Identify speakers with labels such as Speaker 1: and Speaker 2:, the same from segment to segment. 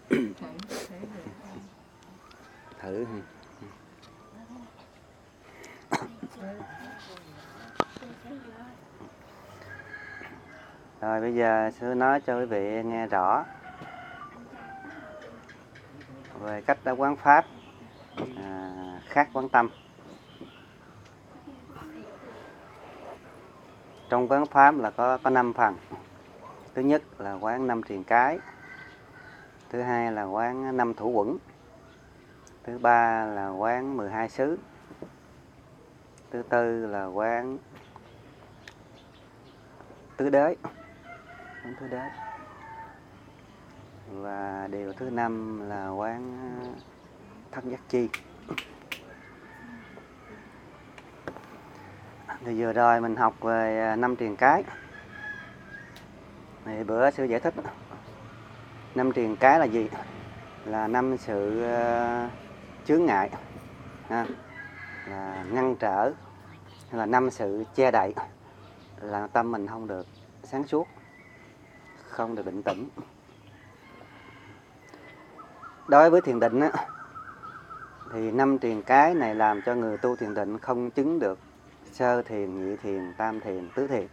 Speaker 1: Thử. Rồi bây giờ sư nói cho quý vị nghe rõ về cách đã quán pháp khác quán tâm. Trong quán pháp là có 5 phần. Thứ nhất là quán 5 triền cái. Thứ hai là quán 5 thủ quẩn. Thứ ba là quán 12 xứ. Thứ tư là quán tứ đế. Quán tứ đế. Và điều thứ 5 là quán thất giác chi. Thì vừa rồi mình học về 5 triền cái. Thì bữa sư giải thích 5 triền cái là gì? Là 5 sự chướng ngại, là ngăn trở, hay là 5 sự che đậy, là tâm mình không được sáng suốt, không được định tĩnh. Đối với thiền định á, thì 5 triền cái này làm cho người tu thiền định không chứng được sơ thiền, nhị thiền, tam thiền, tứ thiền.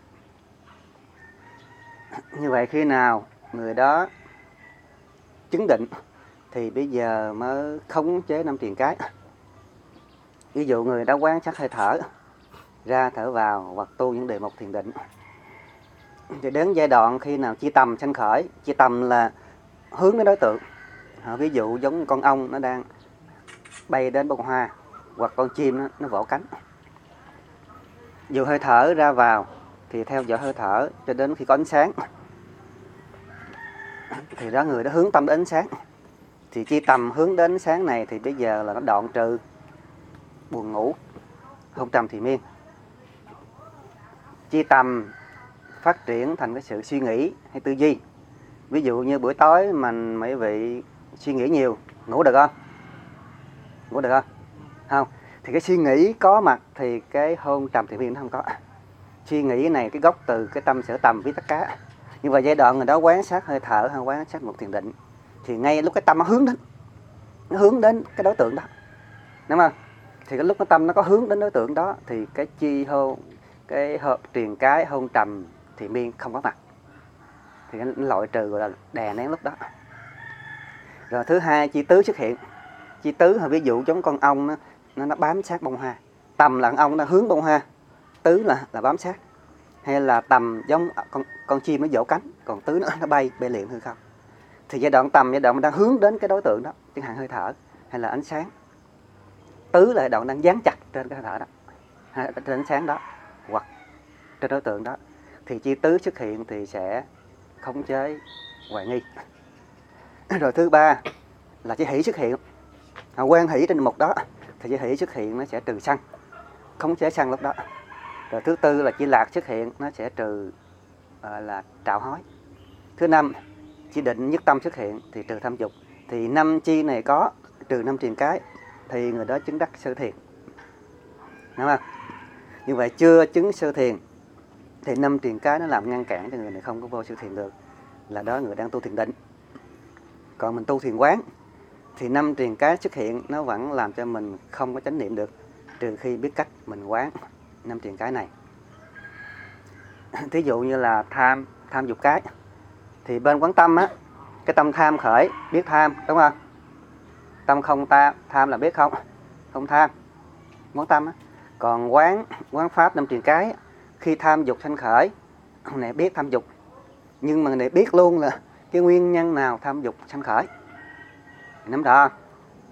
Speaker 1: Như vậy khi nào người đó chứng định thì bây giờ mới khống chế 5 triền cái. Ví dụ người đã quán sát hơi thở, ra thở vào hoặc tu những đề mục thiền định, thì đến giai đoạn khi nào chi tầm sanh khởi. Chi tầm là hướng đến đối tượng. Ví dụ giống con ong nó đang bay đến bông hoa, hoặc con chim nó vỗ cánh. Dù hơi thở ra vào thì theo dõi hơi thở cho đến khi có ánh sáng, thì đó người đã hướng tâm đến ánh sáng. Thì chi tầm hướng đến ánh sáng này thì bây giờ là nó đoạn trừ buồn ngủ, hôn trầm thì miên. Chi tầm phát triển thành cái sự suy nghĩ hay tư duy. Ví dụ như buổi tối mình mấy vị suy nghĩ nhiều, ngủ được không? Ngủ được không? Không. Thì cái suy nghĩ có mặt thì cái hôn trầm thì miên nó không có. Suy nghĩ này cái gốc từ cái tâm sở tầm với tất cả. Nhưng mà giai đoạn người đó quán sát hơi thở hay quán sát một thiền định, thì ngay lúc cái tâm nó hướng đến cái đối tượng đó, đúng không? Thì cái lúc cái tâm nó có hướng đến đối tượng đó thì cái chi hôn, cái hợp triền cái hôn trầm thì miên không có mặt. Thì cái loại trừ gọi là đè nén lúc đó. Rồi thứ hai, chi tứ xuất hiện. Chi tứ là ví dụ giống con ong nó bám sát bông hoa. Tầm là con ong nó hướng bông hoa, tứ là bám sát. Hay là tầm giống con chim nó vỗ cánh, còn tứ nó bay lượn hư không. Thì giai đoạn tầm, giai đoạn mình đang hướng đến cái đối tượng đó, chẳng hạn hơi thở hay là ánh sáng. Tứ là giai đoạn đang dán chặt trên cái hơi thở đó, hay trên ánh sáng đó, hoặc trên đối tượng đó. Thì chi tứ xuất hiện thì sẽ khống chế hoài nghi. Rồi thứ ba là chi hỷ xuất hiện. Quan hỷ trên mục đó thì chi hỷ xuất hiện nó sẽ trừ sân, khống chế sân lúc đó. Rồi thứ tư là chi lạc xuất hiện, nó sẽ trừ là trạo hối. Thứ năm, chi định nhất tâm xuất hiện thì trừ tham dục. Thì 5 chi này có, trừ 5 triền cái thì người đó chứng đắc sơ thiền, đúng không? Như vậy chưa chứng sơ thiền thì 5 triền cái nó làm ngăn cản cho người này không có vô sơ thiền được, là đó người đang tu thiền định. Còn mình tu thiền quán thì 5 triền cái xuất hiện nó vẫn làm cho mình không có chánh niệm được, trừ khi biết cách mình quán 5 triền cái này. Thí dụ như là tham dục cái, thì bên quán tâm á, cái tâm tham khởi biết tham, đúng không? Tâm không tham là biết không tham, quán tâm á. Còn quán pháp 5 triền cái, khi tham dục sanh khởi, này biết tham dục, nhưng mà này biết luôn là cái nguyên nhân nào tham dục sanh khởi, nắm rõ không?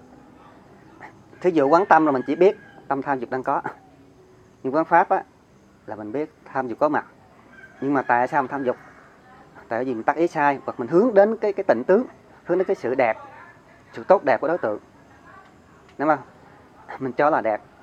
Speaker 1: Thí dụ quán tâm là mình chỉ biết tâm tham dục đang có, nhưng quán pháp á là mình biết tham dục có mặt. Nhưng mà tại sao mình tham dục? Tại vì mình tác ý sai, hoặc mình hướng đến cái tịnh tướng, hướng đến cái sự đẹp, sự tốt đẹp của đối tượng, đúng không? Mình cho là đẹp,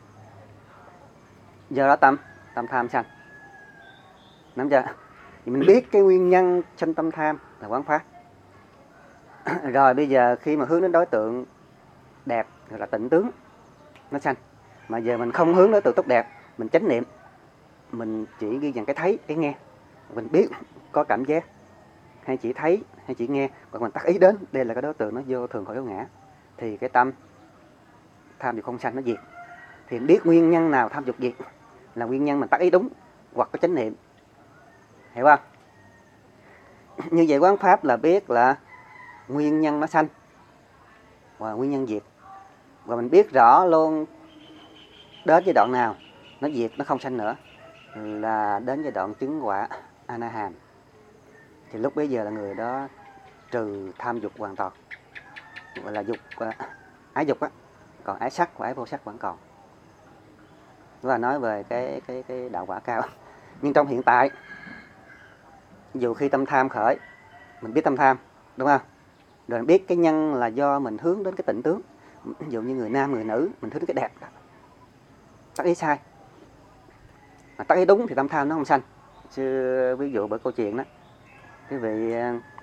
Speaker 1: do đó tâm tham sanh, nắm chưa? Thì mình biết cái nguyên nhân sanh tâm tham là quán pháp. Rồi bây giờ khi mà hướng đến đối tượng đẹp gọi là tịnh tướng, nó sanh. Mà giờ mình không hướng đối tượng tốt đẹp, mình chánh niệm, mình chỉ ghi nhận cái thấy, cái nghe, mình biết, có cảm giác, hay chỉ thấy, hay chỉ nghe, hoặc mình tác ý đến, đây là cái đối tượng nó vô thường khỏi yếu ngã, thì cái tâm tham dục không sanh nó diệt. Thì biết nguyên nhân nào tham dục diệt là nguyên nhân mình tác ý đúng hoặc có chánh niệm, hiểu không? Như vậy quán pháp là biết là nguyên nhân nó sanh và nguyên nhân diệt, và mình biết rõ luôn đến giai đoạn nào nó diệt, nó không sanh nữa là đến giai đoạn chứng quả A-na-hàm. Thì lúc bấy giờ là người đó trừ tham dục hoàn toàn, gọi là dục ái dục á, còn ái sắc và ái vô sắc vẫn còn. Đó là nói về cái đạo quả cao. Nhưng trong hiện tại, dù khi tâm tham khởi, mình biết tâm tham, đúng không? Rồi mình biết cái nhân là do mình hướng đến cái tịnh tướng. Ví dụ như người nam, người nữ, mình hướng đến cái đẹp đó. Tác ý sai, mà tác ý đúng thì tâm tham nó không sanh. Chứ ví dụ bởi câu chuyện đó, cái vị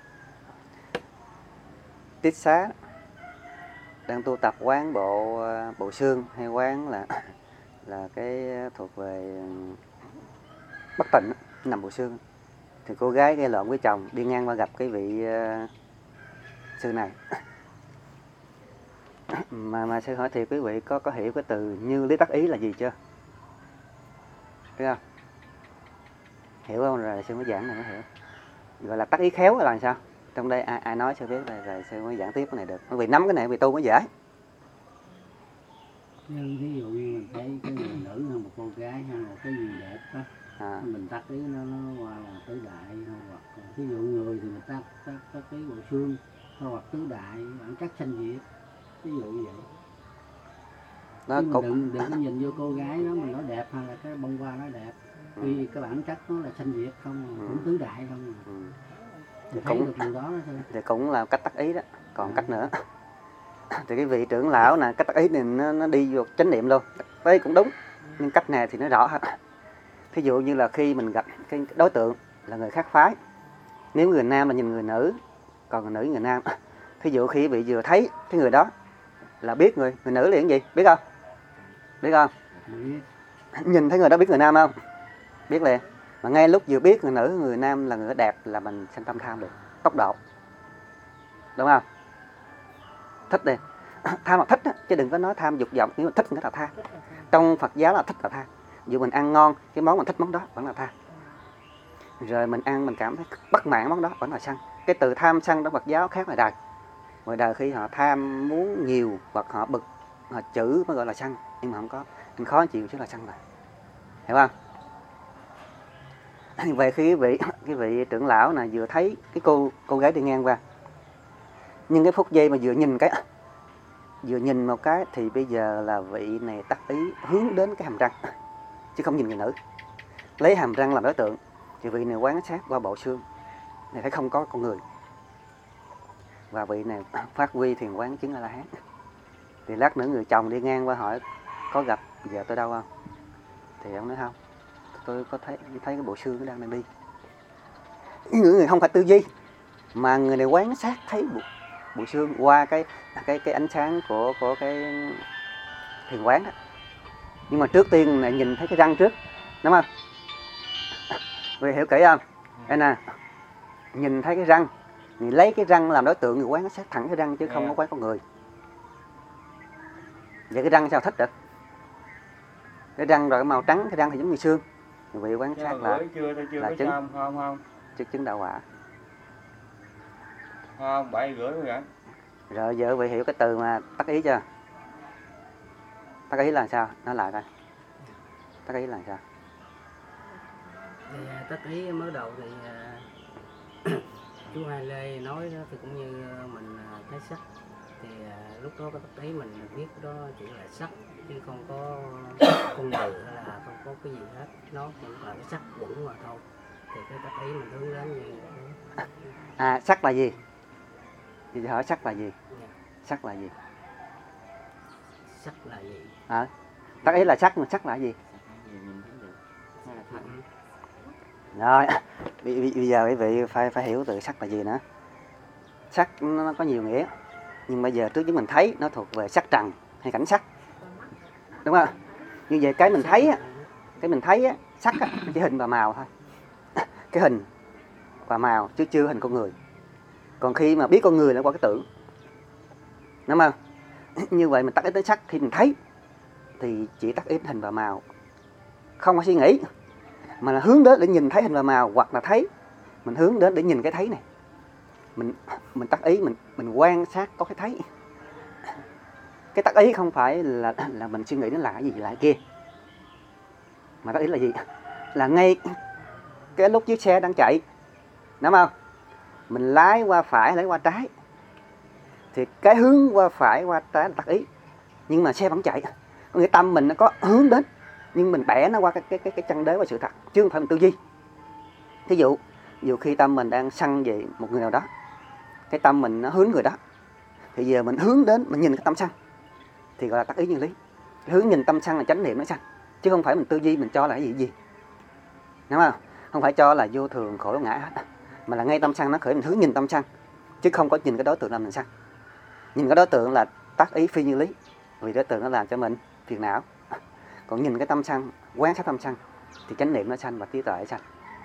Speaker 1: Tiết Xá đang tu tập quán bộ xương, hay quán là cái thuộc về bất tịnh, nằm bộ xương. Thì cô gái gây lộn với chồng, đi ngang qua gặp cái vị sư này. Mà sư hỏi thiệt quý vị có hiểu cái từ như lý tác ý là gì chưa? Biết không? Hiểu không? Rồi sư mới giảng này mới hiểu. Gọi là tác ý khéo là sao? Trong đây ai nói sư biết rồi sư mới giảng tiếp cái này được. Bởi vì nắm cái này vì tu mới dễ.
Speaker 2: Nhưng ví dụ như mình thấy cái người nữ hay một cô gái hay một cái gì đẹp đó, mình tác ý nó qua là tứ đại, hoặc ví dụ người thì mình tác ý bộ xương, hoặc tứ đại bản chất sanh diệt, ví dụ như vậy. Đó, đừng có nhìn vô cô gái đó mình nói đẹp hay là cái bông hoa nó đẹp, vì cái bản chất nó là sanh diệt không, cũng tứ đại không. Thì thấy được điều đó thôi.
Speaker 1: Thì cũng là cách tác ý đó, còn cách nữa. Thì cái vị trưởng lão nè, cách tác ý này nó đi vô chánh niệm luôn, đấy cũng đúng, nhưng cách này thì nó rõ hơn. Thí dụ như là khi mình gặp cái đối tượng là người khác phái, nếu người nam là nhìn người nữ, còn người nữ người nam. Thí dụ khi vị vừa thấy cái người đó là biết người nữ là cái gì, biết không? Biết không? Nhìn thấy người đó biết người nam không? Biết liền. Mà ngay lúc vừa biết người nữ người nam là người đẹp là mình sanh tâm tham được, tốc độ, đúng không? Thích đi, tham là thích đó, chứ đừng có nói tham dục vọng. Nếu mà thích thì là tham. Trong Phật giáo là thích là tham. Dù mình ăn ngon cái món mình thích món đó vẫn là tham. Rồi mình ăn mình cảm thấy bất mãn món đó vẫn là sân. Cái từ tham sân trong Phật giáo khác ngoài đời. Ngoài đời khi họ tham muốn nhiều hoặc họ bực, họ chữ mới gọi là sân. Nhưng mà không có, mình khó chịu chứ là sân rồi, hiểu không? Về khi cái vị trưởng lão này vừa thấy cái cô gái đi ngang qua, nhưng cái phút giây mà vừa nhìn một cái thì bây giờ là vị này tác ý hướng đến cái hàm răng, chứ không nhìn người nữ, lấy hàm răng làm đối tượng. Thì vị này quan sát qua bộ xương này thấy không có con người, và vị này phát huy thiền quán chứng A-la-hán. Thì lát nữa người chồng đi ngang qua hỏi có gặp vợ tôi đâu không, thì ông nói không, tôi có thấy cái bộ xương nó đang đi. Người không phải tư duy, mà người này quan sát thấy bộ xương qua cái ánh sáng của cái thiền quán đó. Nhưng mà trước tiên là nhìn thấy cái răng trước, đúng không? Vì hiểu kỹ không? Đây nè, nhìn thấy cái răng, thì lấy cái răng làm đối tượng, người quán sát thẳng cái răng chứ không có quán con người. Vậy cái răng sao thích được? Cái răng rồi cái màu trắng, cái răng thì giống như xương. Vị quán sát là chứng
Speaker 3: không
Speaker 1: chứng đạo quả.
Speaker 3: Không, 7 rưỡi rồi vậy.
Speaker 1: Rồi giờ vị hiểu cái từ mà tác ý chưa? Tác ý là sao? Nói lại coi. Tác ý là sao?
Speaker 2: Thì tác ý mới đầu thì chú Hai Lê nói đó, thì cũng như mình thấy sắc, thì lúc đó cái tác ý mình biết đó chỉ là sắc, chứ không có con người hay là không có cái gì hết, nó chỉ là cái sắc vững mà thôi. Thì cái tác ý mình hướng đến như
Speaker 1: sắc là gì? Thì hỏi sắc là gì? Sắc là gì?
Speaker 2: Sắc là gì?
Speaker 1: Tác ý là sắc, mà sắc là gì? Rồi, bây giờ quý vị phải hiểu từ sắc là gì nữa. Sắc nó có nhiều nghĩa, nhưng bây giờ trước chúng mình thấy nó thuộc về sắc trần hay cảnh sắc, đúng không? Như vậy cái mình thấy á, sắc á, chỉ hình và màu thôi. Cái hình và màu chứ chưa hình con người. Còn khi mà biết con người là qua cái tưởng, đúng không? Như vậy mình tác ý tới sắc khi mình thấy thì chỉ tác ý hình và màu, không có suy nghĩ, mà là hướng đến để nhìn thấy hình và màu, hoặc là thấy mình hướng đến để nhìn cái thấy này. Mình tác ý, mình quan sát có cái thấy. Cái tác ý không phải là mình suy nghĩ nó là cái gì lại kia, mà tác ý là gì? Là ngay cái lúc chiếc xe đang chạy, đúng không? Mình lái qua phải, lái qua trái, thì cái hướng qua phải qua trái là tác ý, nhưng mà xe vẫn chạy. Có nghĩa tâm mình nó có hướng đến, nhưng mình bẻ nó qua cái chân đế và sự thật, chứ không phải mình tư duy. Thí dụ khi tâm mình đang sân về một người nào đó, cái tâm mình nó hướng người đó, thì giờ mình hướng đến, mình nhìn cái tâm sân thì gọi là tác ý như lý. Cái hướng nhìn tâm sân là chánh niệm nó sân, chứ không phải mình tư duy mình cho là cái gì, đúng không? Không phải cho là vô thường khổ ngã hết, mà là ngay tâm sân nó khởi, mình hướng nhìn tâm sân, chứ không có nhìn cái đối tượng làm mình sân. Nhìn cái đối tượng là tác ý phi như lý, vì đối tượng nó làm cho mình phiền não. Còn nhìn cái tâm sân, quán sát tâm sân thì chánh niệm nó sanh và trí tuệ sanh.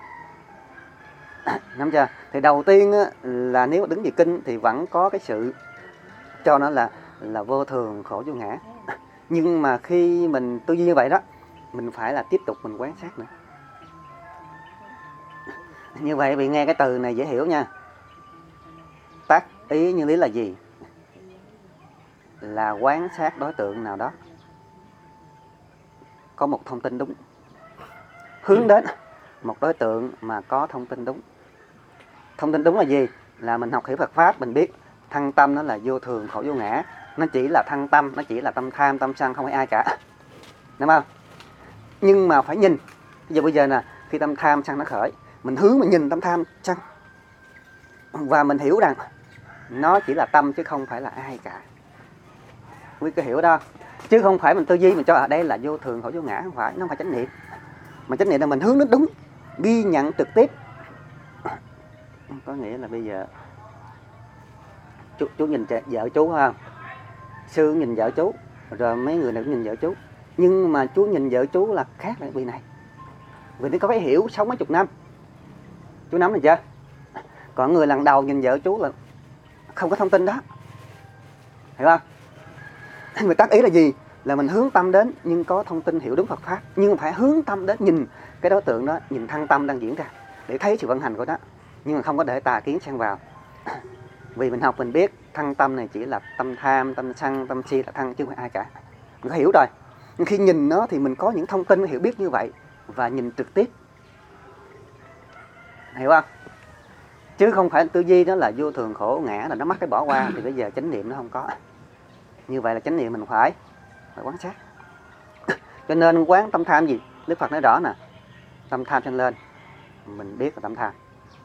Speaker 1: Nắm chưa? Thì đầu tiên á, là nếu đứng về kinh thì vẫn có cái sự cho nó là vô thường khổ vô ngã. Nhưng mà khi mình tư duy như vậy đó, mình phải là tiếp tục mình quán sát nữa. Như vậy vì nghe cái từ này dễ hiểu nha. Tác ý như lý là gì? Là quán sát đối tượng nào đó có một thông tin đúng, hướng đến một đối tượng mà có thông tin đúng. Thông tin đúng là gì? Là mình học hiểu Phật Pháp, mình biết thân tâm nó là vô thường khổ vô ngã. Nó chỉ là thân tâm, nó chỉ là tâm tham, tâm sân, không phải ai cả, đúng không? Nhưng mà phải nhìn. Bây giờ nè, khi tâm tham sân nó khởi, mình hướng mình nhìn tâm tham sân, và mình hiểu rằng nó chỉ là tâm chứ không phải là ai cả. Quý có hiểu đó? Chứ không phải mình tư duy mình cho ở đây là vô thường khổ vô ngã, không phải. Nó không phải chánh niệm. Mà chánh niệm là mình hướng đến đúng, ghi nhận trực tiếp. Có nghĩa là bây giờ chú nhìn vợ chú phải không? Sư nhìn vợ chú, rồi mấy người này cũng nhìn vợ chú. Nhưng mà chú nhìn vợ chú là khác với vị này. Vì nó có phải hiểu sống mấy chục năm. Chú nắm được chưa? Còn người lần đầu nhìn vợ chú là không có thông tin đó, hiểu không? Người tác ý là gì? Là mình hướng tâm đến nhưng có thông tin hiểu đúng Phật Pháp. Nhưng phải hướng tâm đến nhìn cái đối tượng đó, nhìn thân tâm đang diễn ra, để thấy sự vận hành của nó. Nhưng mà không có để tà kiến xen vào. Vì mình học mình biết thân tâm này chỉ là tâm tham, tâm sân, tâm si là thân, chứ không phải ai cả. Mình có hiểu rồi. Nhưng khi nhìn nó thì mình có những thông tin hiểu biết như vậy, và nhìn trực tiếp, hiểu không? Chứ không phải tư duy đó là vô thường khổ ngã là nó mắc cái bỏ qua. Thì bây giờ chánh niệm nó không có. Như vậy là chánh niệm mình phải quán sát. Cho nên quán tâm tham gì? Đức Phật nói rõ nè, tâm tham sanh lên, mình biết là tâm tham.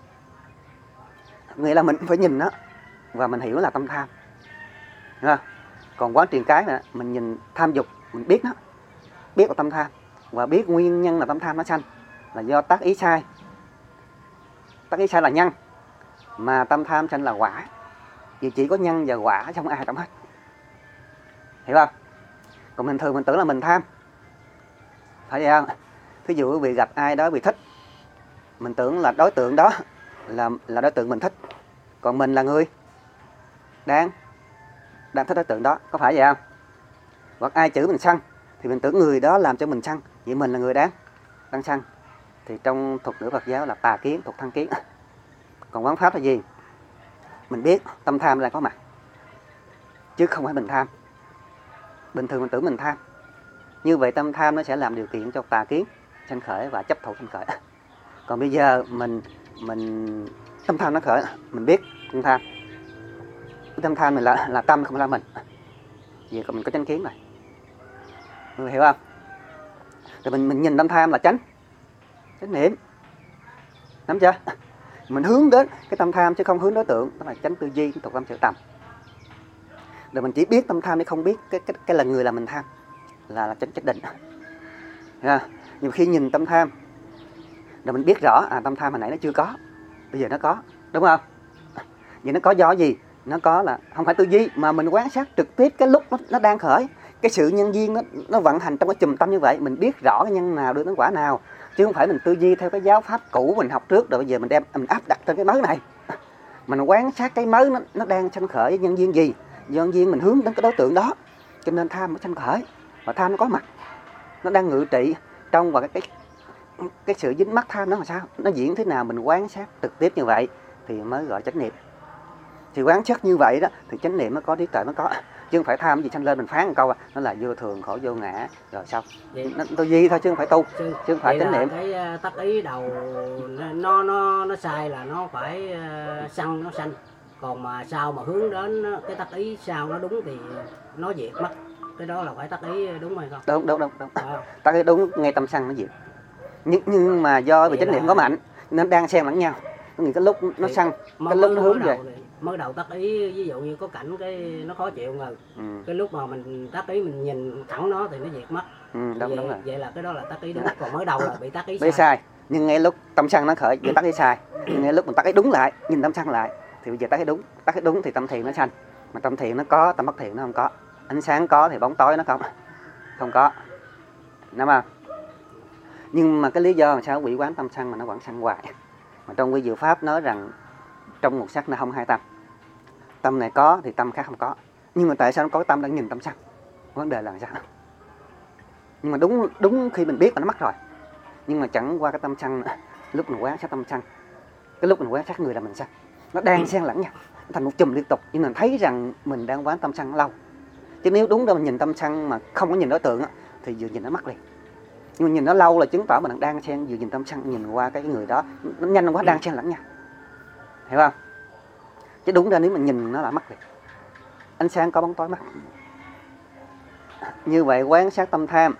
Speaker 1: Nghĩa là mình phải nhìn nó và mình hiểu là tâm tham, hiểu không? Còn quán truyền cái nè, mình nhìn tham dục, mình biết nó, biết là tâm tham, và biết nguyên nhân là tâm tham nó sanh là do tác ý sai. Tác ý sai là nhân, mà tâm tham sanh là quả. Vì chỉ có nhân và quả chứ không ai trong hết, hiểu không? Còn mình thường mình tưởng là mình tham, phải vậy không? Ví dụ quý vị gặp ai đó bị thích, mình tưởng là đối tượng đó là đối tượng mình thích, còn mình là người đang thích đối tượng đó, có phải vậy không? Hoặc ai chửi mình sân thì mình tưởng người đó làm cho mình sân, vậy mình là người đang sân. Thì trong thuật ngữ Phật giáo là tà kiến, thuật thân kiến. Còn quán pháp là gì? Mình biết tâm tham là có mặt, chứ không phải mình tham. Bình thường mình tưởng mình tham. Như vậy tâm tham nó sẽ làm điều kiện cho tà kiến sanh khởi và chấp thủ sanh khởi. Còn bây giờ mình tâm tham nó khởi, mình biết tâm tham. Tâm tham mình là tâm, không phải là mình. Vậy còn mình có chánh kiến rồi, người hiểu không? Rồi mình nhìn tâm tham là chánh niệm, nắm chưa? Mình hướng đến cái tâm tham chứ không hướng đối tượng, đó là chánh tư duy, thuộc tâm sự tầm. Rồi mình chỉ biết tâm tham, chứ không biết cái là người làm mình tham, là chánh định. Nhưng khi nhìn tâm tham rồi mình biết rõ tâm tham hồi nãy nó chưa có, bây giờ nó có, đúng không? Vậy nó có do gì? Nó có là không phải tư duy, mà mình quan sát trực tiếp cái lúc nó đang khởi. Cái sự nhân duyên nó vận hành trong cái chùm tâm như vậy, mình biết rõ cái nhân nào đưa đến quả nào, chứ không phải mình tư duy theo cái giáo pháp cũ mình học trước rồi bây giờ mình đem mình áp đặt trên cái mới này. Mình quan sát cái mới nó đang sanh khởi với nhân duyên gì, nhân duyên mình hướng đến cái đối tượng đó, cho nên tham nó sanh khởi, và tham nó có mặt, nó đang ngự trị trong, và cái sự dính mắc tham nó là sao, nó diễn thế nào, mình quan sát trực tiếp như vậy thì mới gọi chánh niệm. Thì quán sát như vậy đó thì chánh niệm nó có, trí tuệ nó có, chứ không phải tham gì sanh lên mình phán một câu nó là vô thường khổ vô ngã rồi xong. Nó tư duy thôi chứ không phải tu, chứ không phải chánh niệm.
Speaker 2: Cái tác ý đầu nó sai là nó phải sân nó sanh, còn mà sao mà hướng đến cái tác ý sao nó đúng thì nó diệt mất. Cái đó là phải tác ý đúng hay không? Đúng.
Speaker 1: Tác ý đúng, ngay tâm sân nó diệt. Nhưng mà do vì chánh niệm có mạnh nên đang xen lẫn nhau. Cái lúc nó sân, cái lúc nó hướng về.
Speaker 2: Mới đầu tác ý, ví dụ như có cảnh cái nó khó chịu rồi, cái lúc mà mình tác ý mình nhìn thẳng nó thì nó diệt mất.
Speaker 1: Đúng rồi.
Speaker 2: Vậy là cái đó là tác ý đúng, còn mới đầu là bị tác ý
Speaker 1: sai. Nhưng ngay lúc tâm sân nó khởi thì tác ý sai. Nhưng ngay lúc mình tác ý đúng lại, nhìn tâm sân lại thì bây giờ tác ý đúng. Tác ý đúng thì tâm thiện nó sanh, mà tâm thiện nó có, tâm bất thiện nó không có. Ánh sáng có thì bóng tối nó không có. Đúng không? Nhưng mà cái lý do mà sao quỷ quán tâm sân mà nó vẫn sân hoài. Mà trong quy diệu pháp nói rằng trong một sát na không hai tâm. Tâm này có thì tâm khác không có. Nhưng mà tại sao nó có tâm đang nhìn tâm sân? Vấn đề là sao? Nhưng mà đúng khi mình biết là nó mất rồi. Nhưng mà chẳng qua cái tâm sân, lúc mình quán sát tâm sân, cái lúc mình quán sát người là mình sân, nó đang xen lẫn nhau, thành một chùm liên tục. Nhưng mình thấy rằng mình đang quán tâm sân lâu. Chứ nếu đúng đâu mình nhìn tâm sân mà không có nhìn đối tượng thì vừa nhìn nó mất liền. Nhưng mà nhìn nó lâu là chứng tỏ mình đang xen, vừa nhìn tâm sân nhìn qua cái người đó, nó nhanh quá, đang xen lẫn nhau. Hiểu không? Chứ đúng ra nếu mình nhìn nó là mất liền. Ánh sáng có bóng tối mất. Như vậy quán sát tâm tham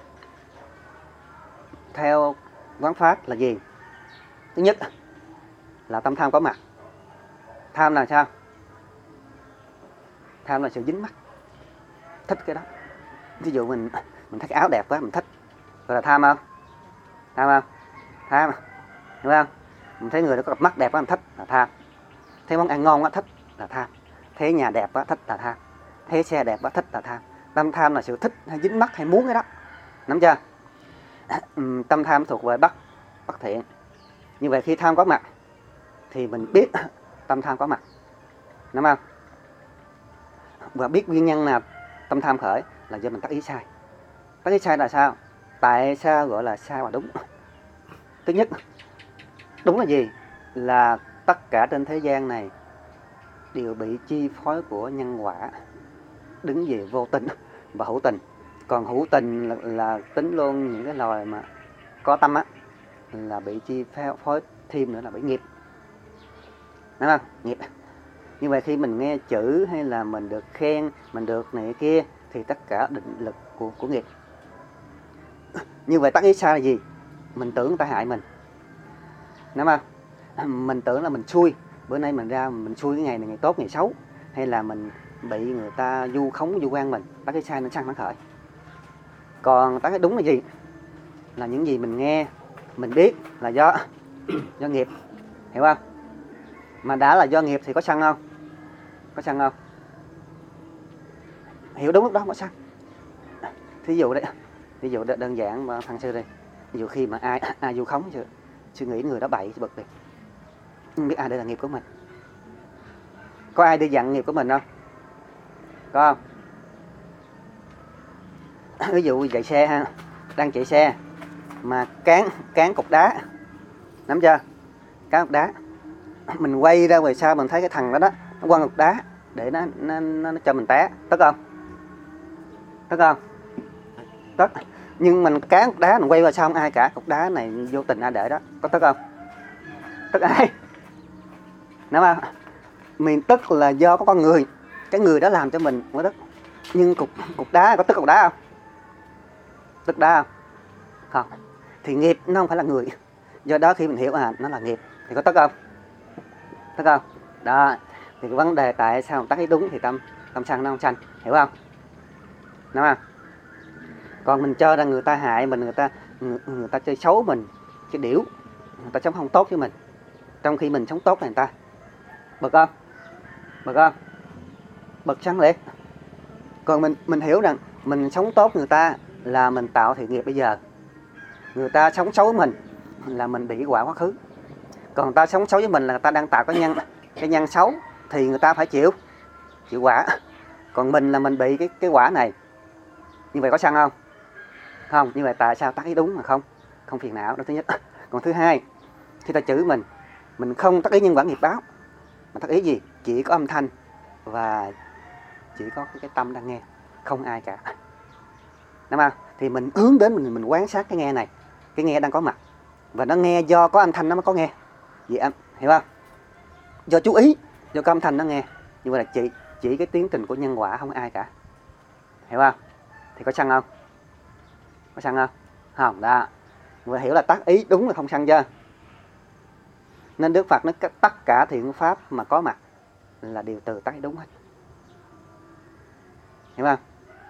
Speaker 1: theo quán pháp là gì? Thứ nhất là tâm tham có mặt. Tham là sao? Tham là sự dính mắc, thích cái đó. Ví dụ mình thấy cái áo đẹp quá mình thích, gọi là tham không? Tham, đúng không? Mình thấy người đó có cặp mắt đẹp quá mình thích là tham. Thấy món ăn ngon quá thích là tham. Thấy nhà đẹp quá thích là tham. Thấy xe đẹp quá thích là tham. Tâm tham là sự thích hay dính mắc hay muốn cái đó. Nắm chưa? Tâm tham thuộc về bất thiện. Như vậy khi tham có mặt thì mình biết tâm tham có mặt. Nắm không? Và biết nguyên nhân nào tâm tham khởi là do mình tác ý sai. Tác ý sai là sao? Tại sao gọi là sai và đúng? Thứ nhất, đúng là gì? Là tất cả trên thế gian này đều bị chi phối của nhân quả, đứng về vô tình và hữu tình. Còn hữu tình là tính luôn những cái loài mà có tâm á, là bị chi phối thêm nữa là bị nghiệp. Đúng không? Nghiệp. Như vậy khi mình nghe chữ hay là mình được khen, mình được này kia thì tất cả định lực của nghiệp. Như vậy tác ý sai là gì? Mình tưởng người ta hại mình. Đúng không? Mình tưởng là mình xui. Bữa nay mình ra mình xui cái ngày này ngày tốt ngày xấu, hay là mình bị người ta vu khống vu oan mình. Tác ý sai nên sanh nó khởi. Còn tác ý đúng là gì? Là những gì mình nghe, mình biết là do nghiệp. Hiểu không? Mà đã là do nghiệp thì có sân không? Có sân không? Hiểu đúng lúc đó không có sân. Thí dụ đấy, ví dụ đơn giản mà thằng sư đây. Ví dụ khi mà ai vu khống chưa, suy nghĩ người đó bậy bực đi, không biết ai đây là nghiệp của mình. Có ai đi dặn nghiệp của mình không? Có không? Ví dụ chạy xe ha, đang chạy xe mà cán cục đá, nắm chưa? Cán cục đá, mình quay ra về sau mình thấy cái thằng đó nó quăng cục đá để nó cho mình té, tức không? Tức không? Tức. Nhưng mình cán cục đá mình quay vào sau không ai cả, cục đá này vô tình ai để đó, có tức không? Tức ai? Đúng không? Mình tức là do có con người, cái người đó làm cho mình mới tức. Nhưng cục đá có tức cục đá không? Tức đá không? Không. Thì nghiệp nó không phải là người. Do đó khi mình hiểu nó là nghiệp thì có tức không? Tức không? Đó. Thì cái vấn đề tại sao tác ý đúng thì tâm sân nó không sanh, hiểu không? Đúng không? Còn mình cho rằng người ta hại mình, người ta chơi xấu mình, cái điểu, người ta sống không tốt với mình, trong khi mình sống tốt với người ta, bực không? Bực không? Bực sân liệt. Còn mình hiểu rằng mình sống tốt người ta là mình tạo thiện nghiệp bây giờ, Người ta sống xấu với mình là mình bị quả quá khứ. Còn người ta sống xấu với mình là người ta đang tạo cái nhân xấu, thì người ta phải chịu quả. Còn mình là mình bị cái quả này. Như vậy có sân không? Không. Như vậy tại sao tác ý đúng mà không phiền não? Đó thứ nhất. Còn thứ hai, khi ta chửi mình không tác ý nhân quả nghiệp báo, mà tác ý gì? Chỉ có âm thanh và chỉ có cái tâm đang nghe, không ai cả. Đúng không? Thì mình hướng đến mình quan sát cái nghe này, cái nghe đang có mặt, và nó nghe do có âm thanh nó mới có nghe. Vậy anh hiểu không? Do chú ý, do có âm thanh nó nghe. Nhưng mà là chỉ cái tiến trình của nhân quả, không ai cả. Hiểu không? Thì có sân không? Có sân không? Không, đó. Người hiểu là tác ý đúng là không sân chưa? Nên Đức Phật nói tất cả thiện pháp mà có mặt là đều từ tác ý đúng hết. Hiểu không?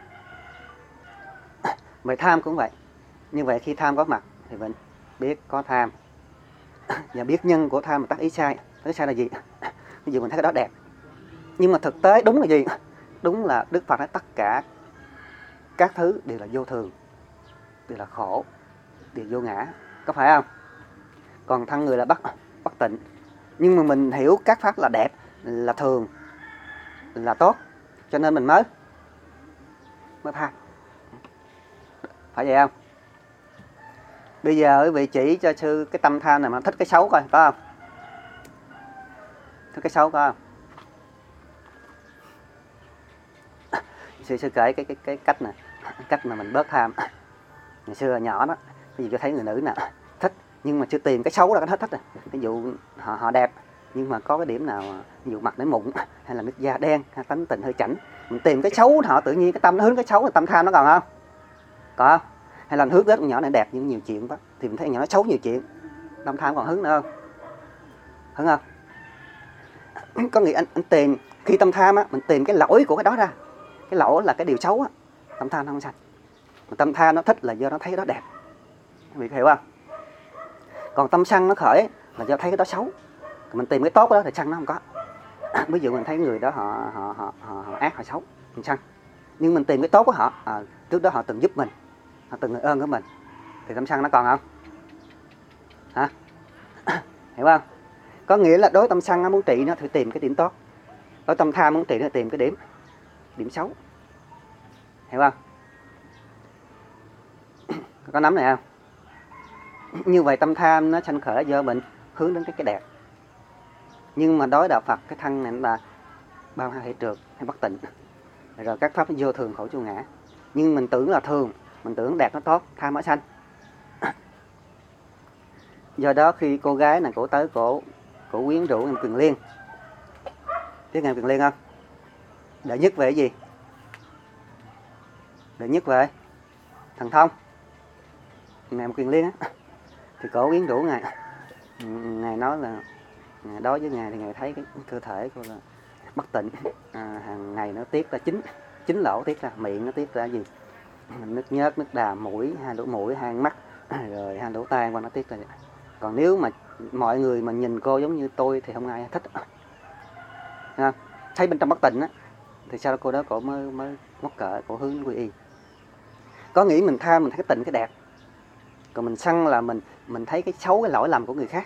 Speaker 1: Vậy tham cũng vậy. Như vậy khi tham có mặt thì mình biết có tham, và biết nhân của tham mà tác ý sai. Tác ý sai là gì? Ví dụ mình thấy cái đó đẹp, nhưng mà thực tế đúng là gì? Đúng là Đức Phật nói tất cả các thứ đều là vô thường, đều là khổ, đều vô ngã. Có phải không? Còn thân người là bất tịnh. Nhưng mà mình hiểu các pháp là đẹp, là thường, là tốt, cho nên mình mới tham. Phải vậy không? Bây giờ quý vị chỉ cho sư cái tâm tham này mà thích cái xấu coi, có không? Thích cái xấu có không? Sư kể cái cách này, cách mà mình bớt tham. Ngày xưa nhỏ đó, ví dụ cho thấy người nữ nào thích, nhưng mà chưa tìm cái xấu là cái thích rồi. Ví dụ họ đẹp, nhưng mà có cái điểm nào, ví dụ mặt nó mụn, hay là nước da đen, hay tánh tình hơi chảnh, mình tìm cái xấu họ tự nhiên cái tâm nó hướng cái xấu, là tâm tham nó còn không? Còn không? Hay là hướng đến con nhỏ này đẹp nhưng nhiều chuyện quá, thì mình thấy con nhỏ nó xấu nhiều chuyện, tâm tham còn hứng nữa không? Hứng không? Có nghĩa anh tìm, khi tâm tham á, mình tìm cái lỗi của cái đó ra. Cái lỗi là cái điều xấu á, tâm tham nó không sanh. Tâm tham nó thích là do nó thấy đó đẹp. Quý vị hiểu không? Còn tâm sân nó khởi là do thấy cái đó xấu. Mình tìm cái tốt đó thì sân nó không có. Ví dụ mình thấy người đó họ ác, họ xấu, mình sân. Nhưng mình tìm cái tốt của họ, trước đó họ từng giúp mình, họ từng người ơn của mình, thì tâm sân nó còn không? Hả? Hiểu không? Có nghĩa là đối tâm sân nó muốn trị nó thì tìm cái điểm tốt, đối tâm tham muốn trị nó tìm cái điểm xấu. Hiểu không? Có nắm này không? Như vậy tâm tham nó sanh khởi do mình hướng đến cái đẹp. Nhưng mà đối đạo Phật cái thân này là bao hai hệ trượt hay bất tịnh, rồi các pháp vô thường khổ vô ngã. Nhưng mình tưởng là thường, mình tưởng đẹp nó tốt, tham mới sanh. Do đó khi cô gái này cổ tới cổ quyến rũ em Quyền Liên, biết em Quyền Liên không? Đệ nhất về cái gì? Đệ nhất về thần thông. Ngài Quyền Liên á, thì cổ quyến rũ ngài nói là đối với ngài thì ngài thấy cái cơ thể cô là bất tịnh, hàng ngày nó tiết ra chín lỗ, tiết ra miệng nó tiết ra gì, nước nhớt, nước đà, mũi, hai lỗ mũi, hai mắt, rồi hai lỗ tai qua nó tiết ra. Còn nếu mà mọi người mà nhìn cô giống như tôi thì không ai thích. Thấy bên trong bất tịnh á, thì sao cô đó cổ mới mắc cỡ, cổ hướng đến quy y. Có nghĩ mình tham, mình thấy cái tịnh cái đẹp, còn mình sân là mình thấy cái xấu, cái lỗi lầm của người khác.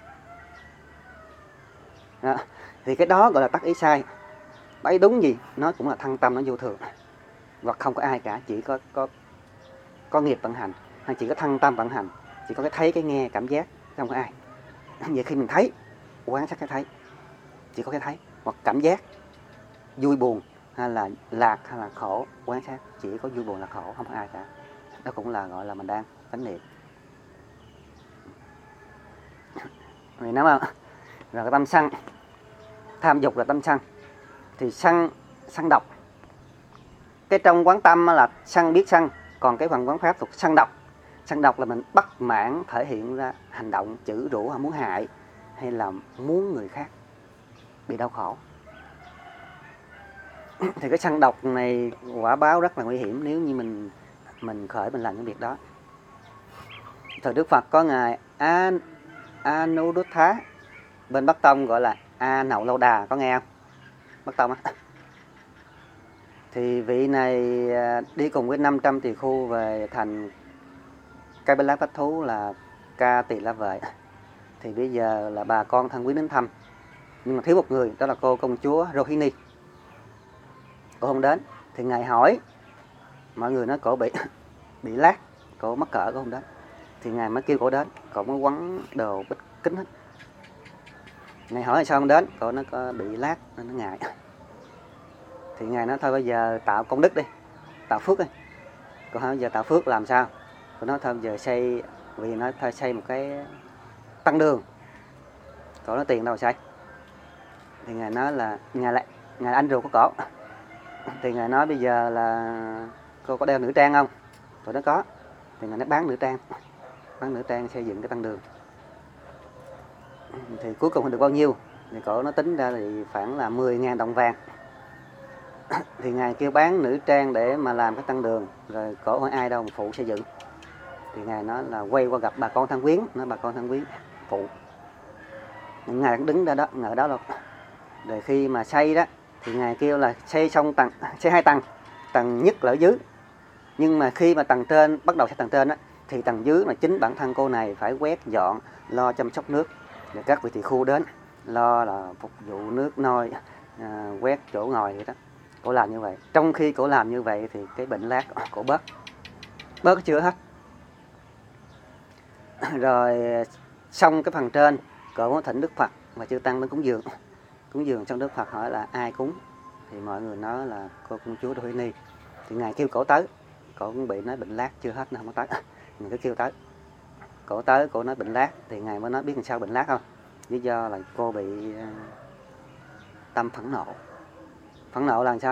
Speaker 1: Thì cái đó gọi là tác ý sai. Tác ý đúng gì? Nó cũng là thân tâm, nó vô thường, hoặc không có ai cả, chỉ có nghiệp vận hành, hay chỉ có thân tâm vận hành, chỉ có cái thấy, cái nghe, cảm giác, không có ai. Vậy khi mình thấy, quan sát cái thấy, chỉ có cái thấy, hoặc cảm giác vui buồn, hay là lạc, hay là khổ, quan sát chỉ có vui buồn là khổ, không có ai cả. Đó cũng là gọi là mình đang chánh niệm. Vì nắm không? Rồi cái tâm sân, tham dục là tâm sân. Thì sân độc. Cái trong quán tâm là sân biết sân, còn cái phần quán pháp thuộc sân độc. Sân độc là mình bất mãn thể hiện ra hành động, chữ rủa, hay muốn hại, hay là muốn người khác bị đau khổ. Thì cái sân độc này quả báo rất là nguy hiểm nếu như mình khởi mình làm những việc đó. Thời Đức Phật có ngài Anuruddha, bên Bắc Tông gọi là A Nậu Lâu Đà, có nghe không? Bắc Tông á. Thì vị này đi cùng với 500 tỳ khưu về thành cái bên lá bách thú là ca tỳ la vệ. Thì bây giờ là bà con thân quyến đến thăm, nhưng mà thiếu một người, đó là cô công chúa Rohini. Cô không đến. Thì ngài hỏi, mọi người nói cổ bị lát, cổ mắc cỡ, cổ không đến. Thì ngài mới kêu cổ đến, cổ mới quấn đồ bích kính hết. Ngài hỏi là sao không đến, cổ nó có bị lát nên nó ngại. Thì ngài nói thôi bây giờ tạo công đức đi, tạo phước đi. Cổ hỏi bây giờ tạo phước làm sao? Cổ nói thôi bây giờ xây, vì nó thôi xây một cái tăng đường. Cổ nói tiền đâu mà xây. Thì ngài nói là ngài anh ruột của cổ. Thì ngài nói bây giờ là cô có đeo nữ trang không? Cổ nói có. Thì ngài nói bán nữ trang xây dựng cái tăng đường. Thì cuối cùng được bao nhiêu? Thì cổ nó tính ra thì khoảng là 10.000 đồng vàng. Thì ngài kêu bán nữ trang để mà làm cái tăng đường. Rồi cổ hỏi ai đâu mà phụ xây dựng. Thì ngài nói là quay qua gặp bà con thân quyến, nói bà con thân quyến phụ. Ngài cũng đứng ra đó, ngờ đó luôn. Rồi khi mà xây đó thì ngài kêu là xây xong xây 2 tầng, tầng nhất là ở dưới. Nhưng mà khi mà tầng trên bắt đầu xây tầng trên á, thì tầng dưới là chính bản thân cô này phải quét dọn, lo chăm sóc nước. Rồi các vị tỳ khu đến lo là phục vụ nước nôi, quét chỗ ngồi vậy đó. Cổ làm như vậy. Trong khi cổ làm như vậy thì cái bệnh lát cổ bớt chưa hết. Rồi xong cái phần trên, cổ có thỉnh Đức Phật và chư tăng đến cúng dường xong Đức Phật hỏi là ai cúng, thì mọi người nói là cô công chúa Rohini. Thì ngài kêu cổ tới, cổ cũng bị nói bệnh lát chưa hết nó không có tới. Ngài cứ kêu tới, cổ tới, cổ nói bệnh lát. Thì ngài mới nói biết làm sao bệnh lát không? Lý do là cô bị tâm phẫn nộ. Phẫn nộ là làm sao?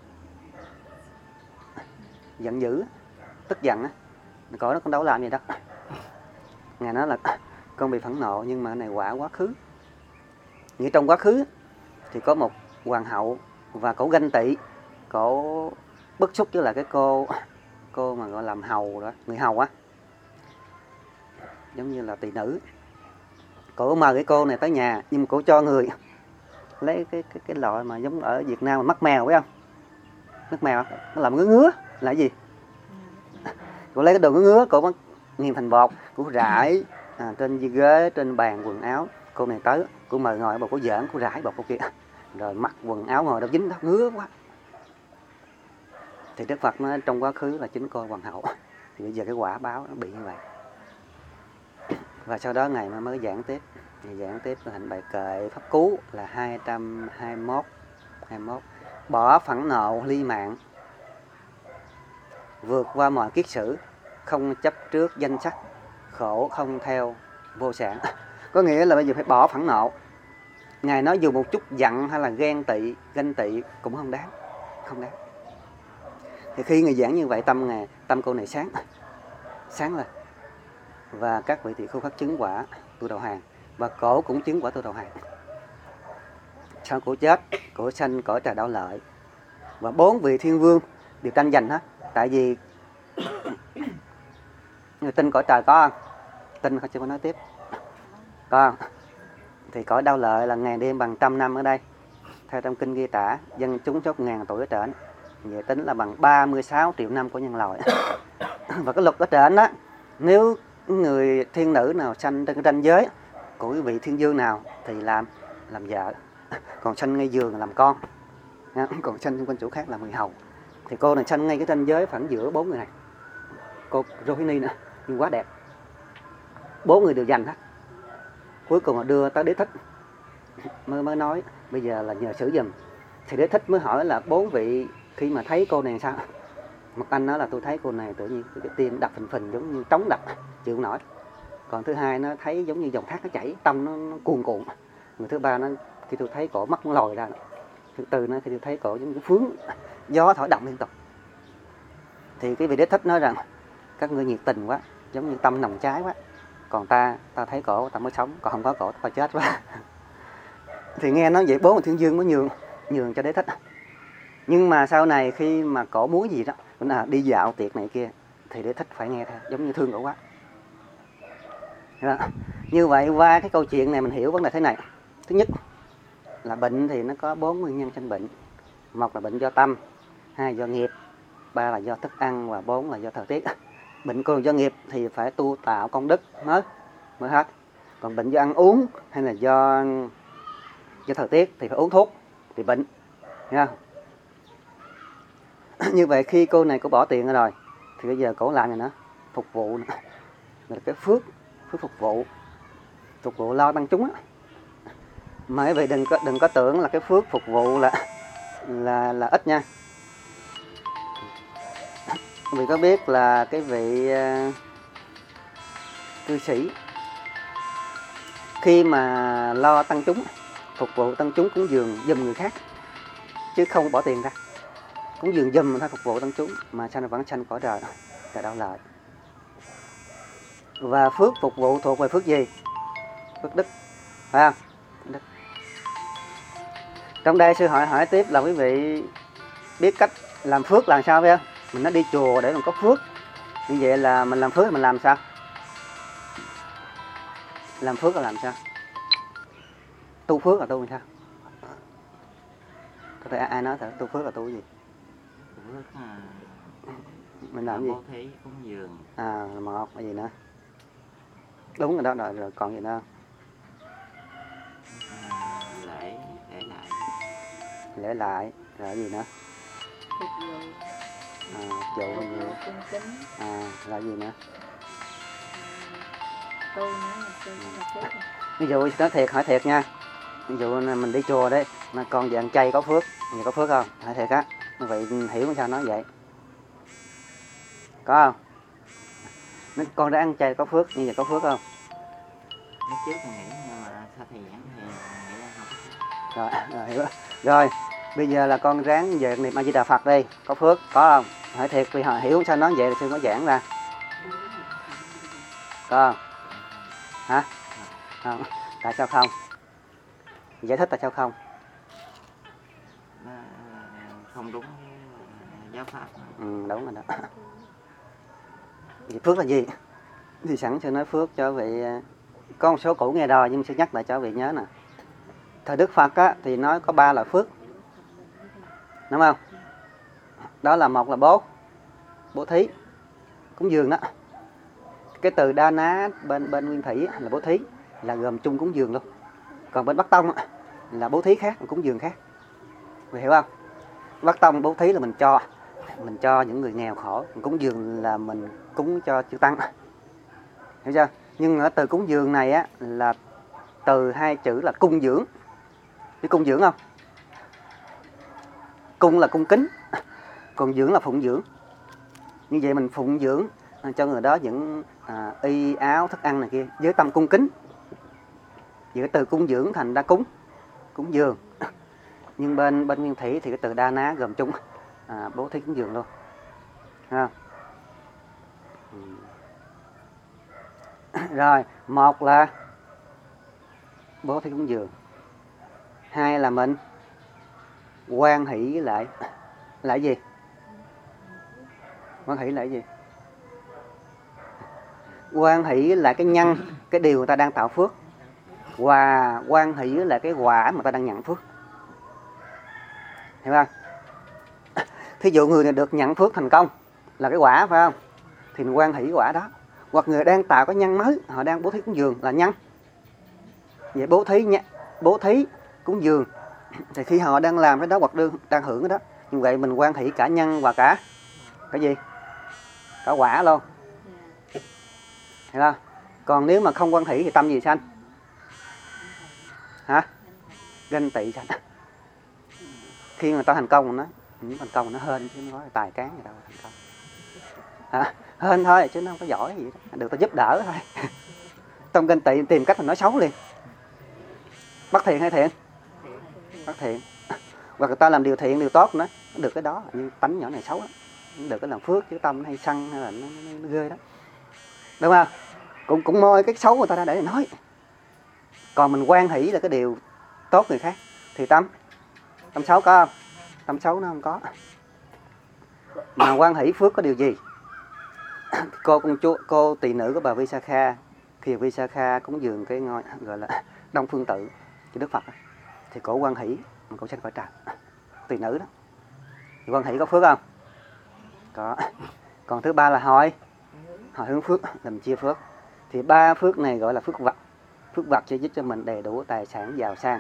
Speaker 1: Giận dữ, tức giận á. Cổ nó cũng đâu làm gì đó. Ngài nói là con bị phẫn nộ, nhưng mà cái này quả quá khứ. Như trong quá khứ thì có một hoàng hậu và cổ ganh tị, cổ bức xúc với lại cái cô mà gọi làm hầu đó, người hầu á, giống như là tỳ nữ. Cổ mời cái cô này tới nhà, nhưng mà cổ cho người lấy cái loại mà giống ở Việt Nam mà mắt mèo, phải không? Mắt mèo nó làm ngứa là cái gì? Cổ lấy cái đồ ngứa, cổ nghiền thành bột, cổ rải trên ghế, trên bàn quần áo. Cô này tới, cô mời ngồi bột, cô giỡn, cô rải bột cô kia, rồi mặc quần áo ngồi đâu dính đó, ngứa quá. Thì Đức Phật nói trong quá khứ là chính cô hoàng hậu, thì bây giờ cái quả báo nó bị như vậy. Và sau đó ngài mới giảng tiếp. Ngài giảng tiếp thành bài kệ pháp cú là 221. Bỏ phẫn nộ ly mạng, vượt qua mọi kiết sử, không chấp trước danh sắc, khổ không theo vô sản. Có nghĩa là bây giờ phải bỏ phẫn nộ. Ngài nói dù một chút giận hay là ganh tị cũng không đáng. Thì khi Ngài giảng như vậy, tâm cô này sáng lên. Và các vị tỳ khưu phát chứng quả tu đầu hàng, và cổ cũng chứng quả tu đầu hàng. Sau cổ chết, cổ sanh cõi trời Đạo Lợi, và 4 vị thiên vương đều tranh giành hết. Tại vì người tin cõi trời có không? Tin không, chưa có nói tiếp. Có không? Thì cõi Đạo Lợi là ngày đêm bằng 100 năm ở đây. Theo trong kinh ghi tả, dân chúng chốt 1000 tuổi ở trển. Vậy tính là bằng 36 triệu năm của nhân loại. Và cái luật ở trển đó, nếu người thiên nữ nào sanh trên cái ranh giới của cái vị thiên vương nào thì làm vợ, còn sanh ngay giường là làm con, còn sanh trong quân chủ khác là người hầu. Thì cô này sanh ngay cái ranh giới phẳng giữa 4 người này. Cô Rohini nữa, nhưng quá đẹp. 4 người đều giành hết. Cuối cùng là đưa tới Đế Thích, mới nói bây giờ là nhờ xử giùm. Thì Đế Thích mới hỏi là 4 vị khi mà thấy cô này sao? Một anh nói là tôi thấy cô này tự nhiên cái tim đập phình giống như trống đập, chịu không nổi. Còn thứ hai nó thấy giống như dòng thác nó chảy, tâm nó cuồn cuộn. Người thứ ba nó khi tôi thấy cổ mắt nó lòi ra. Thứ tư nó khi tôi thấy cổ giống như cái phướng gió thổi động liên tục. Thì cái vị Đế Thích nói rằng các ngươi nhiệt tình quá, giống như tâm nồng cháy quá. Còn ta thấy cổ ta mới sống, còn không có cổ ta chết quá. Thì nghe nói vậy 4 thiên vương mới nhường cho Đế Thích. Nhưng mà sau này khi mà cổ muốn gì đó, đi dạo tiệc này kia, thì Đế Thích phải nghe theo, giống như thương cổ quá. Như vậy qua cái câu chuyện này mình hiểu vấn đề thế này. Thứ nhất là bệnh thì nó có 4 nguyên nhân sanh bệnh. 1 là bệnh do tâm, 2 do nghiệp, 3 là do thức ăn, và 4 là do thời tiết. Bệnh cô do nghiệp thì phải tu tạo công đức mới hết. Còn bệnh do ăn uống hay là do thời tiết thì phải uống thuốc thì bệnh, nghe không? Như vậy khi cô này cô bỏ tiền rồi thì bây giờ cổ làm gì nữa? Phục vụ nữa. Là cái phước phục vụ lo tăng chúng á. Mà quý vị đừng có tưởng là cái phước phục vụ là ít nha. Quý vị có biết là cái vị cư sĩ khi mà lo tăng chúng, phục vụ tăng chúng cúng dường giùm người khác chứ không bỏ tiền ra, cúng dường giùm thôi, phục vụ tăng chúng mà sanh vẫn sanh cõi trời là đạo lợi. Và phước phục vụ thuộc về phước gì? Phước đức, phải không? Đức. Trong đây sư hỏi tiếp là quý vị biết cách làm phước làm sao phải không? Mình nó đi chùa để mình có phước, như vậy là mình làm phước mình làm sao? Làm phước là làm sao? Tu phước là tu làm sao? Có thể ai nói thử tu phước là tu cái gì?
Speaker 3: Phước
Speaker 1: Mình làm gì?
Speaker 3: bố thí cúng dường.
Speaker 1: Một cái gì nữa? Đúng rồi đó, rồi còn gì nữa? Lễ lại, rồi cái gì nữa?
Speaker 4: Phục vụ.
Speaker 1: Vụ gì?
Speaker 4: Cung kính.
Speaker 1: Là gì nữa?
Speaker 4: Tu nữa là phước.
Speaker 1: Ví dụ nói thiệt, hỏi thiệt nha. Ví dụ mình đi chùa đấy, mà con về ăn chay có phước, vậy có phước không? Hỏi thiệt á. Vậy hiểu sao nói vậy? Có không? Nếu con đã ăn chay có phước, như vậy có phước không?
Speaker 3: Lúc trước mình nghĩ nhưng mà sau thời gian thì nghĩ là không.
Speaker 1: Rồi, hiểu. Rồi, bây giờ là con ráng về niệm A Di Đà Phật đi, có phước, có không? Hỏi thiệt vì họ hiểu sao nói vậy là sư có giảng ra. Có không? Hả? Không. Tại sao không? Giải thích tại sao không?
Speaker 3: Không đúng giáo pháp.
Speaker 1: Đúng rồi đó. Vậy phước là gì? Thì sẵn sư nói phước cho vị, có một số cũ nghe rồi nhưng sư nhắc lại cho vị nhớ nè. Thời Đức Phật á, thì nói có 3 loại phước, đúng không? Đó là một là bố thí, cúng dường đó. Cái từ Đa Ná bên Nguyên Thủy là bố thí, là gồm chung cúng dường luôn. Còn bên Bắc Tông á, là bố thí khác, cúng dường khác. Vì hiểu không? Bắc Tông bố thí là mình cho những người nghèo khổ, cúng dường là mình cúng cho chư tăng. Hiểu chưa? Nhưng ở từ cúng dường này á là từ hai chữ là cung dưỡng. Biết cung dưỡng không? Cung là cung kính, còn dưỡng là phụng dưỡng. Như vậy mình phụng dưỡng cho người đó những y áo thức ăn này kia với tâm cung kính. Vậy từ cung dưỡng thành ra cúng dường. Nhưng bên Nguyên Thủy thì cái từ Đa Ná gồm chung bố thí cúng dường luôn. Ha. Rồi, một là bố thí cúng dường. Hai là mình hoan hỷ lại là gì? Hoan hỷ là gì? Hoan hỷ là cái nhân, cái điều người ta đang tạo phước. Và hoan hỷ là cái quả mà người ta đang nhận phước. Hiểu không? Thí dụ người này được nhận phước thành công là cái quả, phải không? Thì mình hoan hỷ quả đó. Hoặc người đang tạo cái nhân mới, họ đang bố thí cúng dường là nhân. Vậy bố thí cúng dường thì khi họ đang làm cái đó hoặc đang hưởng cái đó, như vậy mình hoan hỷ cả nhân và cả cái gì? Cả quả luôn. Hiểu không? Còn nếu mà không hoan hỷ thì tâm gì sanh? Hả? Ganh tị sanh. Khi người ta thành công nó hên chứ nó nói tài cán gì đâu thành công. Hên thôi chứ nó không có giỏi gì đó. Được ta giúp đỡ thôi. Trong ganh tị tìm cách mình nói xấu liền. Bất thiện hay thiện? Bất thiện. Hoặc người ta làm điều thiện, điều tốt nữa, được cái đó, như tánh nhỏ này xấu đó. Được cái làm phước chứ tâm nó hay sân hay là nó ghê đó. Đúng không? Cũng moi cái xấu người ta ra để nói. Còn mình hoan hỷ là cái điều tốt người khác thì tâm xấu có không? Tâm xấu nó không có. Mà hoan hỷ phước có điều gì? Cô tỳ nữ của bà Visakha, khi Visakha cúng dường cái ngôi gọi là Đông Phương Tự cho Đức Phật thì cổ hoan hỷ mà cổ sanh cõi trời. Tỳ nữ đó. Thì hoan hỷ có phước không? Có. Còn thứ ba là hồi hướng phước làm chia phước. Thì 3 phước này gọi là phước vật. Phước vật sẽ giúp cho mình đầy đủ tài sản giàu sang.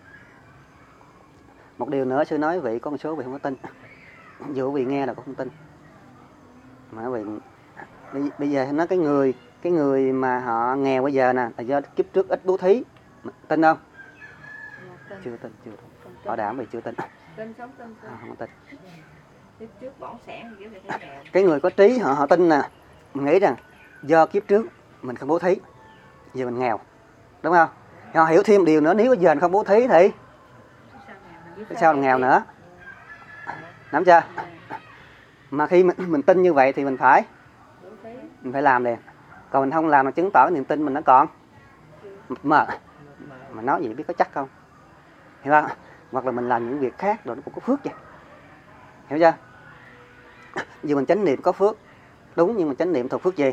Speaker 1: Một điều nữa sư nói vị có một số vị không có tin, dù vị nghe là cũng không tin. Mà vị bây giờ nói cái người mà họ nghèo bây giờ nè là do kiếp trước ít bố thí, tin không? Chưa tin. Bảo đảm vì chưa tin.
Speaker 4: Tin sống tin.
Speaker 1: Không có tin.
Speaker 4: Kiếp trước bỏng sẻn kiểu này thấy nghèo.
Speaker 1: Cái người có trí họ tin nè, mình nghĩ rằng do kiếp trước mình không bố thí, giờ mình nghèo, đúng không? Họ hiểu thêm điều nữa, nếu bây giờ mình không bố thí thì sao là nghèo nữa, nắm chưa? Mà khi mình tin như vậy thì mình phải làm liền. Còn mình không làm là chứng tỏ niềm tin mình nó còn mờ. Mà nói gì biết có chắc không? Hiểu không? Hoặc là mình làm những việc khác rồi nó cũng có phước vậy. Hiểu chưa? Dù mình chánh niệm có phước, đúng, nhưng mà chánh niệm thuộc phước gì?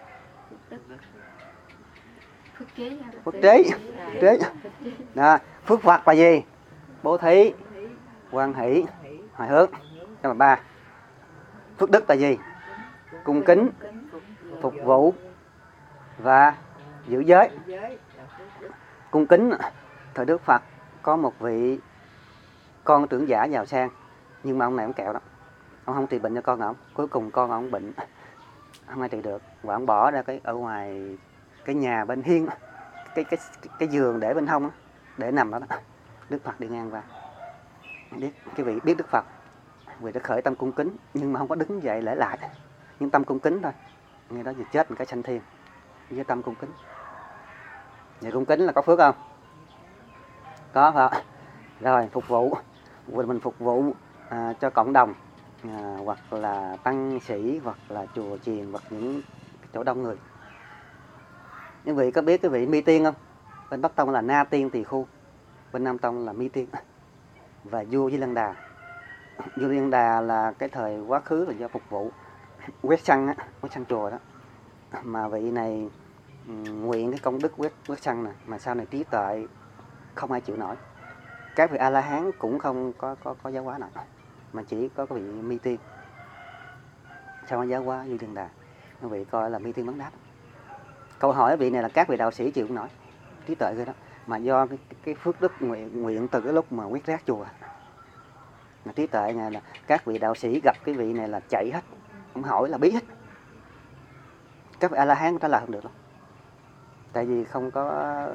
Speaker 1: Phước trí. Đó, phước vật là gì? Bố thí, hoan hỷ, hồi hướng. Đó là 3. Phước đức là gì? Cung kính, phục vụ và giữ giới. Cung kính, thời Đức Phật có một vị con trưởng giả giàu sang, nhưng mà ông này ông kẹo đó, ông không trị bệnh cho con ông. Cuối cùng con ông bệnh không ai trị được, và ông bỏ ra ở ngoài cái nhà bên hiên, cái giường để bên hông để nằm đó. Đức Phật đi ngang qua, biết Đức Phật, vì đã khởi tâm cung kính nhưng mà không có đứng dậy lễ lại, nhưng tâm cung kính thôi. Nghe đó vừa chết một cái sanh thiên với tâm cung kính. Vậy cung kính là có phước không? Có phải không? Rồi phục vụ, mình phục vụ cho cộng đồng, hoặc là tăng sĩ, hoặc là chùa chiền, hoặc những chỗ đông người. Quý vị có biết cái vị Mi Tiên không? Bên Bắc Tông là Na Tiên Tỳ Khu, bên Nam Tông là Mi Tiên và vua Di Lăng Đà. Vua Di Lăng Đà là cái thời quá khứ là do phục vụ quét sân chùa đó, mà vị này nguyện cái công đức quét sân này, mà sau này trí tuệ không ai chịu nổi. Các vị A La Hán cũng không có giáo hóa nổi, mà chỉ có cái vị Mi Tiên sao giáo hóa Vua Di Lăng Đà. Các vị coi là Mi Tiên Bấn Đáp. Câu hỏi vị này là các vị đạo sĩ chịu không nổi, trí tuệ rồi đó, mà do cái phước đức nguyện từ cái lúc mà quét rác chùa, mà trí tuệ này là các vị đạo sĩ gặp cái vị này là chạy hết, không hỏi là biết hết. Các vị A La Hán trả lời không được đâu, tại vì không có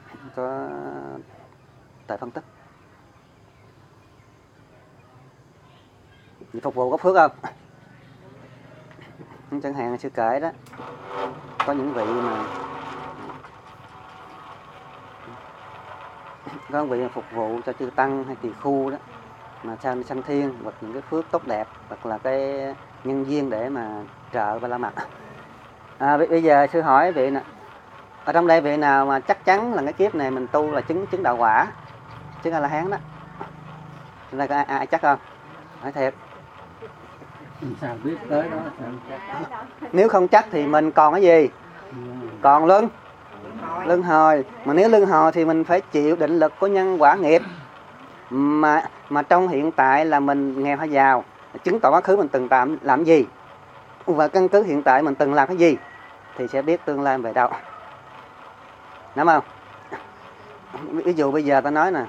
Speaker 1: tuệ phân tích. Phục vụ có phước không? Chẳng hạn sư kể đó, có những vị mà có vị mà phục vụ cho chư tăng hay tỳ khu đó, mà sao sanh thiên, hoặc những cái phước tốt đẹp, hoặc là cái nhân duyên để mà trợ Ba La Mật. Bây giờ sư hỏi vị nè, ở trong đây vị nào mà chắc chắn là cái kiếp này mình tu là chứng đạo quả, chứng A La Hán đó? Trong đây có ai chắc không? Hỏi thiệt.
Speaker 2: Sao biết tới đó?
Speaker 1: Nếu không chắc thì mình còn cái gì? Còn luân hồi. Mà nếu luân hồi thì mình phải chịu định lực của nhân quả nghiệp. Mà trong hiện tại là mình nghèo hay giàu, chứng tỏ quá khứ mình từng làm gì, và căn cứ hiện tại mình từng làm cái gì thì sẽ biết tương lai về đâu. Đúng không? Ví dụ bây giờ ta nói nè,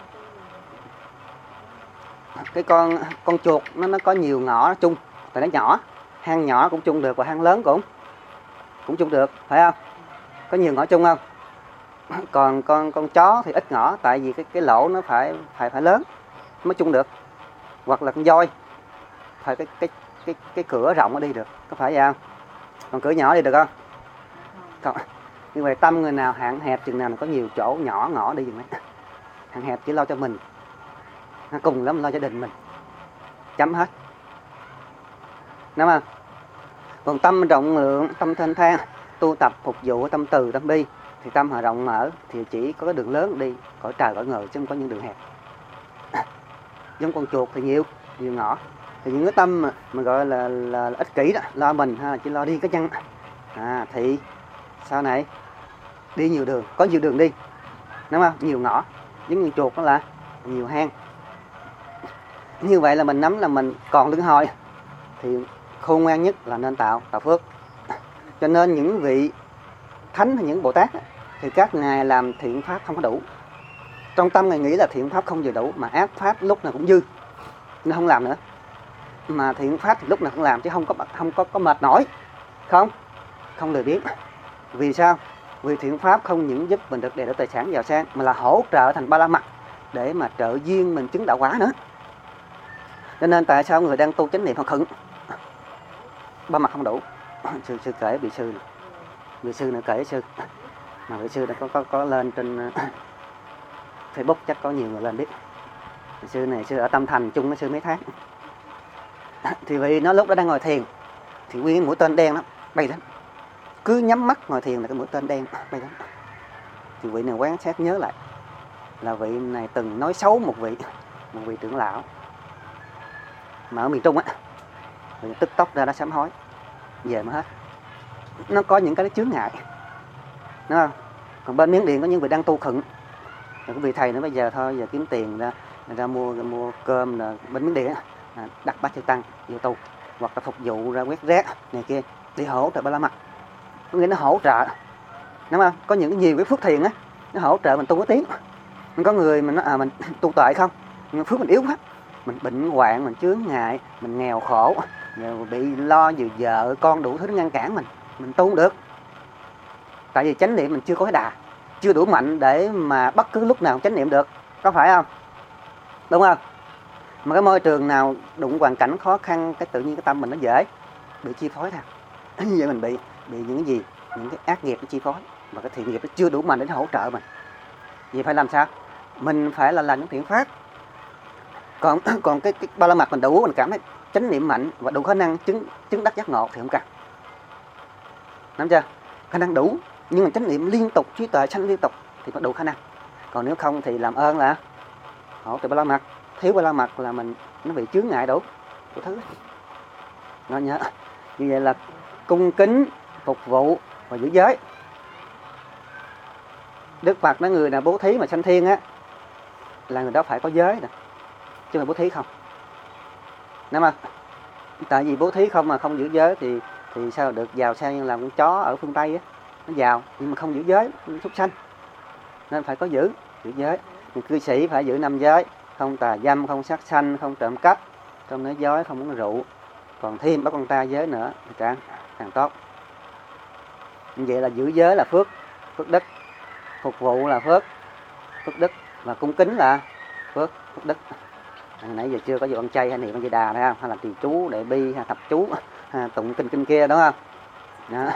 Speaker 1: cái con chuột nó có nhiều ngõ chung, tại nó nhỏ, hang nhỏ cũng chung được và hang lớn cũng chung được, phải không? Có nhiều ngõ chung không? Còn con chó thì ít ngõ, tại vì cái lỗ nó phải lớn mới chung được. Hoặc là con voi phải cái cửa rộng nó đi được, có phải vậy không? Còn cửa nhỏ đi được không? Còn như vậy tâm người nào hạn hẹp chừng nào có nhiều chỗ nhỏ ngõ đi chừng đấy. Hạn hẹp chỉ lo cho mình, cùng lắm lo gia đình mình, chấm hết. Đúng không? Còn tâm rộng lượng, tâm thanh thang, tu tập phục vụ tâm từ tâm bi thì tâm họ rộng mở, thì chỉ có cái đường lớn đi, cõi trời cõi người, chứ không có những đường hẹp. Giống con chuột thì nhiều ngõ. Thì những cái tâm mà gọi là ích kỷ đó, lo mình hay là chỉ lo đi cái chân, thì sau này đi nhiều đường, có nhiều đường đi, đúng không? Nhiều ngõ, giống như chuột đó là nhiều hang. Như vậy là mình nắm là mình còn luân hồi, thì khôn ngoan nhất là nên tạo phước. Cho nên những vị thánh hay những Bồ Tát thì các ngài làm thiện pháp không có đủ. Trong tâm ngài nghĩ là thiện pháp không vừa đủ, mà ác pháp lúc nào cũng dư, nó không làm nữa. Mà thiện pháp thì lúc nào cũng làm, chứ không có mệt nổi, không lười biếng. Vì sao? Vì thiện pháp không những giúp mình được đầy đủ tài sản giàu sang, mà là hỗ trợ thành ba la mật để mà trợ duyên mình chứng đạo quả nữa. Cho nên tại sao người đang tu chánh niệm họ khựng? Ba mặt không đủ. Sư kể vị sư nữa kể sư, mà vị sư đã có lên trên Facebook, chắc có nhiều người lên biết. Vị sư này sư ở Tâm Thành chung với sư mấy tháng. Thì vì nó lúc đó đang ngồi thiền thì nguyên mũi tên đen đó bay đến, cứ nhắm mắt ngồi thiền là cái mũi tên đen bay đến. Thì vị này quán sát nhớ lại là vị này từng nói xấu một vị trưởng lão mà ở miền Trung á, vị tức tốc ra đã sám hối về mới hết. Nó có những cái chướng ngại, đúng không? Còn bên Miến Điện có những vị đang tu khựng, rồi cái vị thầy nói bây giờ thôi, giờ kiếm tiền ra mua cơm là bên Miến Điện đặt bát chư tăng vô tu, hoặc là phục vụ ra quét rác này kia để hỗ trợ ba la mật. Có nghĩa nó hỗ trợ, đúng không? Có những nhiều cái phước thiền á, nó hỗ trợ mình tu có tiếng. Có người mình nói mình tu tuệ không, nhưng phước mình yếu quá, mình bệnh hoạn, mình chướng ngại, mình nghèo khổ, rồi bị lo về vợ con đủ thứ nó ngăn cản mình tu không được. Tại vì chánh niệm mình chưa có cái đà, chưa đủ mạnh để mà bất cứ lúc nào chánh niệm được, có phải không? Đúng không? Mà cái môi trường nào đụng hoàn cảnh khó khăn, cái tự nhiên cái tâm mình nó dễ bị chi phối thôi. Như vậy mình bị những cái gì, những cái ác nghiệp nó chi phối, mà cái thiện nghiệp nó chưa đủ mạnh để nó hỗ trợ mình. Vậy phải làm sao? Mình phải là làm những thiện pháp. Còn cái ba la mật mình đủ, mình cảm thấy chánh niệm mạnh và đủ khả năng chứng đắc giác ngộ thì không cần. Nắm chưa? Khả năng đủ, nhưng mà chánh niệm liên tục, trí tuệ sanh liên tục thì mới đủ khả năng. Còn nếu không thì làm ơn là hỗ trợ ba la mật. Thiếu ba la mật là nó bị chướng ngại đủ thứ. Nó nhớ như vậy là cung kính, phục vụ và giữ giới. Đức Phật nói người nào bố thí mà sanh thiên á là người đó phải có giới nè, chứ mà bố thí không. Đúng không? Tại vì bố thí không mà không giữ giới thì sao được giàu sang như làm con chó ở phương Tây á, nó giàu nhưng mà không giữ giới, súc sanh. Nên phải có giữ giới. Người cư sĩ phải giữ 5 giới, không tà dâm, không sát sanh, không trộm cắp, không nói dối, không uống rượu. Còn thêm bắt con ta giới nữa thì càng tốt. Như vậy là giữ giới là phước đức, phục vụ là phước đức, và cung kính là phước đức. Nãy giờ chưa có vụ ăn chay hay niệm A Di Đà thấy không? Hay là trì chú, đệ bi, hay thập chú, hay tụng kinh kia, đúng không? Đó.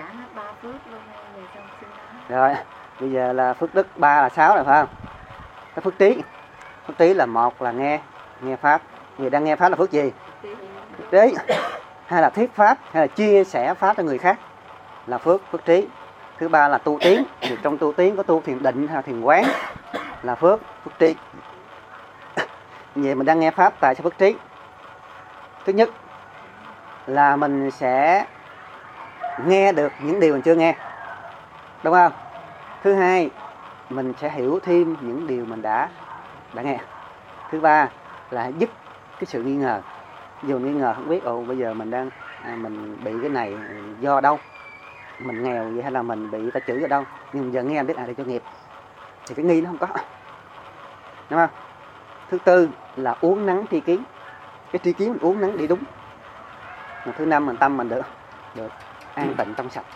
Speaker 1: Rồi, bây giờ là phước đức 3 là 6 rồi phải không? Cái phước trí là 1 là nghe pháp. Người đang nghe pháp là phước gì? Phước trí. Hay là thuyết pháp, hay là chia sẻ pháp cho người khác là phước trí. Thứ 3 là tu tiến. Thì trong tu tiến có tu thiền định hay là thiền quán là phước trí. Vậy mình đang nghe pháp tại sao phước trí? Thứ nhất là mình sẽ nghe được những điều mình chưa nghe, đúng không? Thứ hai, mình sẽ hiểu thêm những điều mình đã nghe. Thứ ba là dứt cái sự nghi ngờ. Dù nghi ngờ không biết bây giờ mình đang mình bị cái này do đâu, mình nghèo vậy hay là mình bị ta chửi ở đâu, nhưng giờ nghe biết để cho nghiệp thì cái nghi nó không có, đúng không? Thứ tư là uống nắng tri kiến. Cái tri kiến mình uống nắng đi đúng. Và thứ năm mình tâm mình được an tịnh trong sạch.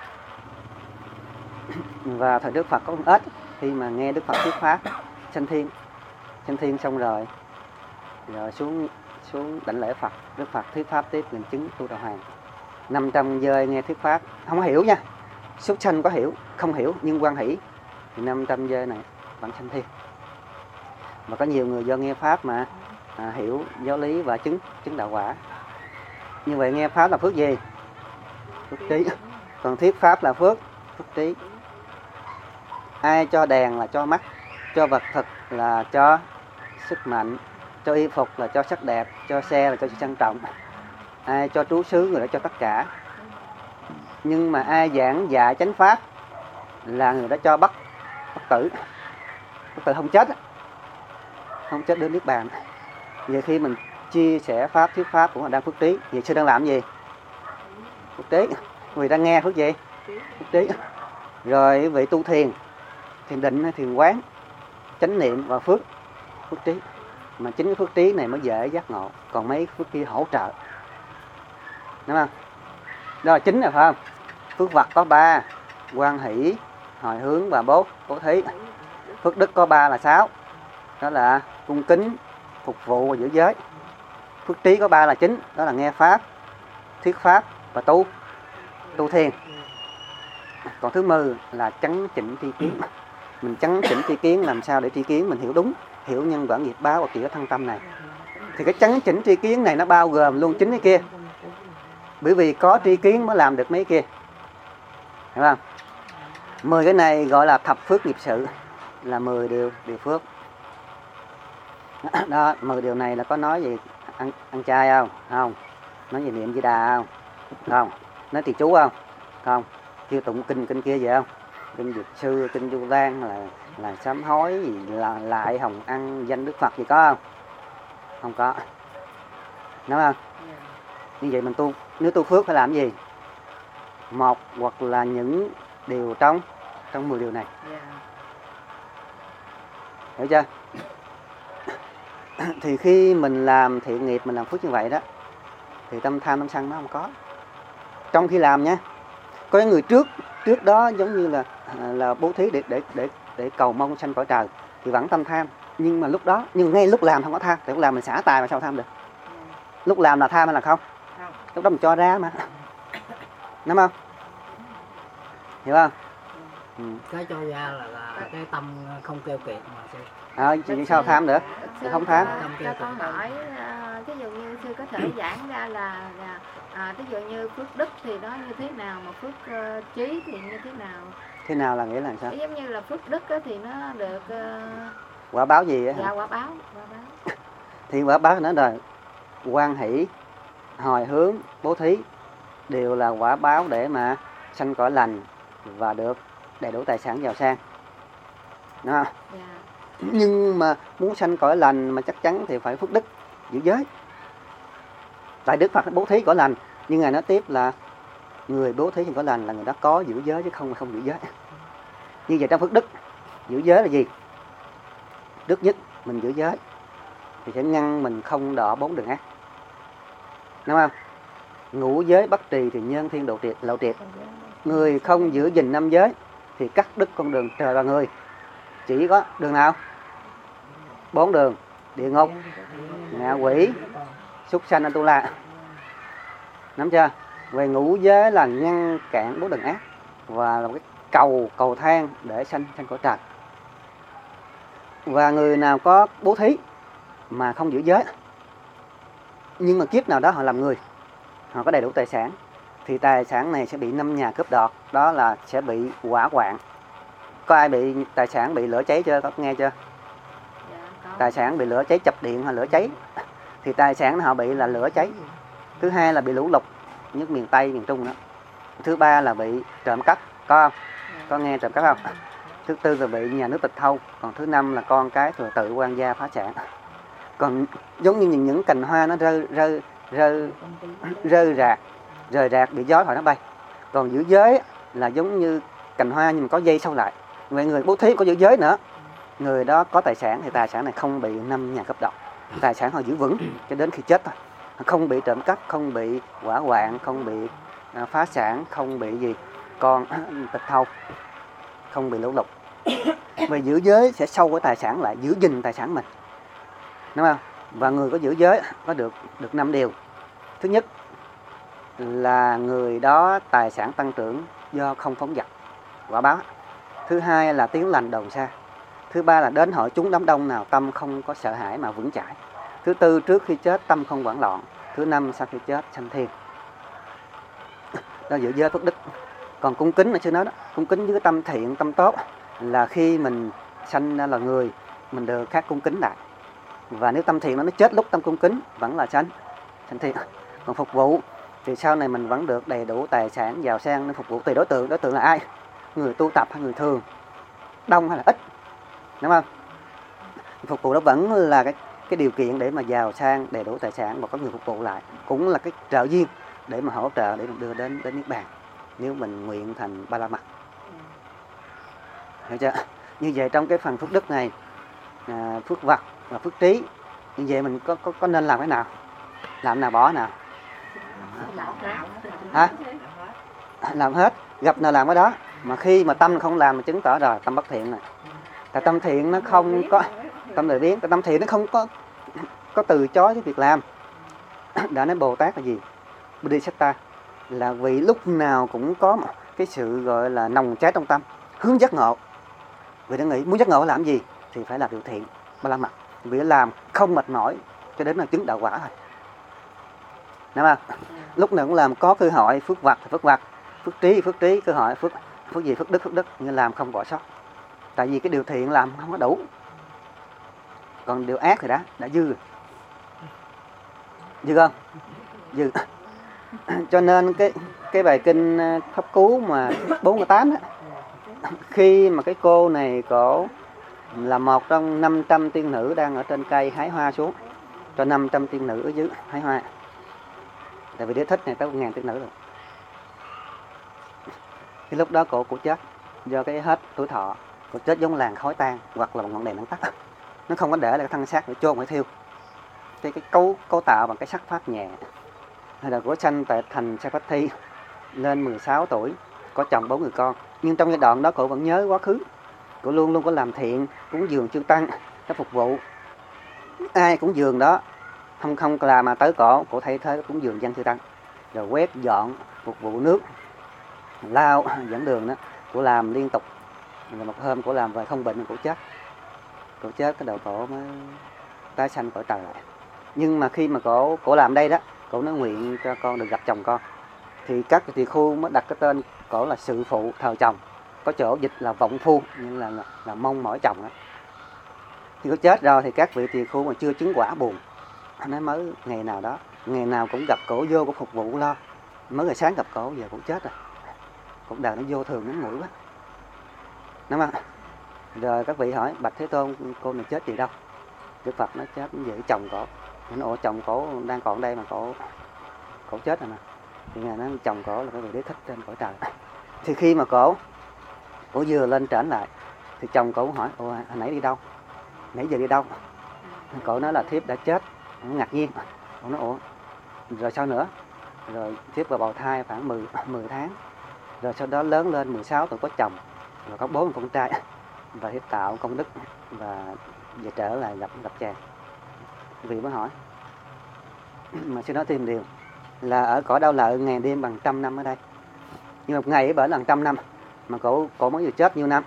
Speaker 1: Và thời Đức Phật có con ếch, khi mà nghe Đức Phật thuyết pháp sanh thiên xong rồi xuống đảnh lễ Phật. Đức Phật thuyết pháp tiếp mình chứng tu đạo hoàng. 500 dơi nghe thuyết pháp không có hiểu nha, súc sanh có hiểu, không hiểu nhưng quan hỷ thì 500 dơi này vẫn sanh thiên. Và có nhiều người do nghe pháp mà hiểu giáo lý và chứng đạo quả. Như vậy nghe pháp là phước gì? Phước trí. Còn thuyết pháp là phước trí. Ai cho đèn là cho mắt, cho vật thực là cho sức mạnh, cho y phục là cho sắc đẹp, cho xe là cho sự trang trọng. Ai cho trú xứ người đã cho tất cả. Nhưng mà ai giảng dạy chánh pháp là người đã cho bất tử. Bất tử không chết đến niết bàn. Vậy khi mình chia sẻ pháp, thuyết pháp cũng là đang phước trí. Vậy sư đang làm gì? Phước trí. Vì đang nghe phước gì? Phước trí. Rồi vị tu thiền, thiền định, thiền quán, chánh niệm và phước trí. Mà chính cái phước trí này mới dễ giác ngộ, còn mấy phước kia hỗ trợ, đúng không? Đó là chính rồi phải không? Phước vật có 3: hoan hỷ, hồi hướng và bố thí. Phước đức có 3 là 6, đó là cung kính, phục vụ và giữ giới. Phước trí có 3 là chính, đó là nghe pháp, thuyết pháp và tu thiền. Còn thứ 10 là chánh chỉnh tri kiến. Mình chánh chỉnh tri kiến làm sao để tri kiến mình hiểu đúng, hiểu nhân quả nghiệp báo và kiểu thân tâm này. Thì cái chánh chỉnh tri kiến này nó bao gồm luôn chính cái kia. Bởi vì có tri kiến mới làm được mấy kia, hiểu không? 10 cái này gọi là thập phước nghiệp sự, là 10 điều phước. Đó, 10 điều này là có nói về ăn chay không? Không. Nói về niệm Di Đà không? Không. Nói trì chú không? Không. Kêu tụng kinh kia vậy không? Kinh Dược Sư, kinh Du Lan là sám hối gì, là lại hồng ăn danh Đức Phật gì có không? Không có. Đúng không? Như vậy mình tu, nếu tu phước phải làm gì? Một hoặc là những điều trong 10 điều này. Hiểu chưa? Thì khi mình làm thiện nghiệp, mình làm phước như vậy đó, thì tâm tham tâm sân nó không có. Trong khi làm nha, có những người trước đó giống như là bố thí để cầu mong sanh cõi trời thì vẫn tâm tham, nhưng mà lúc đó, nhưng ngay lúc làm không có tham. Thì lúc làm mình xả tài mà sao tham được? Lúc làm là tham hay là không? Lúc đó mình cho ra mà, đúng không? Hiểu không?
Speaker 2: Cái cho ra là cái tâm không keo kiệt mà
Speaker 1: chứ sao tham nữa? Thì không tham.
Speaker 4: Cho con hỏi, ví dụ như sư có thể giảng ra là ví dụ như phước đức thì nó như thế nào, mà phước trí thì như thế nào?
Speaker 1: Thế nào là nghĩa là sao?
Speaker 4: Giống như là phước đức thì nó được
Speaker 1: quả báo gì á?
Speaker 4: Dạ, quả báo.
Speaker 1: Thì quả báo nữa rồi, hoan hỷ, hồi hướng, bố thí đều là quả báo để mà sanh cõi lành và được đầy đủ tài sản giàu sang. Đúng không?
Speaker 4: Dạ.
Speaker 1: Nhưng mà muốn sanh cõi lành mà chắc chắn thì phải phước đức, giữ giới. Tại Đức Phật bố thí cõi lành, nhưng Ngài nói tiếp là người bố thí cõi lành là người đó có giữ giới chứ không giữ giới. Như vậy trong phước đức, giữ giới là gì? Đức nhất, mình giữ giới thì sẽ ngăn mình không đọa 4 đường ác. Đúng không? Ngũ giới bất trì thì nhân thiên lộ triệt. Người không giữ gìn 5 giới thì cắt đứt con đường trời và người. Chỉ có đường nào? 4 đường: địa ngục, ngạ quỷ, súc sanh, Atula. Nắm chưa? Về ngũ giới là ngăn cản 4 đường ác và là một cái cầu thang để sanh cõi trời. Và người nào có bố thí mà không giữ giới, nhưng mà kiếp nào đó họ làm người, họ có đầy đủ tài sản, thì tài sản này sẽ bị 5 nhà cướp đoạt, đó là sẽ bị hỏa hoạn. Có ai bị tài sản bị lửa cháy chưa? Có nghe chưa?
Speaker 4: Dạ, có.
Speaker 1: Tài sản bị lửa cháy, chập điện hoặc lửa cháy thì tài sản họ bị là lửa cháy. Thứ hai là bị lũ lụt như miền Tây, miền Trung đó. Thứ ba là bị trộm cắp, có không? Có nghe trộm cắp không? Thứ tư là bị nhà nước tịch thu. Còn thứ năm là con cái thừa tự quan gia phá sản. Còn giống như những cành hoa nó rơi rạc bị gió thổi nó bay. Còn giữ giới là giống như cành hoa nhưng mà có dây sâu lại. Vậy người bố thí có giữ giới nữa, người đó có tài sản thì tài sản này không bị 5 nhà cướp đoạt. Tài sản họ giữ vững cho đến khi chết thôi. Không bị trộm cắp, không bị hỏa hoạn, không bị phá sản, không bị gì con tịch thu, không bị lũ lụt. Về giữ giới sẽ sâu cái tài sản lại, giữ gìn tài sản mình, đúng không? Và người có giữ giới có được 5 điều. Thứ nhất là người đó tài sản tăng trưởng do không phóng dật, quả báo. Thứ hai là tiếng lành đồn xa. Thứ ba là đến hội chúng đám đông nào tâm không có sợ hãi mà vững chãi. Thứ tư, trước khi chết tâm không hoảng loạn. Thứ năm, sau khi chết sanh thiên. Đó giữ giới phước đức. Còn cung kính là chưa nói đó. Cung kính với cái tâm thiện, tâm tốt là khi mình sanh ra là người, mình được khác cung kính lại. Và nếu tâm thiện nó chết lúc tâm cung kính vẫn là sanh thiện. Còn phục vụ thì sau này mình vẫn được đầy đủ tài sản giàu sang, nên phục vụ tùy đối tượng. Đối tượng là ai? Người tu tập hay người thường, đông hay là ít, đúng không? Phục vụ đó vẫn là cái điều kiện để mà giàu sang, đầy đủ tài sản và có người phục vụ lại, cũng là cái trợ duyên để mà hỗ trợ để mình đưa đến niết bàn. nếu mình nguyện thành Ba La Mật. Hiểu chưa? Như vậy trong cái phần phước đức này, phước vật và phước trí, như vậy mình có nên làm cái nào? Làm nào bỏ nào? Hả? Làm hết, gặp nào làm cái đó. Mà khi mà tâm không làm, mà chứng tỏ rồi tâm bất thiện này. Tại tâm thiện nó không có, tâm lười biếng, tâm thiện nó không có từ chối cái việc làm. Đã nói Bồ Tát là gì? Bodhisattva là vì lúc nào cũng có một cái sự gọi là nồng cháy trong tâm, hướng giác ngộ. Vì đã nghĩ muốn giác ngộ làm gì thì phải làm điều thiện, Ba La Mật. Vì làm không mệt mỏi cho đến là chứng đạo quả thôi. Đúng không? Lúc nào cũng làm có cơ hội, phước vật thì phước vật, phước trí cơ hội, phước gì phước đức, nhưng làm không bỏ sót. Tại vì cái điều thiện làm không có đủ, còn điều ác thì đã dư không? Dư. Cho nên cái bài kinh Pháp Cú mà 48 đó, khi mà cái cô này cổ là một trong 500 tiên nữ đang ở trên cây hái hoa xuống cho 500 tiên nữ ở dưới hái hoa. Tại vì Đế Thích này tới 1.000 tiên nữ rồi. Cái lúc đó cổ chết do cái hết tuổi thọ, cổ chết giống làng khói tan hoặc là một ngọn đèn đang tắt. Nó không có để lại cái thân xác để chôn phải thiêu. Cái cấu tạo bằng cái sắc pháp nhẹ. Hay là cổ sanh tại thành Savatthi lên 16 tuổi, có chồng 4 người con. Nhưng trong giai đoạn đó cổ vẫn nhớ quá khứ. Cổ luôn luôn có làm thiện, cúng dường chư tăng, có phục vụ. Ai cúng dường đó, không làm mà tới cổ thay thế cúng dường dân chư tăng. Rồi quét dọn, phục vụ nước, lao, dẫn đường đó. Cổ làm liên tục. Rồi một hôm cổ làm về không bệnh, cổ chết. Cổ chết cái đầu cổ mới tái sanh cõi trời lại. Nhưng mà khi mà cổ làm đây đó, cổ nói nguyện cho con được gặp chồng con. Thì các tỳ khu mới đặt cái tên cổ là sự phụ thờ chồng. Có chỗ dịch là vọng phu, nhưng là mong mỏi chồng đó. Khi có chết rồi thì các vị tỳ khu mà chưa chứng quả buồn. Nói mới ngày nào đó, ngày nào cũng gặp cổ vô, cũng phục vụ lo. Mới ngày sáng gặp cổ, giờ cũng chết rồi. Cuộc đời nó vô thường, ngắn ngủi quá. Đúng không? Rồi các vị hỏi, Bạch Thế Tôn, cô này chết gì đâu? Đức Phật nói chết vậy chồng cổ. Ủa chồng cổ đang còn đây mà cổ chết rồi mà. Thì Ngài nói chồng cổ là cái vị Đế Thích trên cõi trời. Thì khi mà cổ vừa lên trển lại thì chồng cổ hỏi, ủa hồi nãy đi đâu? Nãy giờ đi đâu? Cổ nói là thiếp đã chết. Ngạc nhiên. Cổ nói ủa rồi sao nữa? Rồi thiếp vào bào thai khoảng 10 tháng. Rồi sau đó lớn lên 16 tuổi có chồng, rồi có 4 con trai. Và thiếp tạo công đức và về trở lại gặp chàng. Vì mới hỏi. Mà xin nói thêm điều là ở cõi Đau Lợi ngày đêm bằng 100 năm ở đây. Nhưng một ngày ở bển là 100 năm. Mà cổ mới vừa chết nhiêu năm?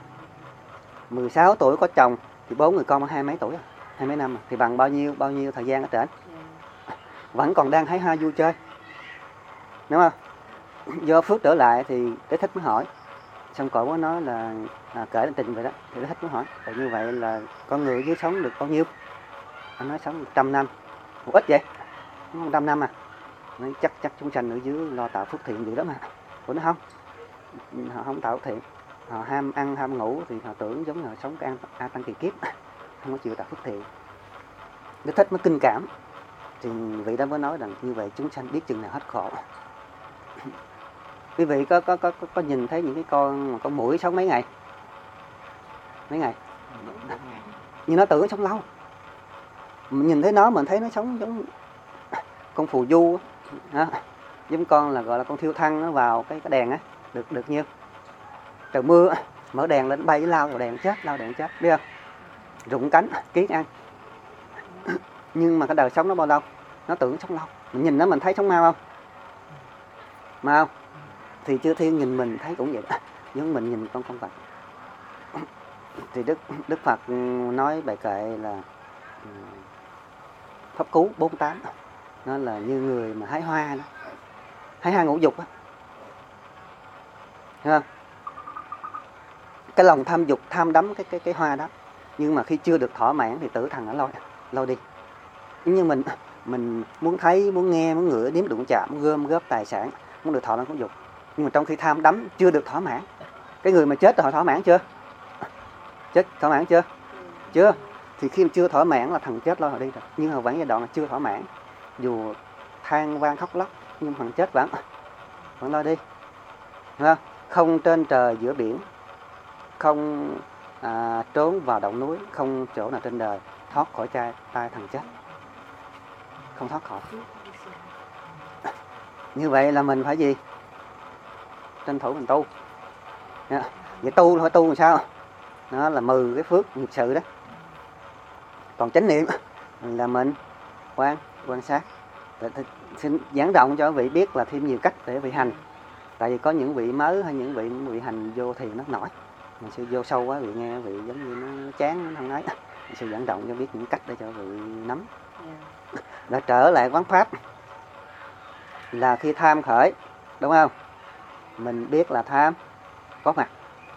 Speaker 1: 16 tuổi có chồng thì 4 người con 20 mấy tuổi, 20 mấy năm thì bằng bao nhiêu thời gian ở trển. Vẫn còn đang hái hoa vui chơi. Đúng không? Do phước trở lại thì Đế Thích mới hỏi. Xong cổ mới nói là kể lên tình vậy đó. Thì Đế Thích mới hỏi, như vậy là con người dưới sống được bao nhiêu? Anh nói sống 100 năm. Một ít vậy? 100 năm à? Nói chắc chúng sanh ở dưới lo tạo phước thiện gì đó mà. Cổ nói không. Họ không tạo thiện. Họ ham ăn ham ngủ thì họ tưởng giống như họ sống cái A Tăng kỳ kiếp. Không có chịu tạo phước thiện. Đế Thích mới kinh cảm. Thì vị đó mới nói rằng như vậy chúng sanh biết chừng nào hết khổ. Quý vị có nhìn thấy những cái con muỗi sống mấy ngày? Mấy ngày? Nhưng nó tưởng sống lâu. Mình nhìn thấy nó, mình thấy nó sống giống con phù du á. Giống con là gọi là con thiêu thân, nó vào cái đèn á, được nhiêu. Trời mưa mở đèn lên bay lao vào đèn chết, biết không? Rụng cánh, kiến ăn. Nhưng mà cái đời sống nó bao lâu? Nó tưởng sống lâu. Mình nhìn nó mình thấy sống mau không? Mau không? Thì chư thiên nhìn mình thấy cũng vậy đó. Nhưng mình nhìn con vật. Thì Đức Phật nói bài kệ là Pháp Cú 48. Nó là như người mà hái hoa đó. Hái hoa ngũ dục á. Thấy không? Cái lòng tham dục, tham đắm cái hoa đó. Nhưng mà khi chưa được thỏa mãn thì tử thần nó lôi đi. Nhưng mình muốn thấy, muốn nghe, muốn ngửi, nếm đụng chạm, muốn gom góp tài sản, muốn được thỏa mãn ngũ dục. Nhưng mà trong khi tham đắm chưa được thỏa mãn. Cái người mà chết rồi họ thỏa mãn chưa? Chết thỏa mãn chưa? Chưa. Thì khi chưa thỏa mãn là thằng chết lôi họ đi rồi. Nhưng mà vẫn giai đoạn là chưa thỏa mãn. Dù than vang khóc lóc nhưng thằng chết vẫn lôi đi. Đúng không? Không trên trời giữa biển, không trốn vào động núi, không chỗ nào trên đời thoát khỏi tay thằng chết, không thoát khỏi. Như vậy là mình phải gì? Tranh thủ mình tu. Vậy tu phải tu làm sao? Nó là 10 cái phước nghiệp sự đó. Còn chánh niệm là mình quan sát. Xin giảng động cho vị biết là thêm nhiều cách để vị hành. Tại vì có những vị mới hay những vị hành vô thiền nó nổi, mình sẽ vô sâu quá vị nghe vị giống như nó chán nó không ấy. Mình sẽ giảng động cho biết những cách để cho vị nắm. Là trở lại quán pháp là khi tham khởi, đúng không? Mình biết là tham có mặt.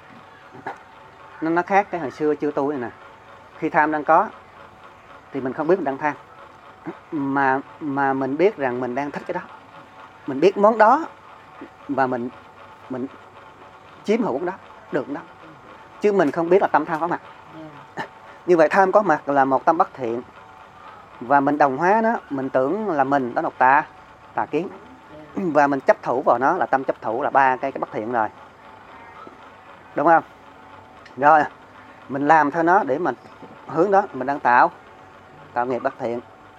Speaker 1: Nó khác cái hồi xưa chưa tu này nè. Khi tham đang có thì mình không biết mình đang tham, mà mình biết rằng mình đang thích cái đó, mình biết món đó và mình chiếm hữu đó, được đó, chứ mình không biết là tâm tham có mặt. Như vậy tham có mặt là một tâm bất thiện, và mình đồng hóa nó, mình tưởng là mình đó là một tà kiến, và mình chấp thủ vào nó là tâm chấp thủ, là 3 cái bất thiện rồi, đúng không? Rồi mình làm theo nó để mình hướng đó, mình đang tạo nghiệp bất thiện,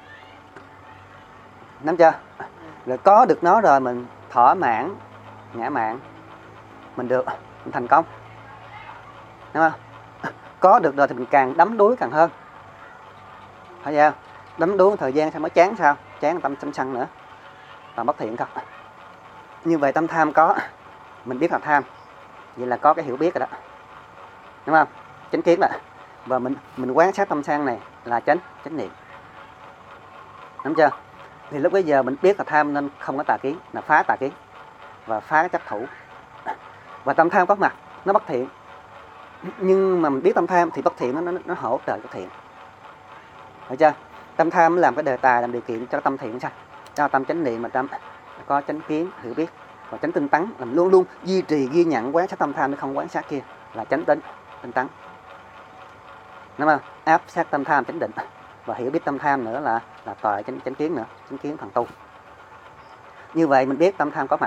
Speaker 1: nắm chưa? Rồi có được nó rồi mình thỏa mãn, ngã mạn, mình được, mình thành công, đúng không? Có được rồi thì mình càng đắm đuối càng hơn, phải không? Đắm đuối thời gian sao mới chán, sao chán tâm sân nữa, là bất thiện không? Như vậy tâm tham có, mình biết là tham, vậy là có cái hiểu biết rồi đó, đúng không? Chánh kiến là, và mình quán sát tâm sang này là chánh niệm, nắm chưa? Thì lúc bây giờ mình biết là tham nên không có tà kiến, là phá tà kiến và phá cái chấp thủ. Và tâm tham có mặt, nó bất thiện, nhưng mà mình biết tâm tham thì bất thiện nó hỗ trợ bất thiện, phải chưa? Tâm tham làm cái đề tài, làm điều kiện cho tâm thiện sao? Cho tâm chánh niệm mà tâm có chánh kiến, hiểu biết và chánh tinh tấn, làm luôn luôn duy trì ghi nhận quán sát tâm tham, nó không quán sát kia là chánh tinh tấn, đúng không? Áp sát tâm tham chánh định, và hiểu biết tâm tham nữa là tòa chánh kiến nữa, chánh kiến phần tu. Như vậy mình biết tâm tham có mặt,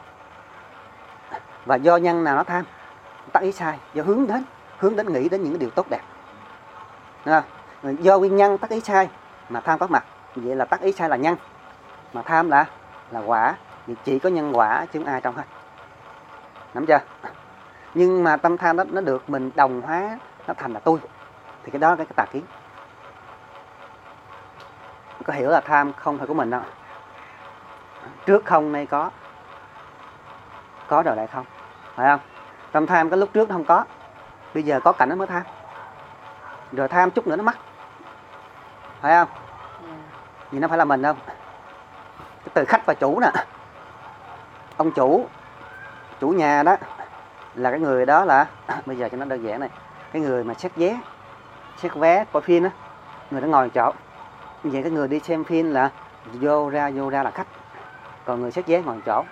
Speaker 1: và do nhân nào nó tham, tác ý sai, do hướng đến nghĩ đến những điều tốt đẹp, đúng không? Do nguyên nhân tác ý sai mà tham có mặt, vậy là tác ý sai là nhân, mà tham là quả, thì chỉ có nhân quả chứ không ai trong hết, nắm chưa? Nhưng mà tâm tham đó nó được mình đồng hóa, nó thành là tôi, thì cái đó là cái tà kiến. Có hiểu là tham không phải của mình đâu, trước không nay có rồi lại không, phải không? Tâm tham cái lúc trước nó không có, bây giờ có cảnh nó mới tham, rồi tham chút nữa nó mất, phải không? Vì nó phải là mình không? Cái từ khách và chủ nè, ông chủ nhà đó là cái người đó là bây giờ cho nó đơn giản này, cái người mà xét vé coi phim á, người đó ngồi chỗ. Vậy cái người đi xem phim là vô ra là khách, còn người xét vé ngồi chỗ,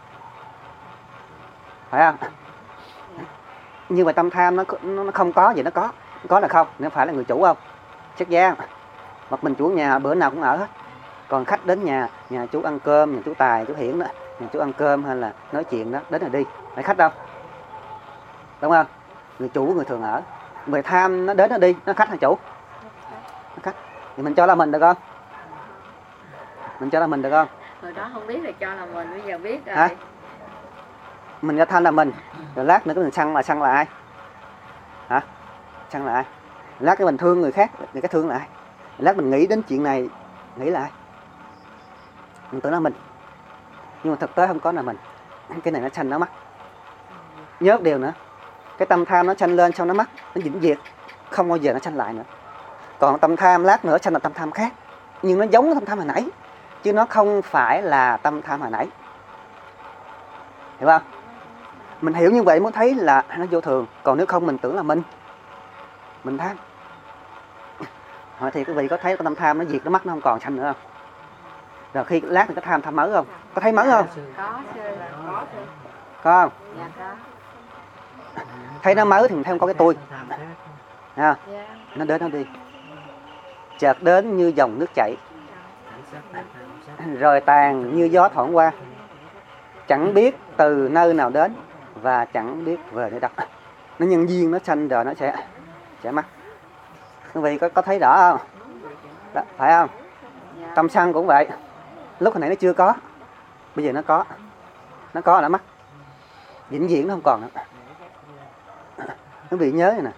Speaker 1: phải không? Nhưng mà tâm tham nó không có, vậy nó có là không, nó phải là người chủ không? Xét vé, hoặc mình chủ nhà bữa nào cũng ở hết, còn khách đến nhà chú ăn cơm, nhà chú Tài, chú Hiển đó, nhà chú ăn cơm hay là nói chuyện đó, đến là đi, phải khách đâu, đúng không? Người chủ người thường ở. Người tham nó đến nó đi, nó khách hay chủ? Nó khách. Thì mình cho là mình được không? Mình cho là mình được không?
Speaker 4: Hồi đó không biết là cho là mình, bây giờ biết rồi.
Speaker 1: Hả? Mình cho tham là mình, rồi lát nữa cái mình săn là ai? Hả? Săn là ai? Lát cái mình thương người khác, thì cái thương là ai? Lát mình nghĩ đến chuyện này, nghĩ là ai? Mình tưởng là mình, nhưng mà thực tế không có là mình. Cái này nó sanh nó mất. Nhớ một điều nữa, cái tâm tham nó sanh lên xong nó mất, nó vĩnh viễn, không bao giờ nó sanh lại nữa. Còn tâm tham lát nữa sanh là tâm tham khác, nhưng nó giống tâm tham hồi nãy, chứ nó không phải là tâm tham hồi nãy, hiểu không? Mình hiểu như vậy mới thấy là nó vô thường. Còn nếu không mình tưởng là mình tham. Hỏi thì quý vị có thấy cái tâm tham nó diệt, nó mất, nó không còn sanh nữa không? Rồi khi lát thì có tham mới không? Có thấy mới không?
Speaker 4: Có chứ.
Speaker 1: Có không?
Speaker 4: Dạ có.
Speaker 1: Thấy nó mới thì mình thấy không có cái tôi. Dạ. Nó đến nó đi, chợt đến như dòng nước chảy, rồi tàn như gió thoảng qua, chẳng biết từ nơi nào đến, và chẳng biết về nơi đâu. Nó nhân duyên nó sanh rồi nó sẽ mất. Quý vị có thấy rõ không? Đó, phải không?
Speaker 4: Dạ.
Speaker 1: Tâm sân cũng vậy. Lúc hồi nãy nó chưa có, bây giờ nó có là nó mất. Vĩnh viễn nó không còn nữa. Quý vị nhớ này nè,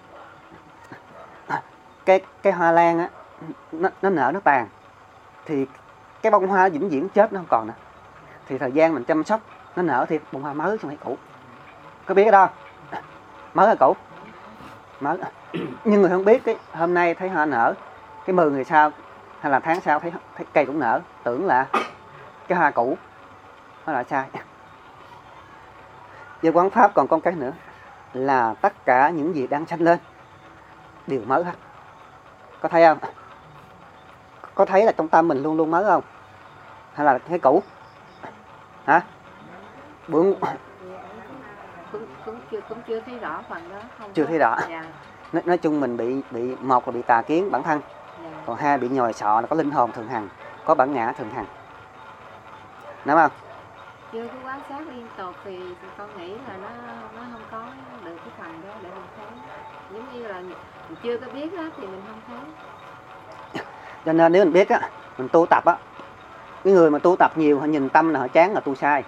Speaker 1: cái hoa lan á, nó nở nó tàn, thì cái bông hoa vĩnh viễn chết nó không còn nữa. Thì thời gian mình chăm sóc nó nở thì bông hoa mới chứ không phải cũ. Có biết cái đó không? Mới hay cũ? Mới. Nhưng người không biết cái hôm nay thấy hoa nở, cái 10 ngày sau hay là tháng sau thấy cây cũng nở, tưởng là cái hoa cũ. Nó là sai. Về quán pháp còn con cái nữa là tất cả những gì đang sanh lên đều mới hết. Có thấy không? Có thấy là trong tâm mình luôn luôn mới không? Hay là cái cũ? Hả?
Speaker 4: Cũng chưa thấy rõ phần đó. Không
Speaker 1: chưa
Speaker 4: có.
Speaker 1: thấy rõ.
Speaker 4: Dạ.
Speaker 1: Nói chung mình bị một là bị tà kiến bản thân,
Speaker 4: Dạ.
Speaker 1: còn hai bị nhồi sọ là có linh hồn thường hằng, có bản ngã thường hằng. Đúng không?
Speaker 4: Chưa có quan sát liên tục thì con nghĩ là nó không có được cái phần đó để mình thấy. Giống như là mình chưa có biết đó thì mình không thấy.
Speaker 1: Cho nên nếu mình biết á, mình tu tập á, cái người mà tu tập nhiều họ nhìn tâm là họ chán là tu sai.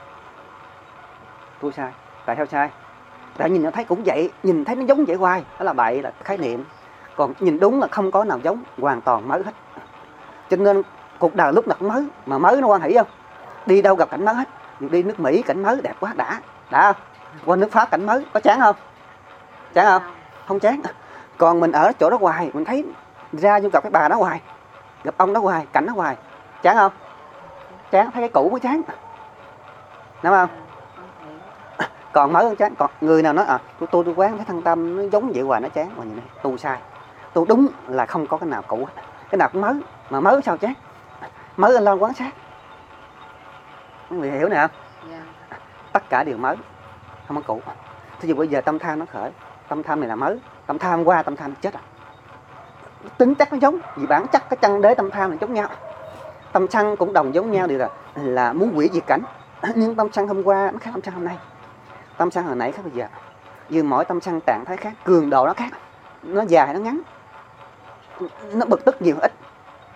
Speaker 1: Tu sai. Tại sao sai? Tại nhìn nó thấy cũng vậy, nhìn thấy nó giống vậy hoài, đó là bậy, là khái niệm. Còn nhìn đúng là không có nào giống, hoàn toàn mới hết. Cho nên cuộc đời lúc nào cũng mới, mà mới nó quan hỷ không? Đi đâu gặp cảnh mới hết. Đi nước Mỹ cảnh mới đẹp quá, đã không? Qua nước Pháp cảnh mới, có chán không? Chán không? Không chán. Còn mình ở chỗ đó hoài, mình thấy ra vô gặp cái bà đó hoài, gặp ông đó hoài, cảnh đó hoài, chán không? Chán, thấy cái cũ mới chán. Đúng không? Còn mới không chán. Còn người nào nói tôi quán thấy thân tâm nó giống vậy hoài nó chán, mà nhìn này tu sai. Tu đúng là không có cái nào cũ hết. Cái nào cũng mới, mà mới sao chán? Mới anh lo quán sát. Quý vị hiểu nè không?
Speaker 4: Yeah.
Speaker 1: Tất cả đều mới, không có cũ. Thí dụ bây giờ tâm tham nó khởi, tâm tham này là mới, tâm tham qua tâm tham chết rồi. Tính chất nó giống, vì bản chất cái chân đế tâm tham là giống nhau. Tâm sân cũng đồng giống nhau, đều là muốn hủy diệt cảnh. Nhưng tâm sân hôm qua nó khác tâm sân hôm nay. Tâm sân hồi nãy khác bây giờ. Vì mỗi tâm sân trạng thái khác, cường độ nó khác. Nó dài nó ngắn, nó bực tức nhiều ít,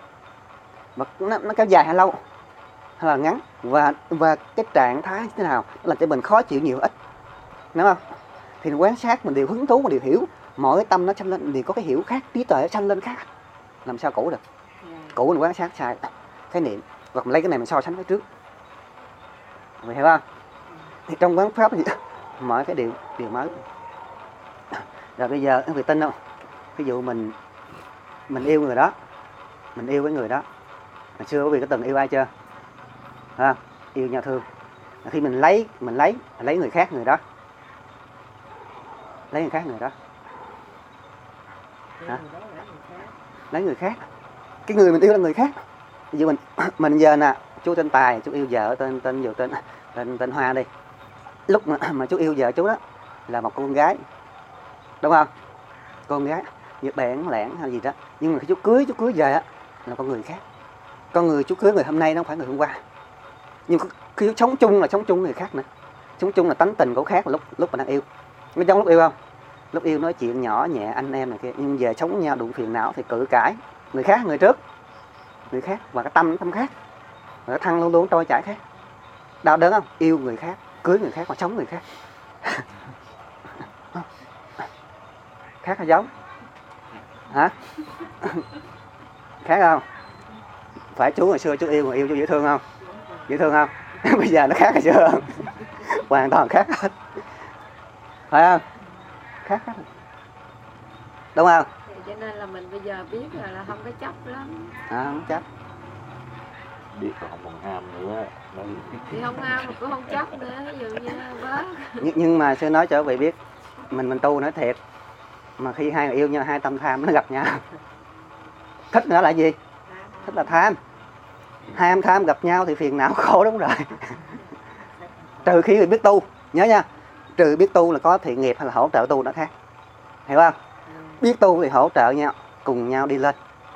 Speaker 1: nó kéo dài hay lâu hay là ngắn, và cái trạng thái như thế nào là cho mình khó chịu nhiều ít, đúng không? Thì quan sát mình đều hứng thú, mình đều hiểu. Mỗi tâm nó sanh lên đều có cái hiểu khác, trí tuệ nó sanh lên khác, làm sao cũ được? Cũ mình quan sát sai khái niệm, hoặc mình lấy cái này mình so sánh với trước, mình hiểu không? Thì trong quán pháp thì mọi cái đều mới. Rồi bây giờ quý vị tin không? Ví dụ mình yêu người đó, mình yêu với người đó. Hồi xưa quý vị có từng yêu ai chưa? À, yêu nhau thương. Khi mình lấy người khác người đó, lấy người khác người đó. Hả? Lấy người khác. Cái người mình yêu là người khác. Ví dụ mình giờ nè, chú tên Tài, chú yêu vợ tên Hoa đi. Lúc mà chú yêu vợ chú đó là một con gái, đúng không? Con gái như bẽn lẽn hay gì đó. Nhưng mà khi chú cưới về á là con người khác. Con người chú cưới người hôm nay nó không phải người hôm qua. Nhưng khi chú sống chung là sống chung người khác nữa. Sống chung là tánh tình của khác là lúc mà đang yêu. Nó giống lúc yêu không? Lúc yêu nói chuyện nhỏ nhẹ anh em này kia, nhưng về sống nhau đụng phiền não thì cự cãi. Người khác, người trước, người khác, và cái tâm khác, và cái thân luôn luôn trôi chảy khác. Đau đớn không? Yêu người khác, cưới người khác mà sống người khác. Khác hay giống? Hả? Khác không? Phải chú hồi xưa chú yêu chú dễ thương không? Dễ thương không? Bây giờ nó khác hay chưa? Hoàn toàn khác hết. Phải không? Khác hết. Đúng không?
Speaker 4: Cho nên là mình bây giờ biết là không có chấp lắm.
Speaker 1: Không chấp.
Speaker 5: Biết là không còn ham nữa.
Speaker 4: Thì không ham mà cũng không chấp nữa, ví dụ như bớt.
Speaker 1: Nhưng mà sư nói cho quý vị biết, mình tu nói thiệt, mà khi hai người yêu nhau, hai tâm tham nó gặp nhau, thích nữa là gì? Thích là tham. Hai tham gặp nhau thì phiền não khổ đúng rồi. Trừ khi người biết tu, nhớ nha, trừ biết tu là có thiện nghiệp hay là hỗ trợ tu nó khác, hiểu không? Biết tu thì hỗ trợ nhau, cùng nhau đi lên.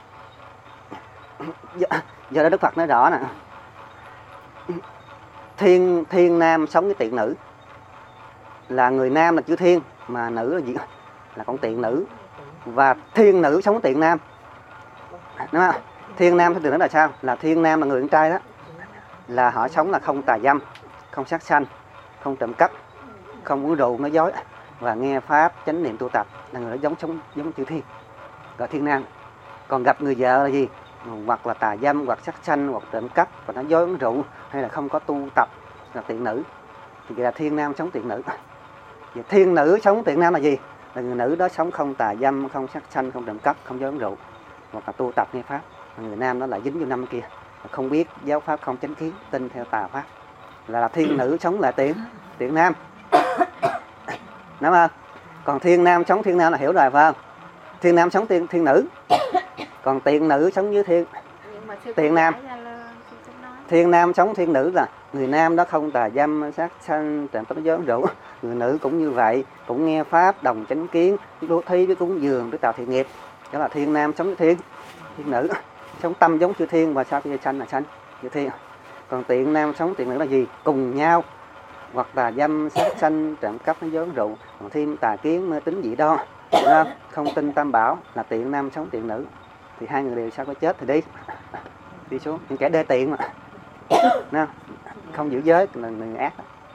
Speaker 1: Giờ đó Đức Phật nói rõ nè, thiên nam sống với tiện nữ, là người nam là chữ thiên, mà nữ là gì? Là con tiện nữ. Và thiên nữ sống tiện nam. Đúng không? Thiên nam thì từ đó là sao? Là thiên nam là người con trai đó, là họ sống là không tà dâm, không sát sanh, không trộm cắp, không uống rượu nói dối, và nghe pháp chánh niệm tu tập, là người đó sống giống chữ thiên, gọi thiên nam. Còn gặp người vợ là gì? Hoặc là tà dâm, hoặc sát sanh, hoặc trộm cắp, hoặc nói dối uống rượu, hay là không có tu tập, là tiện nữ. Thì vậy là thiên nam sống tiện nữ. Vậy thiên nữ sống tiện nam là gì? Là người nữ đó sống không tà dâm, không sát sanh, không trộm cắp, không dối uống rượu, hoặc là tu tập nghe pháp. Người nam đó lại dính vô năm kia, không biết giáo pháp, không chánh kiến, tin theo tà pháp, là thiên nữ sống lại tiện nam. Đúng không? Còn thiên nam sống thiên nam là hiểu rồi phải không? Thiên nam sống thiên nữ, còn tiện nữ sống với tiện nam. Thiên nam sống thiên nữ là người nam đó không tà dâm, sát sanh, trộm cắp, nói dối, uống rượu. Người nữ cũng như vậy, cũng nghe pháp, đồng chánh kiến, bố thí, với cúng dường, với tạo thiện nghiệp. Đó là thiên nam sống với thiên nữ, sống tâm giống chư thiên, và sao chư sanh là sanh chư thiên. Còn tiện nam sống tiện nữ là gì? Cùng nhau, hoặc tà dâm, sát sanh, trộm cắp, nói dối, uống rượu, còn thêm tà kiến, mê tín dị đoan, không tin tam bảo, là tiện nam sống tiện nữ. Thì hai người đều sao có chết thì đi xuống. Những kẻ đê tiện mà không giữ giới là người ác.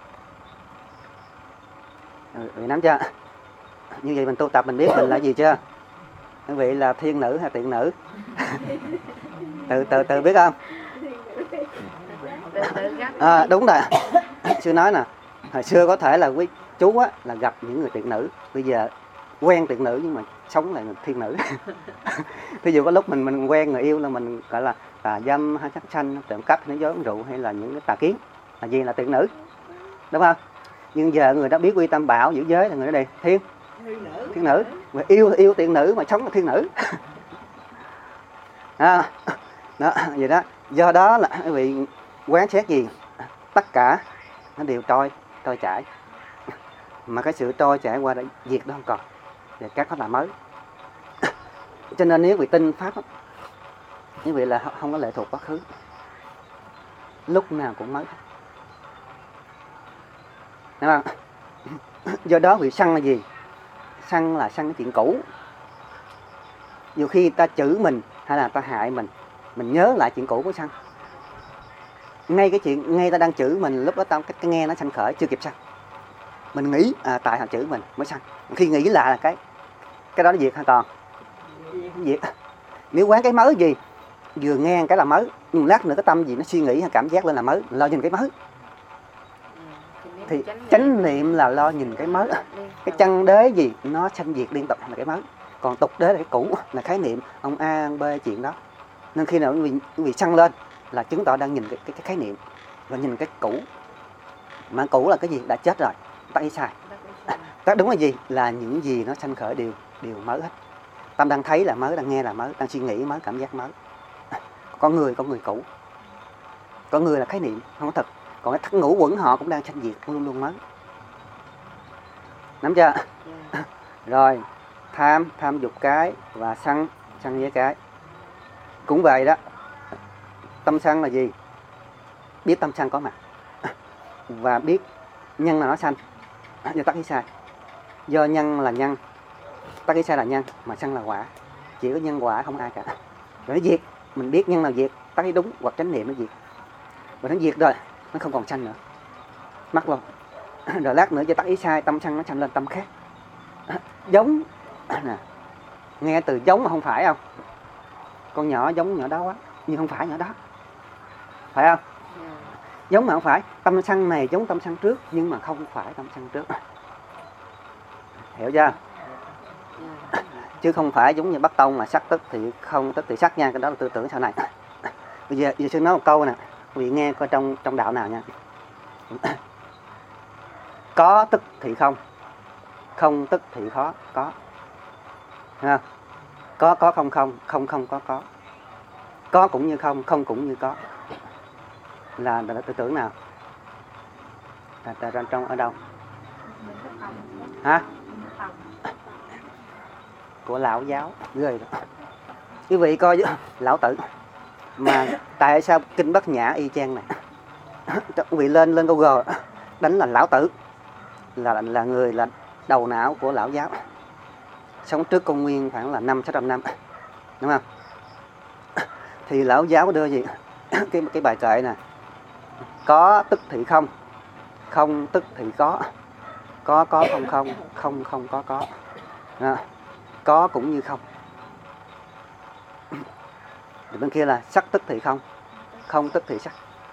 Speaker 1: Vì nắm chưa? Như vậy mình tu tập mình biết mình là gì chưa? Quý vị là thiên nữ hay tiện nữ? Từ biết không? Đúng rồi. Sư nói nè, hồi xưa có thể là quý chú á, là gặp những người tiện nữ, bây giờ quen tiện nữ nhưng mà sống lại thiên nữ. Ví dụ có lúc mình quen người yêu là mình gọi là tà dâm hay sát sanh, trộm cắp, nói dối, uống rượu, hay là những cái tà kiến, là gì? Là tiện nữ, đúng không? Nhưng giờ người đó biết quy tam bảo, giữ giới, là người đó đây thiên nữ. Mà yêu tiện nữ mà sống là thiên nữ. Đó, vậy đó. Do đó là quý vị quán xét gì, tất cả nó đều trôi chảy, mà cái sự trôi chảy qua đã diệt đó không còn, để các pháp là mới. Cho nên nếu quý vị tin pháp, như vậy là không có lệ thuộc quá khứ, lúc nào cũng mới, đúng không? Do đó vị sân là gì? Sân là sân cái chuyện cũ. Nhiều khi ta chửi mình hay là ta hại mình nhớ lại chuyện cũ của sân. Ngay ta đang chửi mình, lúc đó ta cái nghe nó sanh khởi, chưa kịp sân. Mình nghĩ tại họ chửi mình mới sân. Khi nghĩ lại là cái đó nó diệt hoàn toàn. Diệt. Nếu quán cái mới gì, vừa nghe cái là mới, nhưng lát nữa cái tâm gì nó suy nghĩ hay cảm giác lên là mới, lo nhìn cái mới. Thì chánh niệm là lo nhìn cái mới. Cái chân đế gì nó sanh diệt liên tục là cái mới, còn tục đế là cái cũ, là khái niệm ông A ông B chuyện đó. Nên khi nào quý vị sân lên là chứng tỏ đang nhìn cái khái niệm và nhìn cái cũ. Mà cũ là cái gì? Đã chết rồi, tắc ý sai. Tắc đúng là gì? Là những gì nó sanh khởi đều mới hết. Tâm đang thấy là mới, đang nghe là mới, đang suy nghĩ mới, cảm giác mới. Có người cũ, có người là khái niệm không có thật. Còn cái thất ngũ quẩn họ cũng đang sanh diệt, luôn luôn mới. Nắm chưa? Rồi tham dục cái, và sân với cái cũng vậy đó. Tâm sân là gì? Biết tâm sân có mặt và biết nhân là nó sanh, do tắc ý sai. Do nhân là nhân, tắc ý sai là nhân, mà sân là quả. Chỉ có nhân quả, không ai cả. Rồi nó diệt, mình biết nhân là diệt, tắc ý đúng hoặc chánh niệm nó diệt. Rồi nó diệt rồi, nó không còn sanh nữa, mất luôn. Rồi lát nữa do tắc ý sai, tâm sân nó sanh lên tâm khác. Giống nè, nghe từ giống mà không phải không? Con nhỏ giống nhỏ đó quá, nhưng không phải nhỏ đó, phải không? Giống mà không phải. Tâm sân này giống tâm sân trước, nhưng mà không phải tâm sân trước. Hiểu chưa? Chứ không phải giống như Bắc Tông mà sắc tức thì không tức thì sắc nha. Cái đó là tư tưởng sau này. Bây giờ sư nói một câu nè, quý vị nghe coi trong đạo nào nha. Có tức thì không, không tức thì khó có. Thấy không? Có không, không có. Có cũng như không, không cũng như có. Là tư tưởng nào? Là trong ở đâu? Hả? Của lão giáo ghê đó. Quý vị coi lão tử. Mà tại sao kinh Bát Nhã y chang này? Quý vị lên Google đánh là lão tử là người là đầu não của Lão giáo, sống trước công nguyên khoảng là 500-600 năm, đúng không? Thì Lão giáo đưa gì cái bài kệ nè: có tức thì không, không tức thì có không không, không không có. Có cũng như không. Rồi bên kia là sắc tức thì không, không tức thì sắc.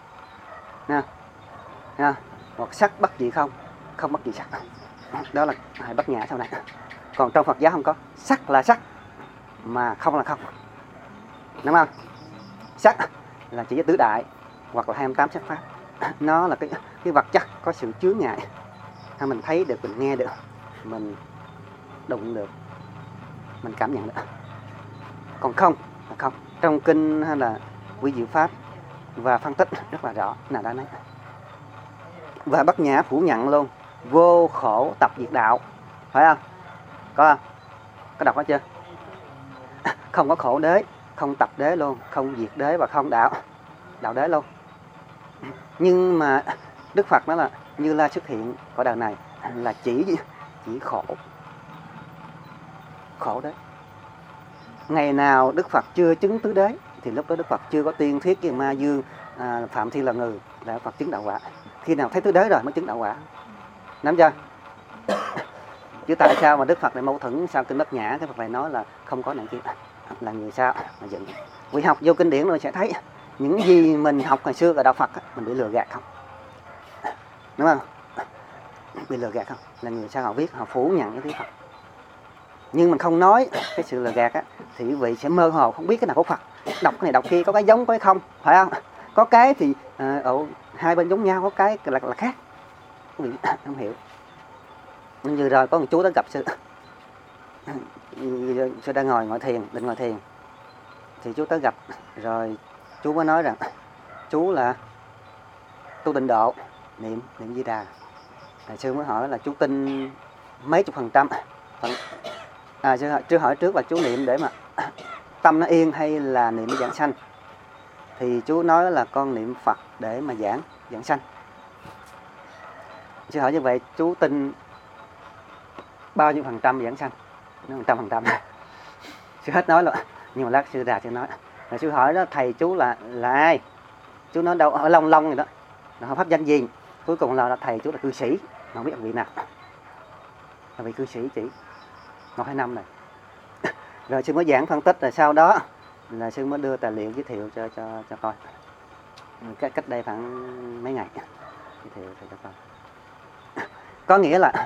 Speaker 1: Hoặc sắc bất dị không, không bất dị sắc. Đó là hai bát nhã sau này. Còn trong Phật giáo không có, sắc là sắc mà không là không, đúng không? Sắc là chỉ tứ đại hoặc là 28 sắc pháp. Nó là cái vật chất có sự chướng ngại, mình thấy được, mình nghe được, mình đụng được, mình cảm nhận được. Còn không là không. Trong kinh hay là Quy Diệu Pháp và phân tích rất là rõ là đã nói. Và bát nhã phủ nhận luôn vô khổ tập diệt đạo, phải không? Có không? Có đọc hết chưa? Không có khổ đế, không tập đế luôn, không diệt đế và không đạo đế luôn. Nhưng mà Đức Phật nói là Như Lai xuất hiện cõi đời này là chỉ khổ đế. Ngày nào Đức Phật chưa chứng tứ đế thì lúc đó Đức Phật chưa có tiên thiết với Ma Dương, Phạm Thiên là người là Phật chứng đạo quả. Khi nào thấy tứ đế rồi mới chứng đạo quả, nắm chưa? Chứ tại sao mà Đức Phật lại mâu thuẫn sao kinh Bát Nhã cái Phật lại nói là không có này kia, là người sao mà dựng? Vì học vô kinh điển rồi sẽ thấy những gì mình học hồi xưa ở đạo Phật mình bị lừa gạt không, đúng không? Bị lừa gạt không? Là người sao họ viết, họ phủ nhận cái tiếng Phật. Nhưng mình không nói cái sự lừa gạt á, thì quý vị sẽ mơ hồ không biết cái nào của Phật. Đọc cái này đọc kia, có cái giống có cái không, phải không? Có cái thì ở hai bên giống nhau, có cái là khác. Quý vị không hiểu. Vừa rồi có một chú đã gặp sư đang ngồi thiền, định ngồi thiền. Thì chú tới gặp rồi chú mới nói rằng chú là tu tịnh độ, niệm Di Đà. Sư mới hỏi là chú tin mấy chục %. Sư hỏi trước là chú niệm để mà tâm nó yên hay là niệm để giảng sanh. Thì chú nói là con niệm Phật để mà giảng sanh. Sư hỏi như vậy chú tin bao nhiêu % giảng sanh? Nó 100%. Sư hết nói rồi. Nhưng mà lát sư ra sư nói. Rồi sư hỏi đó thầy chú là ai? Chú nói đâu ở Long rồi đó. Là pháp danh gì? Cuối cùng là thầy chú là cư sĩ. Mà không biết là vị nào. Là vị cư sĩ chỉ 1-2 năm này. Rồi sư mới giảng phân tích, rồi sau đó là sư mới đưa tài liệu giới thiệu cho coi. Cách đây khoảng mấy ngày giới thiệu cho coi. Có nghĩa là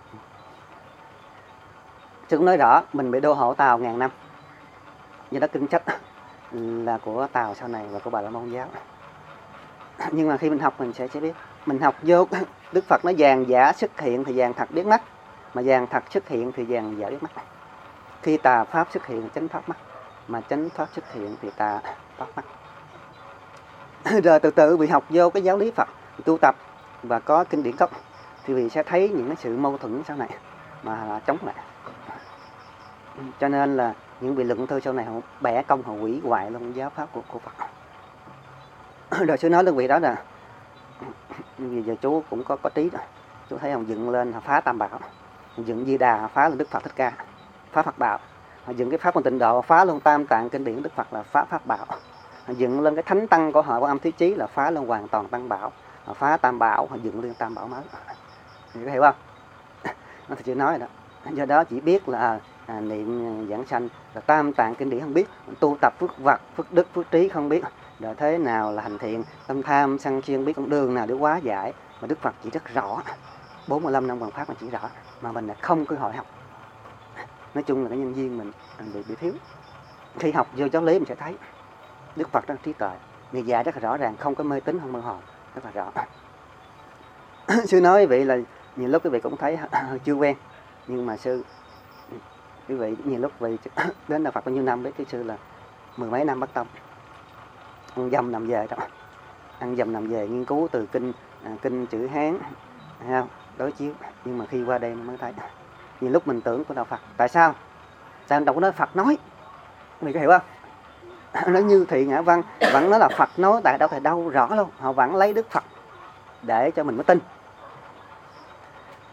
Speaker 1: sư cũng nói rõ mình bị đô hộ Tàu 1000 năm. Do đó kinh sách là của Tàu sau này và của Bà La Môn giáo. Nhưng mà khi mình học mình sẽ biết. Mình học vô Đức Phật nói vàng giả xuất hiện thì vàng thật biết mất, mà vàng thật xuất hiện thì vàng giả biết mất. Khi tà pháp xuất hiện chánh pháp mất, mà chánh pháp xuất hiện thì tà pháp mất. Rồi từ từ bị học vô cái giáo lý Phật, tu tập và có kinh điển gốc thì vì sẽ thấy những cái sự mâu thuẫn sau này mà là chống lại. Cho nên là những vị luận thư sau này họ bẻ công, họ hủy hoại luôn giáo pháp của Phật. Rồi sư nói đơn vị đó là vì giờ chú cũng có trí rồi. Chú thấy họ dựng lên, họ phá Tam Bảo, dựng Di Đà, phá lên Đức Phật Thích Ca, phá Phật Bảo. Họ dựng cái pháp Môn Tịnh Độ, phá luôn Tam Tạng kinh điển Đức Phật là phá Pháp Bảo. Họ dựng lên cái thánh tăng của họ, của Âm Thí Chí là phá luôn hoàn toàn Tăng Bảo. Họ phá Tam Bảo, họ dựng lên Tam Bảo mới. Có hiểu không? Nó thì chưa nói rồi đó. Do đó chỉ biết là niệm giảng sanh, là Tam Tạng kinh điển không biết, tu tập phước vật, phước đức, phước trí không biết, rồi thế nào là hành thiện, tâm tham sân si không biết, con đường nào để hóa giải. Mà Đức Phật chỉ rất rõ, 45 năm hoàn pháp mà chỉ rõ, mà mình là không cơ hội học. Nói chung là cái nhân viên mình bị thiếu. Khi học vô giáo lý mình sẽ thấy Đức Phật rất trí tuệ, người dạy rất là rõ ràng, không có mê tín, không mơ hồ, rất là rõ. Sư nói vậy là nhiều lúc quý vị cũng thấy chưa quen, nhưng mà sư quý vị nhiều lúc vị đến đạo Phật bao nhiêu năm biết cái sư là 10 mấy năm bắt tông, ăn dầm nằm về đó, ăn dầm nằm về nghiên cứu từ kinh chữ Hán, đối chiếu. Nhưng mà khi qua đây mới thấy nhiều lúc mình tưởng của đạo Phật. Tại sao đâu có nói Phật nói, mình có hiểu không? Nó như Thị Ngã Văn vẫn nói là Phật nói, tại đâu phải đâu rõ luôn, họ vẫn lấy Đức Phật để cho mình mới tin.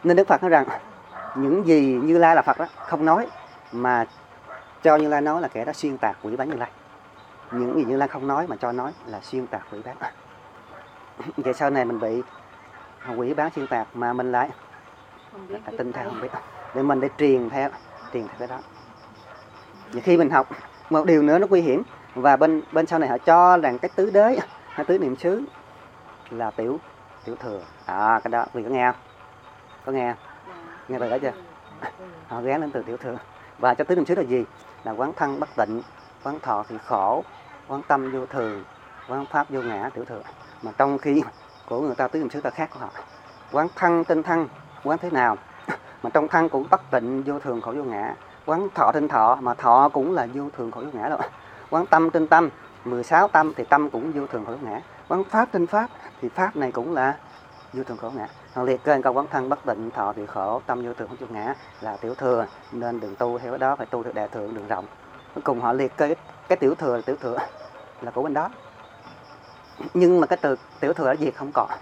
Speaker 1: Nên Đức Phật nói rằng những gì Như Lai là Phật đó không nói, mà cho Như Lai nói là kẻ đó xuyên tạc quỷ bán Như Lai. Những gì Như Lai không nói mà cho nói là xuyên tạc quỷ bán. Vậy sau này mình bị quỷ bán xuyên tạc mà mình lại tin theo, không biết, để mình để truyền theo cái đó. Và khi mình học một điều nữa nó nguy hiểm, và bên sau này họ cho rằng cái tứ đế hay tứ niệm xứ là tiểu thừa. Cái đó vì có nghe không? Có nghe không? Nghe từ đó chưa? Họ ghé lên từ tiểu thừa. Và cho tứ niệm xứ là gì? Là quán thân bất tịnh, quán thọ thì khổ, quán tâm vô thường, quán pháp vô ngã, tiểu thừa. Mà trong khi của người ta tứ niệm xứ ta khác của họ. Quán thân tinh thân, quán thế nào? Mà trong thân cũng bất tịnh, vô thường, khổ vô ngã. Quán thọ tinh thọ, mà thọ cũng là vô thường, khổ vô ngã đâu. Quán tâm tinh tâm, 16 tâm thì tâm cũng vô thường, khổ vô ngã. Quán pháp tinh pháp thì pháp này cũng là vô thường, khổ vô ngã. Họ liệt kê câu quán thân bất tịnh, thọ thì khổ, tâm vô thường, khổ vô ngã là tiểu thừa, nên đừng tu theo cái đó, phải tu theo đại thừa, đường rộng. Cuối cùng họ liệt kê cái tiểu thừa là của bên đó. Nhưng mà cái từ tiểu thừa là gì không còn.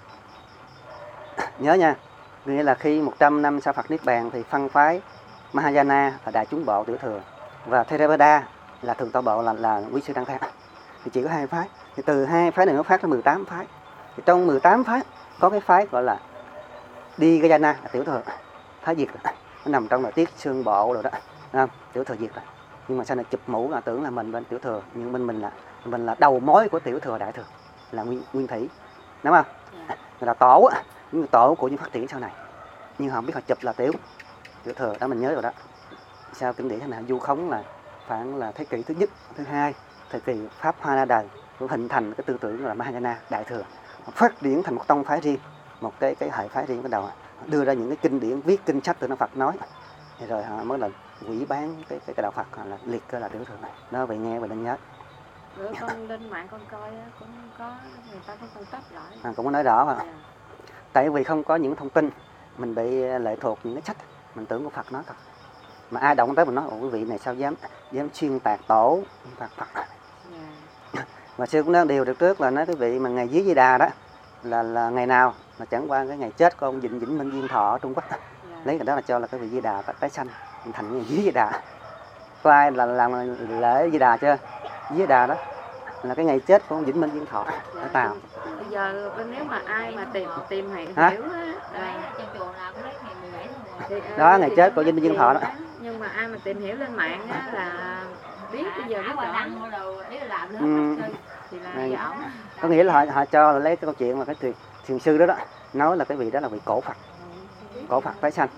Speaker 1: Nhớ nha, nghĩa là khi 100 năm sau Phật Niết Bàn thì phân phái Mahayana là đại chúng bộ tiểu thừa, và Theravada là thường tọa bộ là quý sư Đăng Thang. Thì chỉ có 2 phái. Thì từ 2 phái này nó phát ra 18 phái. Thì trong 18 phái có cái phái gọi là Digayana là tiểu thừa, phái diệt rồi. Nó nằm trong là tiết xương bộ rồi đó, không? Tiểu thừa diệt rồi. Nhưng mà sau này chụp mũ là tưởng là mình bên tiểu thừa, nhưng bên mình là đầu mối của tiểu thừa đại thừa, là nguyên thủy, đúng không? Là tổ, những tổ của những phát triển sau này, nhưng họ không biết họ chụp là tiểu thừa đó, mình nhớ rồi đó. Sao kinh điển thế nào? Du Khống là khoảng là thế kỷ thứ nhất, thứ hai, thời kỳ Pháp Hoa ra đời, hình thành cái tư tưởng là Mahayana đại thừa, phát triển thành một tông phái riêng, một cái hệ phái riêng. Bắt đầu đưa ra những cái kinh điển, viết kinh sách từ Đức Phật nói, rồi họ mới là quỷ bán cái đạo Phật, là liệt kê là tiểu thừa này. Đó, vậy nghe và nên nhớ.
Speaker 4: Bữa con lên mạng con coi cũng có người ta có phân tích lại.
Speaker 1: Cũng có nói rõ hả? Tại vì không có những thông tin, mình bị lệ thuộc những cái sách, mình tưởng của Phật nói thật. Mà ai động tới mình nói, quý vị này sao dám xuyên tạc tổ Phật. Mà sư cũng nói điều được trước là nói quý vị mà ngày Vía Di Đà đó là ngày nào, mà chẳng qua cái ngày chết của ông Vĩnh Minh Viên Thọ ở Trung Quốc. Lấy cái đó là cho là cái vị Di Đà tái sanh, thành ngày Vía Di Đà. Có ai là làm lễ Di Đà chưa? Di Đà đó là cái ngày chết của ông Vĩnh Minh Viên Thọ ở Tàu.
Speaker 4: Bây giờ nếu mà ai mà tìm hiểu
Speaker 1: đó ngày chết của Vĩnh Minh Viên Thọ đó.
Speaker 4: Nhưng mà ai mà tìm hiểu lên mạng á là biết, bây giờ biết rõ thì là ổng.
Speaker 1: Có nghĩa là họ cho là lấy cái câu chuyện mà cái thiền sư đó nói là cái vị đó là vị cổ Phật tái sanh,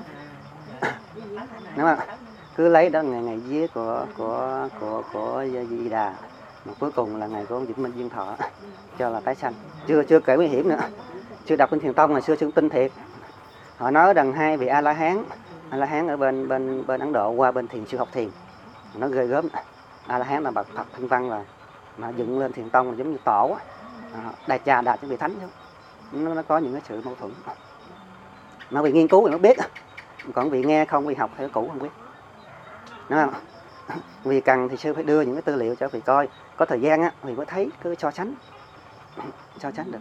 Speaker 1: đúng không? Cứ lấy đó ngày vía của Di Đà, mà cuối cùng là ngày của ông Vĩnh Minh Viên Thọ cho là tái sanh. Chưa kể nguy hiểm nữa. Chưa đọc bên Thiền Tông, ngày xưa sư tin thiệt. Họ nói rằng 2 vị A La Hán ở bên Ấn Độ qua bên thiền sư học thiền, nó ghê gớm. A La Hán là bậc Phật thanh văn, là mà dựng lên Thiền Tông là giống như tổ đại trà đạt cho vị thánh chứ. Nó có những cái sự mâu thuẫn. Mà vì nghiên cứu thì nó biết, còn vì nghe không, vì học theo cũ không biết, đúng không? Vì cần thì sư phải đưa những cái tư liệu cho vị coi, có thời gian á vì mới thấy cứ so sánh được.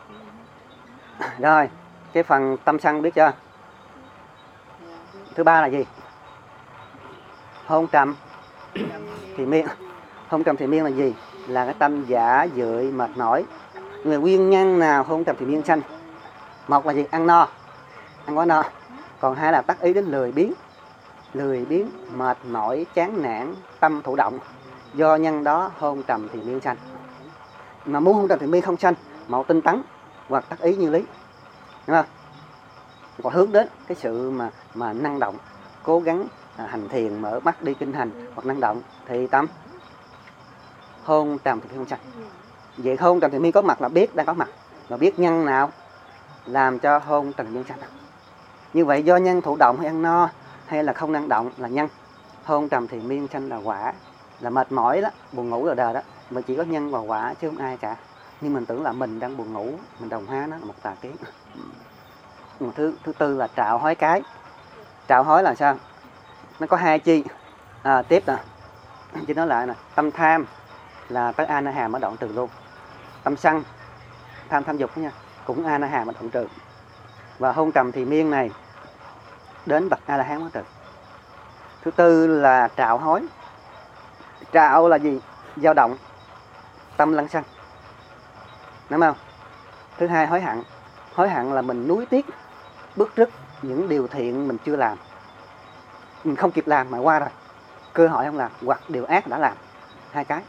Speaker 1: Rồi cái phần tâm sân biết chưa? Thứ ba là gì? Hôn trầm thì miên. Hôn trầm thì miên là gì? Là cái tâm giả dưỡi mệt mỏi. Người nguyên nhân nào hôn trầm thì miên sanh? Một là gì? Ăn no, ăn quá no. Còn 2 là tác ý đến lười biếng, mệt mỏi, chán nản, tâm thụ động. Do nhân đó hôn trầm thì miên sanh. Mà muốn hôn trầm thì miên không sanh, một tinh tấn hoặc tác ý như lý, đúng không? Còn hướng đến cái sự mà năng động, cố gắng hành thiền, mở mắt đi kinh hành hoặc năng động thì tâm hôn trầm thì không sanh. Vậy hôn trầm thì miên có mặt là biết đang có mặt, và biết nhân nào làm cho hôn trầm miên sanh. Như vậy do nhân thụ động hay ăn no hay là không năng động là nhân. Hôn trầm thì miên sanh là quả, là mệt mỏi đó, buồn ngủ là đời đó. Mình chỉ có nhân và quả chứ không ai cả. Nhưng mình tưởng là mình đang buồn ngủ, mình đồng hóa nó là một tà kiến. Thứ tư là trạo hối cái. Trạo hối là sao? Nó có 2 chi. Tiếp nè, chỉ nói lại nè, tâm tham là tới A Na Hàm ở đoạn trừ luôn. Tâm sân, tham dục nha, cũng A Na Hàm ở đoạn trừ. Và hôn trầm thì miên này đến bậc A La Hán mới trừ. Thứ tư là trạo hối. Trạo là gì? Dao động tâm lăng xăng, đúng không? Thứ hai hối hận. Hối hận là mình nuối tiếc, bứt rứt những điều thiện mình chưa làm, mình không kịp làm mà qua rồi, cơ hội không làm, hoặc điều ác đã làm. Hai cái.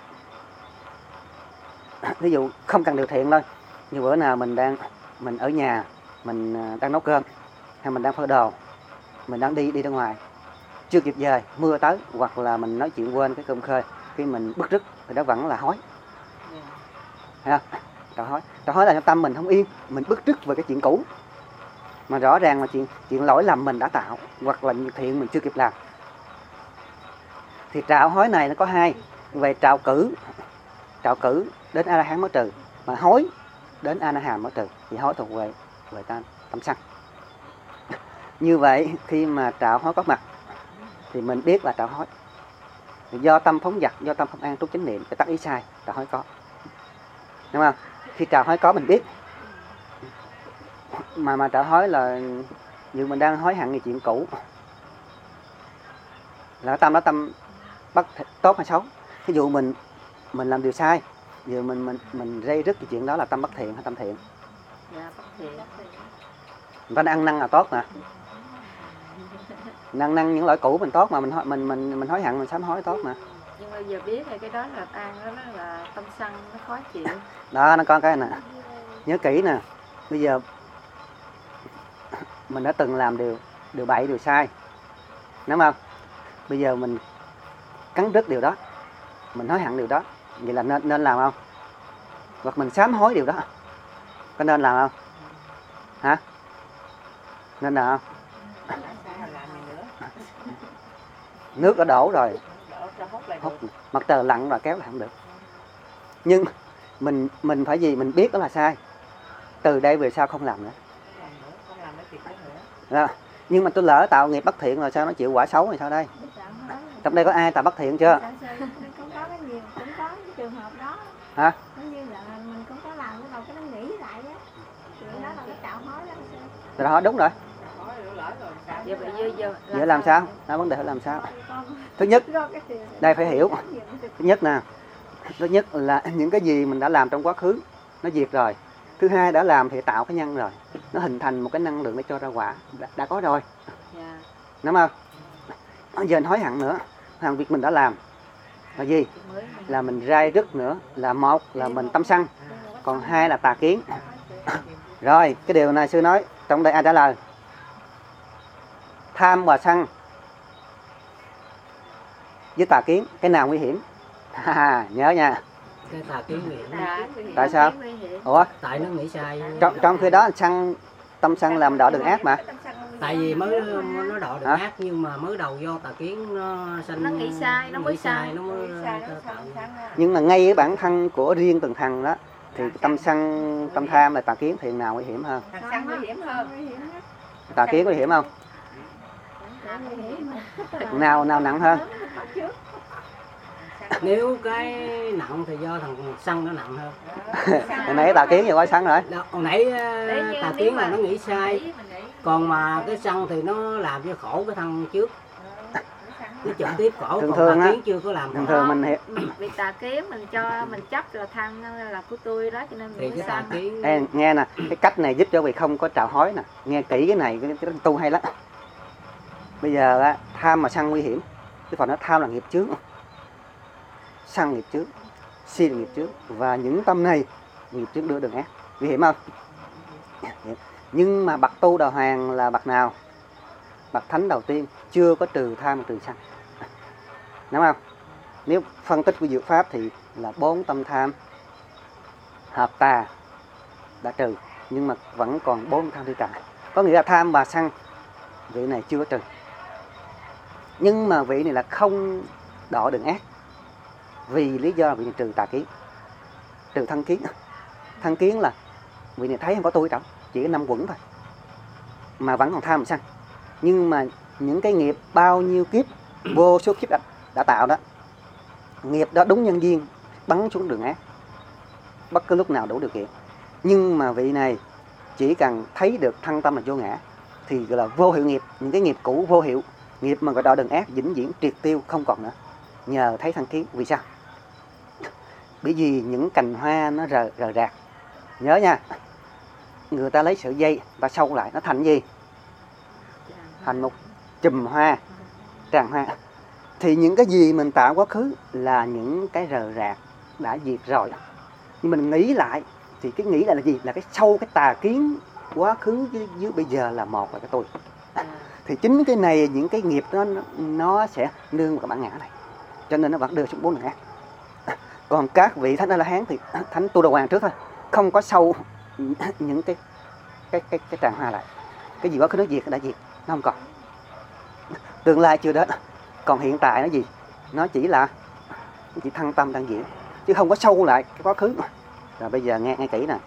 Speaker 1: Ví dụ không cần điều thiện thôi, như bữa nào mình ở nhà, mình đang nấu cơm, hay mình đang phơi đồ, mình đang đi ra ngoài, chưa kịp về, mưa tới, hoặc là mình nói chuyện quên cái cơm khơi, khi mình bứt rứt thì đó vẫn là hối. Thấy không? Trạo hối là tâm mình không yên, mình bứt rứt về cái chuyện cũ, mà rõ ràng là chuyện lỗi lầm mình đã tạo, hoặc là thiện mình chưa kịp làm. Thì trạo hối này nó có hai. Về trạo cử đến A La Hán mới trừ, mà hối đến A Na Hàm mới trừ. Thì hối thuộc về tâm sân. Như vậy khi mà trạo hối có mặt thì mình biết là trạo hối. Do tâm phóng dật, do tâm không an trú chánh niệm, cái tác ý sai, trạo hối có. Đúng không? Khi trạo hối có mình biết. Mà trạo hối là như mình đang hối hận về chuyện cũ, là tâm đó tâm bất tốt hay xấu. Ví dụ mình làm điều sai, giờ mình rây rứt cái chuyện đó là tâm bất thiện hay tâm thiện?
Speaker 4: Dạ, bất thiện.
Speaker 1: Người ta ăn năn là tốt mà. Năn những lỗi cũ mình tốt mà, mình hối hận, mình sám hối tốt mà.
Speaker 4: Nhưng mà giờ biết là cái đó là ăn đó là tâm sân, nó khó chịu.
Speaker 1: Đó, nó có cái nè, nhớ kỹ nè. Bây giờ mình đã từng làm điều bậy, điều sai, đúng không? Bây giờ mình cắn rứt điều đó, mình hối hận điều đó, vậy là nên làm không? Hoặc mình sám hối điều đó, có nên làm không? Hả? Nên làm không? Nước đã đổ rồi, hút, mặt trời lặn rồi kéo lại không được. Nhưng mình phải gì? Mình biết đó là sai, từ đây về sau không làm nữa. Đó. Nhưng mà tôi lỡ tạo nghiệp bất thiện rồi sao nó chịu quả xấu thì sao đây? Trong đây có ai tạo bất thiện chưa?
Speaker 6: Cũng có cái nhiều, cũng có cái trường hợp đó.
Speaker 1: Hả?
Speaker 6: Giống như là mình cũng có làm cái đầu cái nó nghĩ lại á. Chuyện đó là cái trạo hối đó.
Speaker 1: Rồi đó, đúng rồi.
Speaker 4: Vậy
Speaker 1: làm sao? Đó, vấn đề phải làm sao? Thứ nhất, đây phải hiểu. Thứ nhất là những cái gì mình đã làm trong quá khứ nó diệt rồi. Thứ hai, đã làm thì tạo cái nhân rồi, nó hình thành một cái năng lượng để cho ra quả, đã có rồi. Đúng không? Giờ hối hận nữa, hàng việc mình đã làm là gì? Là mình rai rứt nữa, là một là mình tâm sân, còn hai là tà kiến. Rồi, cái điều này sư nói, trong đây ai trả lời? Tham và sân với tà kiến, cái nào nguy hiểm? Nhớ nha.
Speaker 2: Cái tà kiến nguy hiểm.
Speaker 1: Tại sao? Ủa?
Speaker 2: Tại nó nghĩ sai.
Speaker 1: Trong khi đó tâm sân làm đỏ đường ác mà.
Speaker 2: Tại vì mới nó đỏ đường ác, nhưng mà mới đầu do tà kiến nó
Speaker 4: nghĩ sai, nó mới sai.
Speaker 1: Nhưng mà ngay cái bản thân của riêng từng thằng đó thì tâm sân, tâm tham là tà kiến thì nào nguy hiểm hơn?
Speaker 4: Sân nguy hiểm hơn.
Speaker 1: Tà kiến nguy hiểm không? Nào nặng hơn?
Speaker 2: Nếu cái nặng thì do thằng sân nó nặng hơn.
Speaker 1: Hồi nãy tà kiến giờ có sân rồi.
Speaker 2: Hồi nãy tà kiến là nó nghĩ sai, còn mà cái sân thì nó làm cho khổ cái thằng trước, nó trực tiếp khổ. Còn tà kiến chưa có làm.
Speaker 1: Thường mình hiểu.
Speaker 4: Vì tà kiến mình cho mình chấp là thân là của tôi đó, cho nên mình mới sân.
Speaker 1: Nghe nè, cái cách này giúp cho vị không có trạo hối nè. Nghe kỹ cái này, cái tu hay lắm. Bây giờ á, tham mà sân nguy hiểm. Chứ còn nó tham là nghiệp chướng, sân nghiệp chướng, si là nghiệp chướng, và những tâm này nghiệp chướng đưa đường ác, nguy hiểm không? Nhưng mà bậc tu đà hoàng là bậc nào? Bậc thánh đầu tiên chưa có trừ tham trừ sân, đúng không? Nếu phân tích của Diệu Pháp thì là 4 tâm tham hợp tà đã trừ, nhưng mà vẫn còn 4 tham thi tà. Có nghĩa là tham và sân vị này chưa có trừ, nhưng mà vị này là không đọa đường ác, vì lý do là vị này trừ tà kiến, trừ thân kiến. Thân kiến là vị này thấy không có tôi đâu, chỉ có 5 quẩn thôi, mà vẫn còn tham và sân. Nhưng mà những cái nghiệp bao nhiêu kiếp, vô số kiếp đã tạo đó, nghiệp đó đúng nhân duyên bắn xuống đường ác, bất cứ lúc nào đủ điều kiện. Nhưng mà vị này chỉ cần thấy được thân tâm là vô ngã, thì gọi là vô hiệu nghiệp. Những cái nghiệp cũ vô hiệu, nghiệp mà gọi đọa đần ác vĩnh viễn triệt tiêu không còn nữa, nhờ thấy thân kiến. Vì sao? Bởi vì những cành hoa nó rờ rạc. Nhớ nha, người ta lấy sợi dây ta sâu lại, nó thành gì? Thành một chùm hoa, tràng hoa. Thì những cái gì mình tạo quá khứ là những cái rờ rạc đã diệt rồi. Nhưng mình nghĩ lại thì cái nghĩ lại là gì? Là cái sâu, cái tà kiến quá khứ với bây giờ là một là cái tôi. Thì chính cái này, những cái nghiệp đó nó sẽ nương vào cái bản ngã này, cho nên nó vẫn đưa xuống 4 đường ác. Còn các vị Thánh A-la-hán thì Thánh Tu Đà Hoàng trước thôi, không có sâu những cái tràng hoa lại. Cái gì quá khứ nó diệt, nó đã diệt, nó không còn. Tương lai chưa đến, còn hiện tại nó gì? Nó chỉ thăng tâm đang diễn, chứ không có sâu lại cái quá khứ. Rồi bây giờ nghe kỹ nè.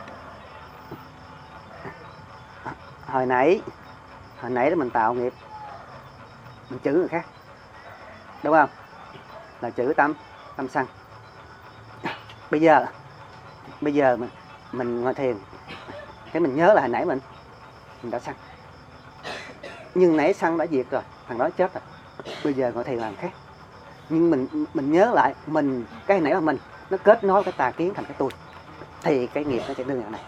Speaker 1: Hồi nãy đó mình tạo nghiệp, mình chửi người khác, đúng không? Là chửi tâm sân. Bây giờ mình ngồi thiền, cái mình nhớ là hồi nãy mình đã sân, nhưng nãy sân đã diệt rồi, thằng đó chết rồi. Bây giờ ngồi thiền làm khác, nhưng mình nhớ lại cái hồi nãy là mình, nó kết nối cái tà kiến thành cái tôi, thì cái nghiệp nó sẽ đưa này,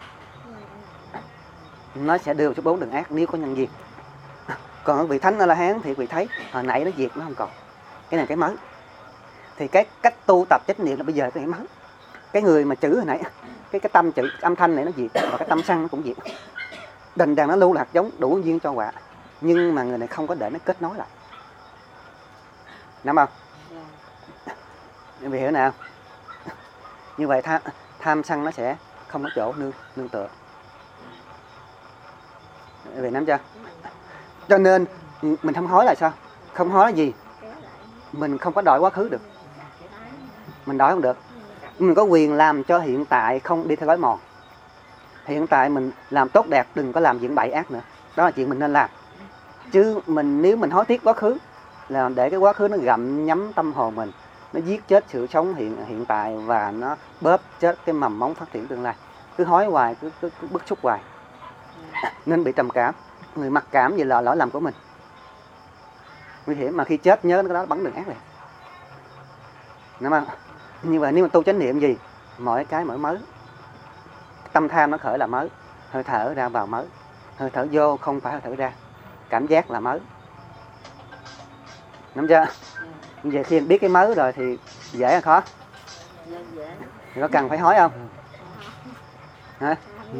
Speaker 1: nó sẽ đưa cho 4 đường ác nếu có nhân duyên. Còn vị Thánh A-la-hán thì vị thấy hồi nãy nó diệt, nó không còn, cái này cái mới. Thì cái cách tu tập chánh niệm là bây giờ cái mới. Cái người mà chữ hồi nãy, cái tâm chữ âm thanh này nó diệt, và cái tâm sân nó cũng diệt. Đành đàn nó lưu lạc giống đủ duyên cho quả, nhưng mà người này không có để nó kết nối lại. Nắm không? Vì hiểu nào? Như vậy tham sân nó sẽ không có chỗ nương tựa. Vì nắm chưa? Cho nên mình không hối là sao? Không hối là gì? Mình không có đòi quá khứ được, mình đòi không được. Mình có quyền làm cho hiện tại không đi theo lối mòn. Hiện tại mình làm tốt đẹp, đừng có làm chuyện bậy ác nữa. Đó là chuyện mình nên làm. Chứ nếu mình hối tiếc quá khứ là để cái quá khứ nó gặm nhấm tâm hồn mình, nó giết chết sự sống hiện tại, và nó bóp chết cái mầm móng phát triển tương lai. Cứ hối hoài, cứ bức xúc hoài, nên bị trầm cảm. Người mặc cảm vì là lỗi lầm của mình, nguy hiểm. Mà khi chết nhớ cái đó bắn đường ác này, đúng không? Như vậy nếu mà tu chánh niệm gì, mỗi cái mỗi mới. Tâm tham nó khởi là mới, hơi thở ra vào mới, hơi thở vô không phải hơi thở ra, cảm giác là mới. Nắm chưa? Như vậy khi biết cái mới rồi thì dễ hay khó? Thì có cần phải hối không? Hả?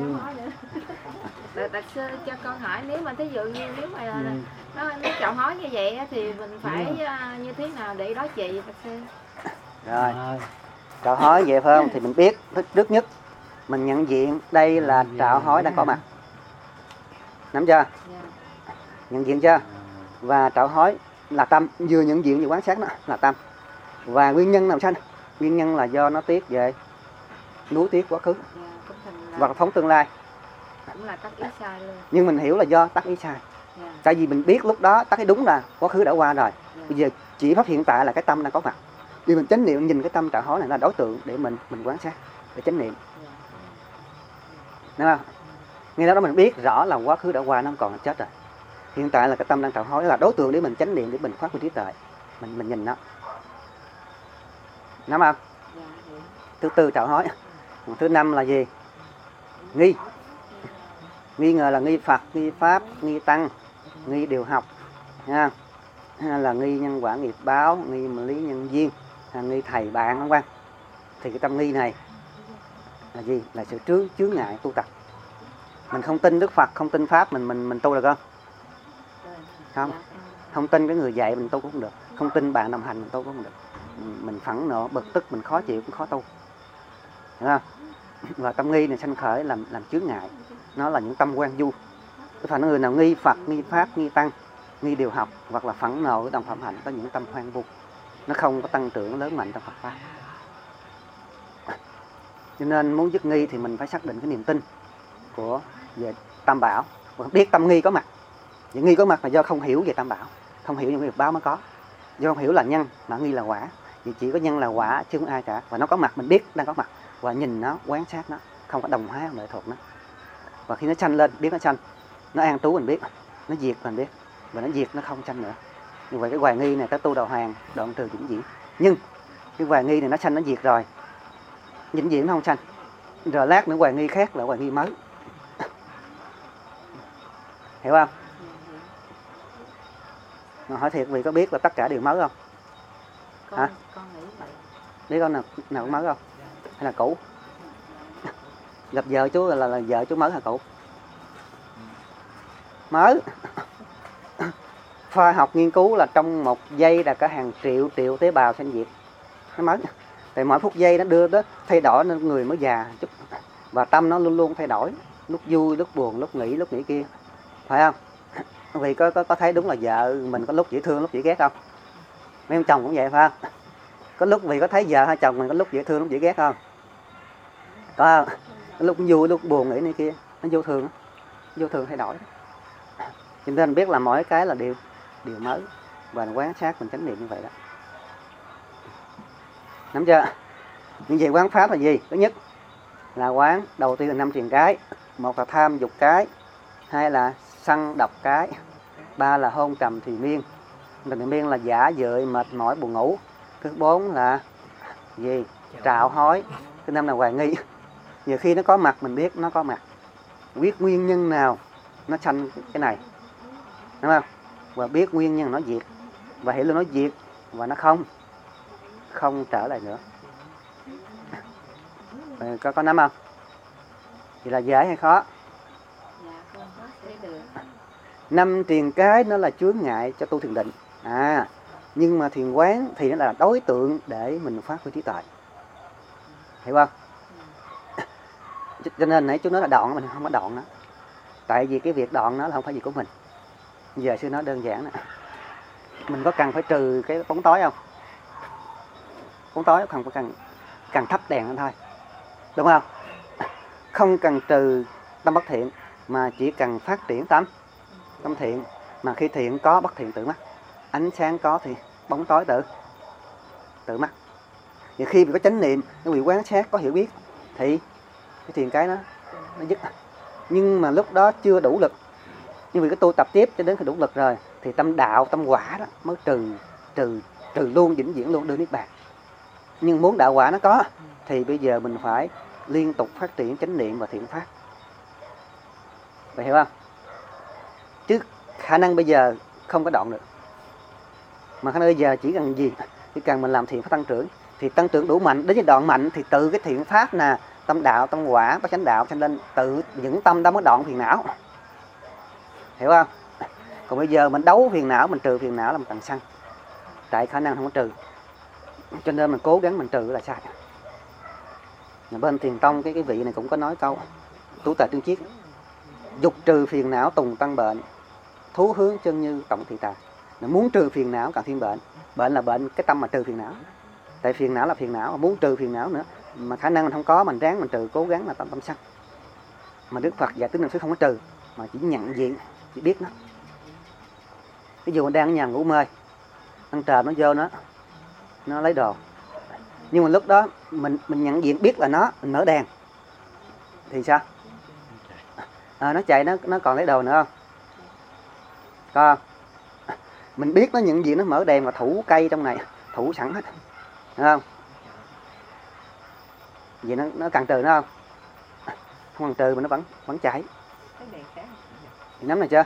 Speaker 4: Đặt sư cho con hỏi, nếu mà thí dụ như nếu mà nó chọn hối như vậy thì mình phải như thế nào để đối trị Phật sư?
Speaker 1: Rồi, trạo hối vậy phải không? Thì mình biết trước nhất mình nhận diện đây là trạo hối đang có mặt. Nắm chưa? Nhận diện chưa? Và trạo hối là tâm, vừa nhận diện vừa quán sát nó là tâm. Và nguyên nhân nào sanh? Nguyên nhân là do nó tiếc về nuối tiếc quá khứ hoặc phóng tương lai.
Speaker 4: Cũng là tắc ý sai luôn.
Speaker 1: Nhưng mình hiểu là do tắc ý sai. Tại vì mình biết lúc đó tắc ý đúng là quá khứ đã qua rồi. Bây giờ chỉ pháp hiện tại là cái tâm đang có mặt. Vì mình chánh niệm nhìn cái tâm trạo hối này là đối tượng để mình quan sát, để chánh niệm. Đúng không? Ngay đó mình biết rõ là quá khứ đã qua, nó không còn, chết rồi. Hiện tại là cái tâm đang trạo hối, là đối tượng để mình chánh niệm, để mình phát huy trí tuệ. Mình nhìn nó. Nắm không? Thứ tư trạo hối. Thứ năm là gì? Nghi. Nghi ngờ là nghi Phật, nghi Pháp, nghi Tăng, nghi điều học, ha, là nghi nhân quả nghiệp báo, nghi mệnh lý nhân duyên, nghi thầy bạn, không quan. Thì cái tâm nghi này là gì? Là sự chướng ngại tu tập. Mình không tin Đức Phật, không tin Pháp, mình tu được không? Không. Không tin cái người dạy mình tu cũng không được. Không tin bạn đồng hành mình tu cũng không được. Mình phẫn nộ, bực tức, mình khó chịu cũng khó tu. Đúng không? Và tâm nghi này sanh khởi làm chướng ngại. Nó là những tâm quan du. Cái phần người nào nghi Phật, nghi Pháp, nghi Tăng, nghi điều học, hoặc là phẫn nộ với đồng phạm hạnh, có những tâm hoang vu. Nó không có tăng trưởng lớn mạnh trong Phật Pháp. Cho nên muốn dứt nghi thì mình phải xác định cái niềm tin của về Tam Bảo. Và biết tâm nghi có mặt. Những nghi có mặt là do không hiểu về Tam Bảo, không hiểu những nghiệp báo mới có. Do không hiểu là nhân mà nghi là quả. Vì chỉ có nhân là quả chứ không ai cả. Và nó có mặt, mình biết đang có mặt. Và nhìn nó, quan sát nó, không có đồng hóa, lệ thuộc nó. Và khi nó sanh lên, biết nó sanh. nó an trú mình biết, nó diệt mình biết, và nó diệt nó không sanh nữa. Như vậy cái hoài nghi này cái tu đầu hàng đoạn trừ vĩnh viễn. Nhưng cái hoài nghi này nó sanh nó diệt rồi, vĩnh viễn nó không sanh. Rồi lát nữa hoài nghi khác là hoài nghi mới. Hiểu không? Mà hỏi thiệt vì có biết là tất cả đều mới không? Hả?
Speaker 4: Con nghĩ vậy.
Speaker 1: Biết con nào cũng mới không? Hay là cũ? Gặp vợ chú là vợ chú mới hay cũ? Mới. Khoa học nghiên cứu là trong 1 giây là cả hàng triệu tế bào sanh diệt. Nó mới. Tại mỗi phút giây nó đưa đó thay đổi nên người mới già chút. Và tâm nó luôn luôn thay đổi, lúc vui, lúc buồn, lúc nghĩ kia. Phải không? Vì có thấy đúng là vợ mình có lúc dễ thương, lúc dễ ghét không? Mấy ông chồng cũng vậy phải không? Có lúc vì có thấy vợ hay chồng mình có lúc dễ thương, lúc dễ ghét không? Có không? Lúc vui, lúc buồn nghĩ này kia. Nó vô thường thay đổi. Cho nên biết là mỗi cái là điều mới. Và quán sát mình chánh niệm như vậy đó. Nắm chưa? Những gì quán pháp là gì? Thứ nhất là quán đầu tiên là 5 triền cái. 1 là tham dục cái, 2 là sân độc cái, 3 là hôn trầm thùy miên. Trầm thùy miên là giả dợi, mệt mỏi, buồn ngủ. Thứ 4 là gì? Trạo hối. Thứ 5 là hoài nghi. Nhiều khi nó có mặt mình biết nó có mặt, biết nguyên nhân nào nó sanh cái này, đúng không? Và biết nguyên nhân nó diệt, và hiểu là nó diệt và nó không trở lại nữa. Có nắm không? Vậy là dễ hay khó?
Speaker 4: Dạ con có thể được.
Speaker 1: 5 triền cái nó là chướng ngại cho tu thiền định. Nhưng mà thiền quán thì nó là đối tượng để mình phát huy trí tuệ. Hiểu không? Cho nên nãy chú nói là đoạn, mình không có đoạn nó. Tại vì cái việc đoạn nó là không phải việc của mình. Giờ sư nói đơn giản nè. Mình có cần phải trừ cái bóng tối không? Bóng tối không có cần thắp đèn lên thôi. Đúng không? Không cần trừ tâm bất thiện, mà chỉ cần phát triển tâm thiện. Mà khi thiện có, bất thiện tự mất. Ánh sáng có thì bóng tối tự mất. Và khi bị có chánh niệm, nó bị quán sát, có hiểu biết, thì cái thiền cái nó dứt. Nhưng mà lúc đó chưa đủ lực. Nhưng vì cái tu tập tiếp cho đến khi đủ lực rồi, thì tâm đạo, tâm quả đó mới trừ luôn, vĩnh viễn luôn, đưa niết bàn. Nhưng muốn đạo quả nó có, thì bây giờ mình phải liên tục phát triển chánh niệm và thiện pháp. Vậy hiểu không? Chứ khả năng bây giờ không có đoạn được. Mà khả năng bây giờ chỉ cần gì? Chỉ cần mình làm thiện pháp tăng trưởng. Thì tăng trưởng đủ mạnh, đến giai đoạn mạnh thì từ cái thiện pháp nè, tâm đạo, tâm quả, có chánh đạo cho nên tự những tâm đó mới đoạn phiền não. Hiểu không? Còn bây giờ mình đấu phiền não, mình trừ phiền não là mình càng sân. Tại khả năng không có trừ. Cho nên mình cố gắng mình trừ là sai. Bên Thiền Tông cái vị này cũng có nói câu Tú Tài Trương Chiết: dục trừ phiền não tùng tăng bệnh, thú hướng chân như tổng thị tài. Muốn trừ phiền não càng thêm bệnh. Bệnh là bệnh cái tâm mà trừ phiền não. Tại phiền não là phiền não, muốn trừ phiền não nữa mà khả năng mình không có, mình ráng mình trừ, cố gắng là tâm sân. Mà Đức Phật dạy tứ niệm xứ không có trừ, mà chỉ nhận diện, chỉ biết nó. Ví dụ mình đang ở nhà ngủ mê, ăn trộm nó vô nó lấy đồ. Nhưng mà lúc đó mình nhận diện biết là mình mở đèn thì sao? Nó chạy nó còn lấy đồ nữa không? Có không? Mình biết nó nhận diện nó mở đèn và thủ cây trong này, thủ sẵn hết. Đúng không? Vậy nó cần trừ nó không? Không cần trừ mà nó vẫn chạy. Thì nắm này chưa?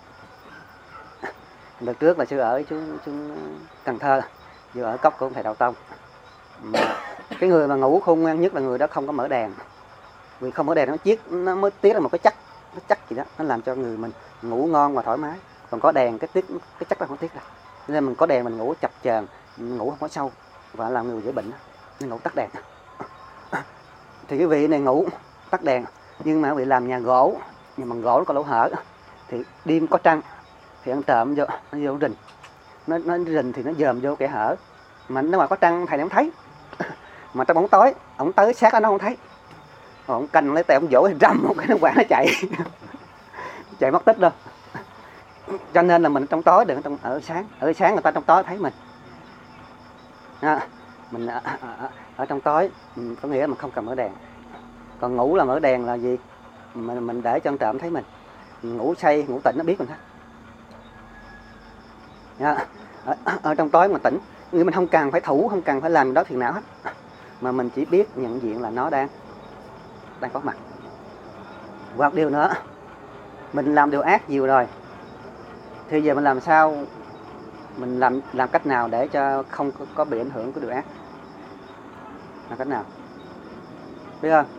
Speaker 1: Đợt trước là sư ở chú Cần Thơ, vừa ở cốc của ông thầy Đạo Tông. Mà cái người mà ngủ khôn ngoan nhất là người đó không có mở đèn. Vì không mở đèn nó mới tiết ra một cái chắc gì đó, nó làm cho người mình ngủ ngon và thoải mái. Còn có đèn cái chắc nó không tiết ra. Nên mình có đèn mình ngủ chập chờn, ngủ không có sâu và làm người dễ bệnh. Nên ngủ tắt đèn. Thì cái vị này ngủ tắt đèn, nhưng mà vị làm nhà gỗ, nhà bằng gỗ nó có lỗ hở, thì đêm có trăng thì ăn trộm vô, nó vô rình, nó rình thì nó dòm vô kẻ hở, mà nếu mà có trăng thầy nó không thấy, mà trong bóng tối ổng tới sát nó không thấy, ổng canh lấy tay ổng vỗ thì rầm một cái nó quảng nó chạy chạy mất tích đâu. Cho nên là mình trong tối đừng ở sáng người ta trong tối thấy mình. Mình ở trong tối có nghĩa là mình không cần mở đèn. Còn ngủ là mở đèn là gì? Mình để cho trộm thấy mình. ngủ say ngủ tỉnh nó biết mình hết. Ở trong tối mà tỉnh, nhưng mình không cần phải thủ, không cần phải làm đó phiền não hết, mà mình chỉ biết nhận diện là nó đang có mặt. Và một điều nữa, mình làm điều ác nhiều rồi, thì giờ mình làm sao, mình làm cách nào để cho không có bị ảnh hưởng của điều ác? Làm cách nào? Biết không?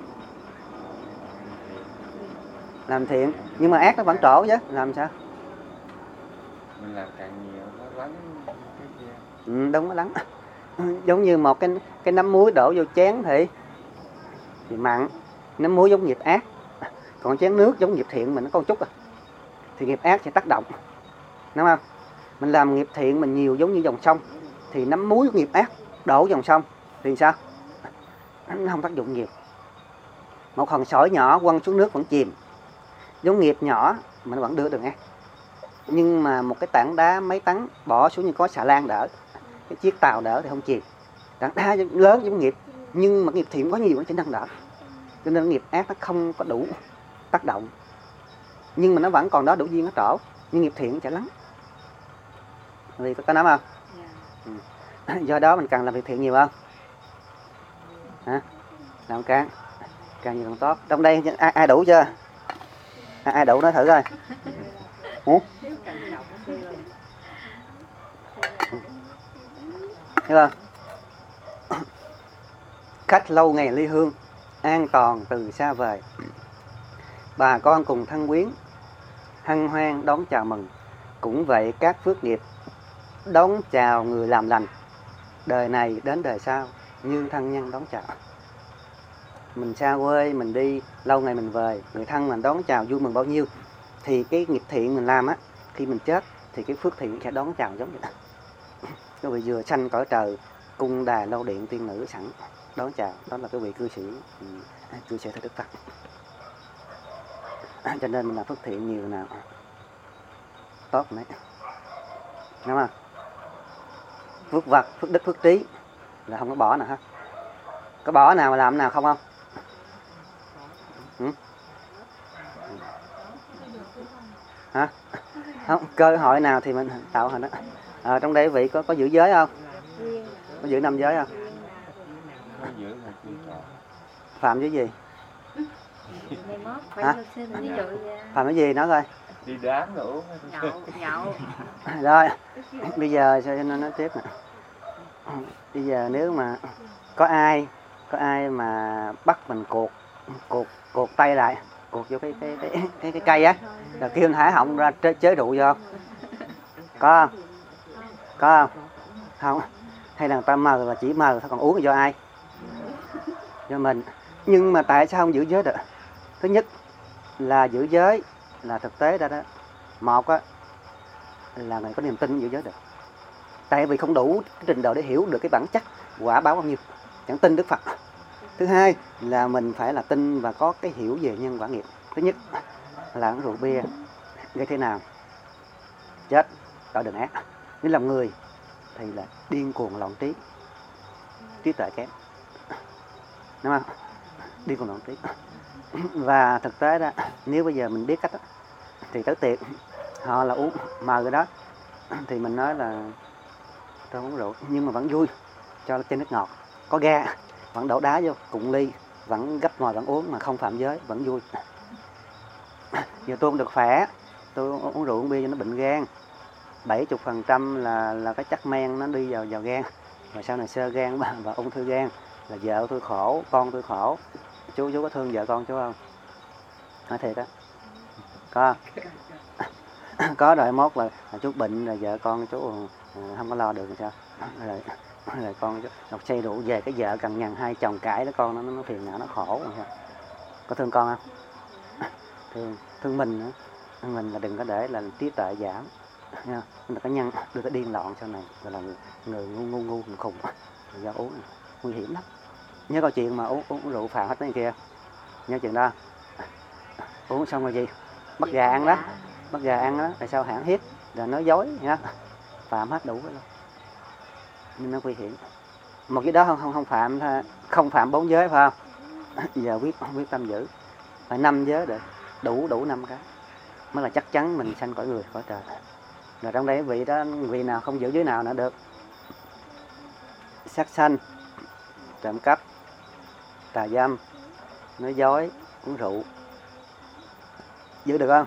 Speaker 1: Làm thiện, nhưng mà ác nó vẫn trổ chứ, làm sao?
Speaker 5: Mình làm càng nhiều nó lắng cái kia.
Speaker 1: Đúng, nó lắng. Giống như một cái nắm muối đổ vô chén thì mặn, nắm muối giống nghiệp ác, còn chén nước giống nghiệp thiện mình nó có một chút thì nghiệp ác sẽ tác động, đúng không? Mình làm nghiệp thiện mình nhiều giống như dòng sông, thì nắm muối nghiệp ác đổ dòng sông thì sao? Nó không tác dụng nhiều. Một hòn sỏi nhỏ quăng xuống nước vẫn chìm, giống nghiệp nhỏ mà nó vẫn đưa được nghe. Nhưng mà một cái tảng đá mấy tấn bỏ xuống như có xà lan đỡ, cái chiếc tàu đỡ thì không chìm. Tảng đá lớn giống nghiệp, nhưng mà nghiệp thiện quá nhiều nó chỉ nâng đỡ, cho nên nghiệp ác nó không có đủ tác động, nhưng mà nó vẫn còn đó đủ duyên nó trổ, nhưng nghiệp thiện sẽ lắng. Vì có nắm không? Do đó mình cần làm việc thiện nhiều không? Hả? Làm càng nhiều càng tốt. Trong đây ai đủ chưa? Ai đủ nói thử coi. Hiểu không? Khách lâu ngày ly hương, an toàn từ xa về. Bà con cùng thân quyến, hân hoan đón chào mừng. Cũng vậy các phước nghiệp đón chào người làm lành, đời này đến đời sau như thân nhân đón chào. Mình xa quê, mình đi lâu ngày mình về, người thân mình đón chào vui mừng bao nhiêu, thì cái nghiệp thiện mình làm á, khi mình chết thì cái phước thiện sẽ đón chào giống như đó. Cái vị vừa sanh cõi trời, cung đà lâu điện tiên nữ sẵn đón chào, đó là cái vị cư sĩ theo Đức Phật. Cho nên mình làm phước thiện nhiều nào tốt đấy, đúng không? Phước vật, phước đức, phước trí là không có bỏ nào hết. Có bỏ nào mà làm nào không không? Hả? Không, cơ hội nào thì mình tạo hình đó. Trong đây vị có giữ giới không? Có giữ 5 giới không? Phạm giới gì? Hả? Phạm cái gì nói coi.
Speaker 5: Đi đám nữa uống.
Speaker 4: Nhậu.
Speaker 1: Rồi, bây giờ cho nó nói tiếp nè. Bây giờ nếu mà có ai mà bắt mình cột tay lại, cột vô cái cây á, rồi kêu thả họng ra chế rượu vô. Có không? Có không? Không. Hay là người ta mời và chỉ mời thôi, còn uống do ai? Do mình. Nhưng mà tại sao không giữ giới được? Thứ nhất là giữ giới là thực tế ra đó. Một á là người có niềm tin giữ giới được. Tại vì không đủ trình độ để hiểu được cái bản chất quả báo bao nhiêu, chẳng tin Đức Phật. Thứ hai là mình phải là tin và có cái hiểu về nhân quả nghiệp. Thứ nhất là uống rượu bia gây thế nào? Chết, tội đường ác. Nếu làm người thì là điên cuồng loạn trí, trí tuệ kém, đúng không? Điên cuồng loạn trí. Và thực tế đó, nếu bây giờ mình biết cách đó, thì tới tiệc họ là uống mời cái đó, thì mình nói là tôi uống rượu nhưng mà vẫn vui, cho chén nước ngọt, có ga, vẫn đổ đá vô, cụng ly, vẫn gấp ngồi vẫn uống mà không phạm giới, vẫn vui. Giờ tôi không được khỏe, tôi uống rượu uống bia cho nó bệnh gan, 70% là cái chất men nó đi vào gan, và sau này xơ gan và ung thư gan, là vợ tôi khổ, con tôi khổ. Chú có thương vợ con chú không? Nói thiệt á, có không? Có rồi mốt là chú bệnh rồi vợ con chú không có lo được sao? Rồi con đọc say rượu về cái vợ cằn nhằn hai chồng cãi đó, con nó phiền não, nó khổ rồi sao? Có thương con không? Thương mình nữa. Mình là đừng có để là trí tuệ giảm nha. Đừng có nhân, đừng có điên loạn sau này, rồi là người ngu khùng do uống này. Nguy hiểm lắm. Nhớ câu chuyện mà uống rượu phạm hết cái kia, nhớ chuyện đó. Uống xong rồi gì? Bắt gà ăn đó, bắt gà ăn đó, tại sao hãng hiếp, rồi nói dối nha, phạm hết đủ cái luôn. Nhưng nó nguy hiểm. Một cái đó không phạm 4 giới phải không? Giờ quyết tâm giữ phải 5 giới được, đủ 5 cái. mới là chắc chắn mình sanh cõi người cõi trời. Rồi trong đây vị đó, vị nào không giữ giới nào nữa được. Sát sanh, trộm cắp, tà dâm, nói dối, uống rượu, giữ được không?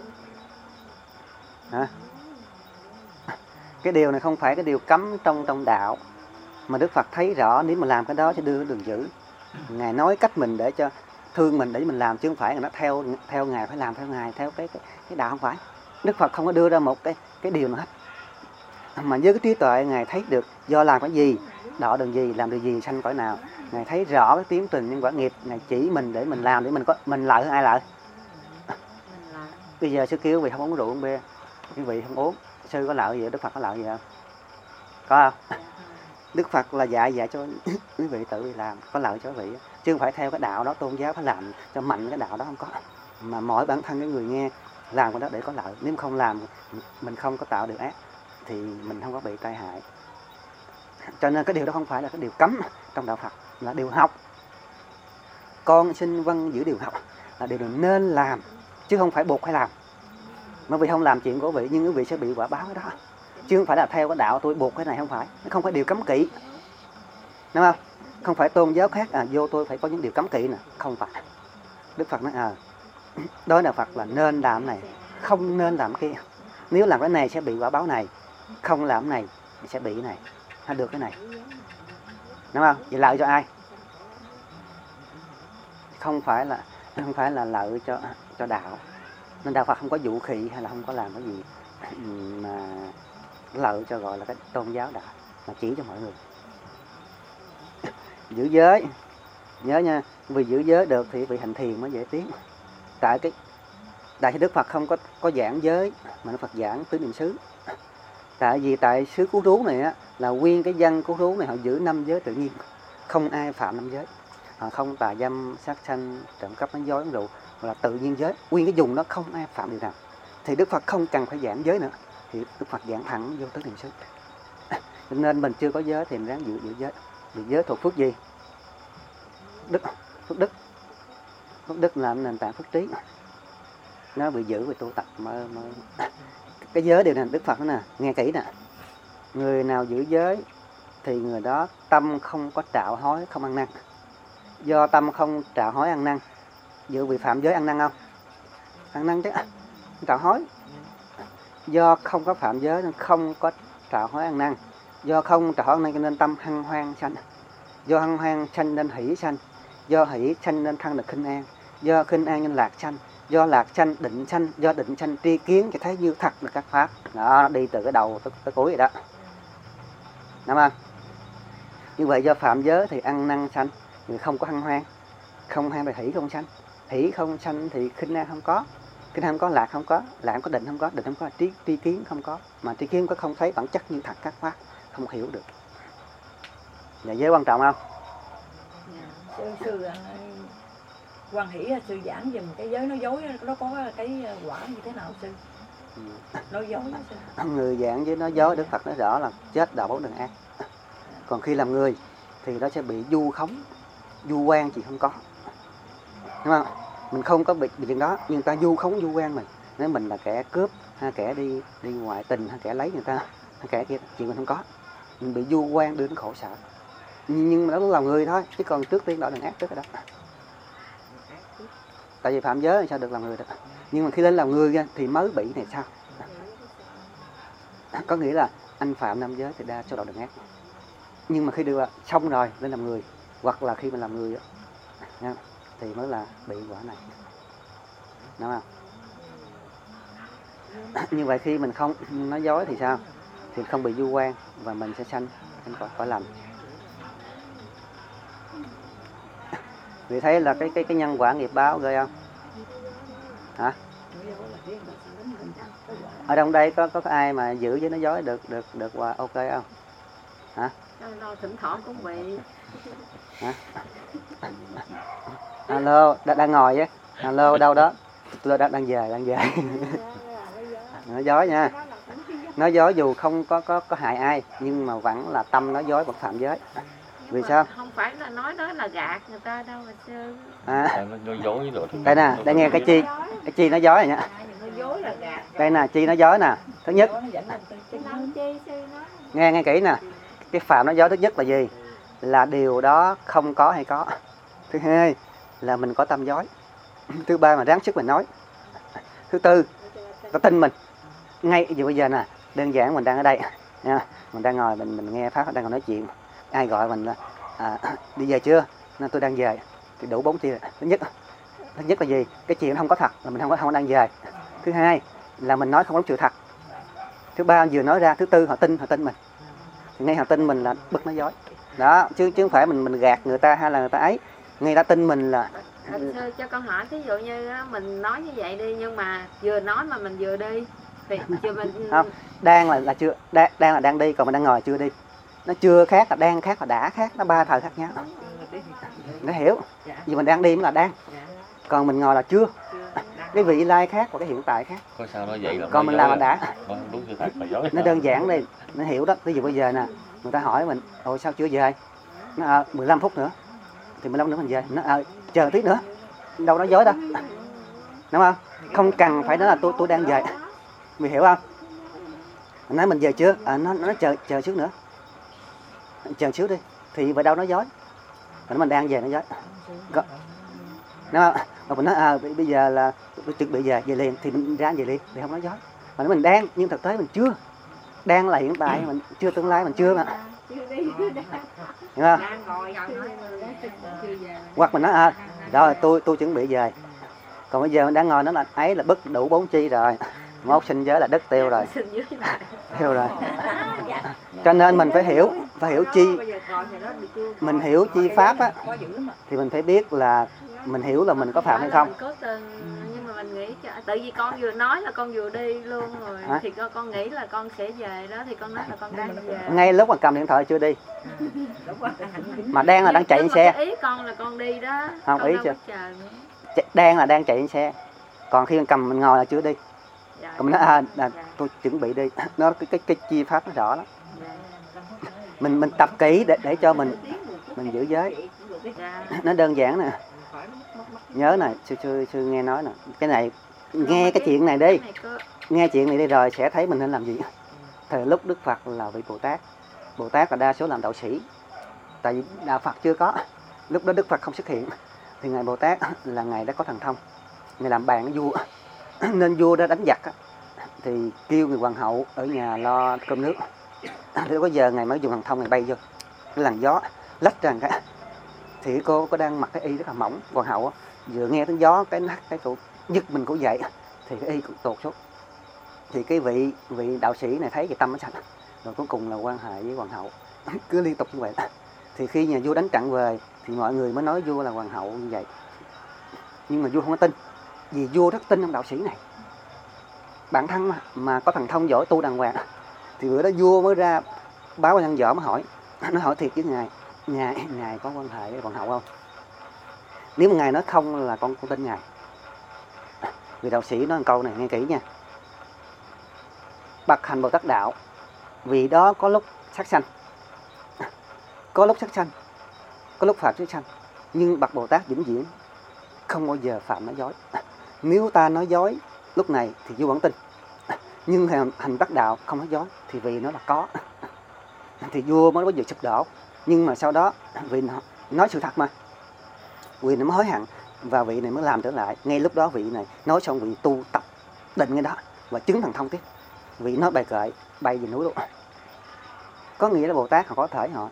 Speaker 1: Hả? Cái điều này không phải cái điều cấm trong đạo, mà Đức Phật thấy rõ nếu mà làm cái đó sẽ đưa đường dữ. Ngài nói cách mình để cho thương mình để mình làm, chứ không phải nó theo Ngài phải làm theo Ngài, theo cái đạo, không phải. Đức Phật không có đưa ra một cái điều nào hết, mà với cái trí tuệ Ngài thấy được do làm cái gì, đọ đường gì, làm điều gì, sanh cõi nào. Ngài thấy rõ cái tiến trình nhân quả nghiệp, Ngài chỉ mình để mình làm, để mình lợi hơn ai lợi. Bây giờ sư kêu quý vị không uống rượu uống bia, quý vị không uống, sư có lợi gì, Đức Phật có lợi gì không? Có không? Đức Phật là dạy cho quý vị tự đi làm, có lợi cho quý vị, chứ không phải theo cái đạo đó tôn giáo phải làm cho mạnh cái đạo đó, không có. Mà mỗi bản thân cái người nghe làm cái đó để có lợi. Nếu không làm, mình không có tạo điều ác thì mình không có bị tai hại. Cho nên cái điều đó không phải là cái điều cấm trong đạo Phật, là điều học. Con xin vâng giữ điều học, là điều mình nên làm, chứ không phải buộc phải làm. Mà vì không làm chuyện của vị, nhưng quý vị sẽ bị quả báo cái đó. Chứ không phải là theo cái đạo tôi buộc cái này, không phải. Nó không phải điều cấm kỵ, đúng không? Không phải tôn giáo khác vô tôi phải có những điều cấm kỵ nè, không phải. Đức Phật nói đối đạo Phật là nên làm này, không nên làm kia. Nếu làm cái này sẽ bị quả báo này, không làm cái này thì sẽ bị cái này, hay được cái này, đúng không? Vậy lợi cho ai? Không phải là lợi cho đạo. Nên đạo Phật không có vũ khí hay là không có làm cái gì mà lợi cho gọi là cái tôn giáo đạo, mà chỉ cho mọi người. Giữ giới, nhớ nha, vì giữ giới được thì vị hành thiền mới dễ tiến. Tại Đức Phật không có giảng giới, mà Đức Phật giảng tứ niệm xứ. Tại vì tại xứ Cứu Rú này á, là nguyên cái dân Cứu Rú này họ giữ 5 giới tự nhiên, không ai phạm 5 giới. Họ không tà dâm, sát sanh, trộm cắp, nói dối, uống rượu, là tự nhiên giới. Nguyên cái vùng đó không ai phạm điều nào. Thì Đức Phật không cần phải giảng giới nữa, thì Đức Phật giảng thẳng vô tứ niệm xứ. Cho nên mình chưa có giới thì mình ráng giữ giới. Vì giới thuộc phước gì? Phước đức. Phước đức là nền tảng phước trí. Nó bị giữ về tu tập mới. Cái giới điều này Đức Phật nói nè, nghe kỹ nè. Người nào giữ giới thì người đó tâm không có trạo hối, không ăn năn. Do tâm không trạo hối ăn năn, dự bị phạm giới ăn năn không? Ăn năn chứ, trạo hối. Do không có phạm giới nên không có trạo hối ăn năn. Do không trạo hối ăn năn cho nên tâm hân hoan sanh. Do hân hoan sanh nên hỷ sanh. Do hỷ sanh nên thân được khinh an. Do khinh an nên lạc sanh. Do lạc sanh định sanh. Do định sanh tri kiến thì thấy như thật được các pháp. Đó, nó đi từ cái đầu tới cuối vậy đó. Đúng không? Như vậy do phạm giới thì ăn năn sanh, thì không có hân hoan. Không hoan thì hỷ không sanh. Hỷ không sanh thì khinh an không có. Khinh an không có, lạc không có. Lạc không có, định không có. Định không có, tri kiến không có. Mà tri kiến có không thấy bản chất như thật các pháp, không hiểu được. Và giới quan trọng không?
Speaker 7: Sư Quan Hỷ sư giảng dùm cái giới nói dối nó có cái quả như thế nào sư? Nói dối sư.
Speaker 1: Người giảng với nói dối Đức Phật nói rõ là chết đạo 4 đường ác. Còn khi làm người thì nó sẽ bị du khống, du quan chỉ không có. Đúng không? Mình không có bị chuyện đó, nhưng người ta du khống du quan mình. Nếu mình là kẻ cướp, hay kẻ đi ngoại tình, hay kẻ lấy người ta, hay kẻ kia, chuyện mình không có. Mình bị du quan đưa đến khổ sở. Nhưng mà đó là người thôi, chứ còn trước tiên đó đường ác trước rồi đó. Tại vì phạm giới thì sao được làm người được. Nhưng mà khi lên làm người thì mới bị này sao? Có nghĩa là anh phạm 5 giới thì đa số đạo đường ác. Nhưng mà khi đưa xong rồi lên làm người, hoặc là khi mình làm người thì mới là bị quả này. Đúng không? Như vậy khi mình không nói dối thì sao? Thì không bị du quan và mình sẽ sanh cõi lành. Vì thấy là cái nhân quả nghiệp báo ghê không? Hả? Ở trong đây có ai mà giữ với nói dối được qua ok không? Hả?
Speaker 4: Đâu thỉnh thoảng cũng bị.
Speaker 1: Hả? Alo, đang ngồi chứ? Alo, đâu đó? Tôi đang về. Nói dối nha. Nói dối dù không có hại ai, nhưng mà vẫn là tâm nói dối, vẫn phạm giới. Vì sao?
Speaker 4: Không phải là nói đó là gạt người ta đâu mà sư.
Speaker 5: Nói dối rồi.
Speaker 1: Đây nè, để nghe cái chi nói dối này nhá.
Speaker 7: Nói dối
Speaker 1: đây nè chi nói dối nè. Thứ nhất,
Speaker 6: Làm chi sư nói.
Speaker 1: nghe kỹ nè, cái phạm nói dối thứ nhất là gì? Là điều đó không có hay có. Thứ hai là mình có tâm dối. Thứ ba mà ráng sức mình nói. Thứ tư, có tin mình. Ngay giờ bây giờ nè, đơn giản mình đang ở đây nha, mình đang ngồi mình nghe pháp đang ngồi nói chuyện, ai gọi mình là đi về chưa, nên tôi đang về, thì đủ 4 chia. Thứ nhất là gì? Cái chuyện không có thật là mình không đang về. Thứ hai là mình nói không đúng sự thật. Thứ ba vừa nói ra. Thứ tư họ tin mình. Thì ngay họ tin mình là bực nói dối đó, chứ không phải mình gạt người ta hay là người ta ấy, người ta tin mình là.
Speaker 4: Cho con hỏi, ví dụ như mình nói như vậy đi, nhưng mà vừa nói mà mình vừa đi thì chưa mình
Speaker 1: không, đang là chưa, đang là đang đi, còn mình đang ngồi chưa đi. Nó chưa khác là đang khác, là đã khác, nó ba thời khác nhau. Nó hiểu vì mình đang đi mới là đang, còn mình ngồi là chưa. Cái vị lai khác và cái hiện tại khác.
Speaker 5: Có sao nói vậy là
Speaker 1: còn mình làm là đã.
Speaker 5: Đúng sự thật là dối.
Speaker 1: Nó đơn giản đi, nó hiểu đó. Ví dụ bây giờ nè, người ta hỏi mình ồ sao chưa về, nó 15 phút nữa thì 15 nữa mình về. Nó chờ tí nữa, đâu nói dối đâu, đúng không? Không cần phải nói là tôi đang về, mày hiểu không? Mình nói mình về chưa, nó chờ trước nữa, chờ xíu đi, thì vậy đâu nói dối. Còn mình đang về nói dối, đúng không? Mà mình nói bây giờ là tôi chuẩn bị về liền, thì mình ra về liền để không nói dối. Mà nói mình đang, nhưng thực tế mình chưa. Đang là hiện tại, mình chưa tương lai, mình chưa mà. Hiểu không? Hoặc mình nói rồi tôi chuẩn bị về. Còn bây giờ mình đang ngồi nó là ấy là bất đủ 4 chi rồi. Mốt sinh giới là đất tiêu rồi. Tiêu rồi. Cho nên mình phải hiểu chi. Mình hiểu chi pháp á, thì mình phải biết là mình hiểu là mình có phạm hay không.
Speaker 4: Nhưng mà mình nghĩ tại vì con vừa nói là con vừa đi luôn rồi. Thì con nghĩ là con sẽ về đó, thì con nói là con đang về.
Speaker 1: Ngay lúc mà cầm điện thoại chưa đi, mà đang là đang chạy trên xe.
Speaker 4: Ý con là con đi đó.
Speaker 1: Không,
Speaker 4: con
Speaker 1: ý chưa? Đang là đang chạy trên xe. Còn khi mình cầm mình ngồi là chưa đi. Còn mình nói tôi chuẩn bị đi. Nó cái chi pháp nó rõ lắm. Mình tập kỹ để cho mình giữ giới. Nó đơn giản nè. Nhớ nè, sư nghe nói nè, cái này nghe cái chuyện này đi. Nghe chuyện này đi rồi sẽ thấy mình nên làm gì. Thời lúc Đức Phật là vị Bồ Tát. Bồ Tát là đa số làm đạo sĩ. Tại vì đạo Phật chưa có. Lúc đó Đức Phật không xuất hiện. Thì ngài Bồ Tát là ngài đã có thần thông. Ngài làm bàn với vua. Nên vua đã đánh giặc thì kêu người hoàng hậu ở nhà lo cơm nước. Thì có giờ ngài mới dùng thần thông ngài bay vô cái làn gió lách ra cái. Thì cô có đang mặc cái y rất là mỏng. Hoàng hậu vừa nghe tiếng gió cái nát cái cụ giật mình cũng dậy, thì cái y cũng tụt xuống. Thì cái vị đạo sĩ này thấy cái tâm nó sạch, rồi cuối cùng là quan hệ với hoàng hậu. Cứ liên tục như vậy. Thì khi nhà vua đánh trận về thì mọi người mới nói vua là hoàng hậu như vậy. Nhưng mà vua không có tin, vì vua rất tin ông đạo sĩ này. Bản thân mà có thần thông giỏi tu đàng hoàng. Thì bữa đó vua mới ra báo nhân võ mới hỏi. Nó hỏi thiệt với ngài có quan hệ với hoàng hậu không? Nếu mà ngài nói không là con tin ngài. Vì đạo sĩ nói một câu này nghe kỹ nha. Bậc hành Bồ Tát đạo, vì đó có lúc sát sanh, có lúc sát sanh, có lúc phạm sát sanh, nhưng bậc Bồ Tát vĩnh viễn không bao giờ phạm nói dối. Nếu ta nói dối lúc này thì vua vẫn tin, nhưng hành Bồ Tát đạo không nói dối thì vì nó là có, thì vua mới bao giờ sụp đổ. Nhưng mà sau đó vì nói sự thật mà, vị này mới hối hận và vị này mới làm trở lại. Ngay lúc đó vị này nói xong vị tu tập định ngay đó và chứng thần thông tiếp. Vị nói bài kệ bay về núi luôn. Có nghĩa là Bồ Tát họ có thể họ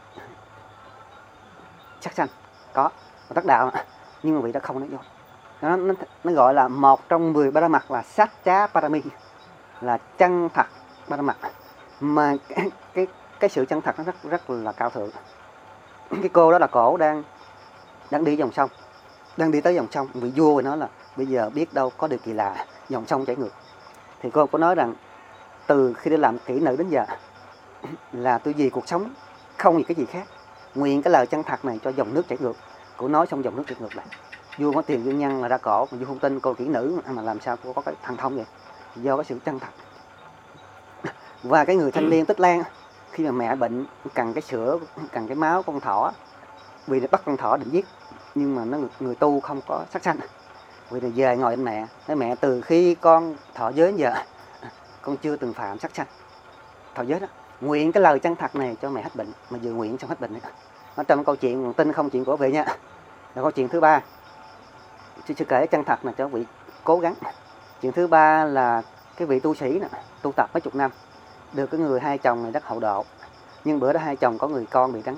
Speaker 1: sát sanh có Bồ Tát đạo, nhưng mà vị đó không nói dối. Nó gọi là một trong 10 ba la mật là sát chá parami, là chân thật ba la mật. Mà cái sự chân thật nó rất là cao thượng. Cái cô đó là cổ đang đi dòng sông, đang đi tới dòng sông. Vị vua rồi nói là bây giờ biết đâu có điều kỳ lạ, dòng sông chảy ngược. Thì cô có nói rằng từ khi đi làm kỹ nữ đến giờ là tôi vì cuộc sống không vì cái gì khác, nguyện cái lời chân thật này cho dòng nước chảy ngược. Cô nói xong dòng nước chảy ngược lại. Vua có tiền dương nhân là ra cổ, mà vua không tin cô kỹ nữ mà làm sao cô có cái thần thông vậy? Do cái sự chân thật. Và cái người thanh niên Tích Lan khi mà mẹ bệnh cần cái sữa, cần cái máu con thỏ, vì bắt con thỏ định giết, nhưng mà nó người tu không có sát sanh, Vì rồi về ngồi bên mẹ, nói mẹ từ khi con thọ giới đến giờ con chưa từng phạm sát sanh. Thọ giới đó, nguyện cái lời chân thật này cho mẹ hết bệnh, mà vừa nguyện xong hết bệnh nữa. Nó trong câu chuyện tin không chuyện của vị nha. Là câu chuyện thứ ba, sư kể chân thật là cho vị cố gắng. Chuyện thứ ba là cái vị tu sĩ nè, tu tập mấy chục năm, được cái người hai chồng này rất hậu độ, nhưng bữa đó hai chồng có người con bị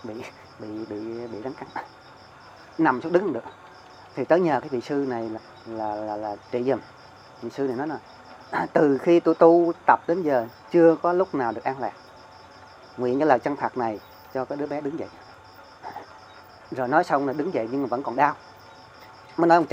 Speaker 1: rắn cắn, nằm xuống đứng không được, thì tới nhờ cái vị sư này là trị giùm. Vị sư này nói là từ khi tôi tu tập đến giờ chưa có lúc nào được an lạc, nguyện cái lời chân thật này cho cái đứa bé đứng dậy. Rồi nói xong là đứng dậy nhưng mà vẫn còn đau. Mới nói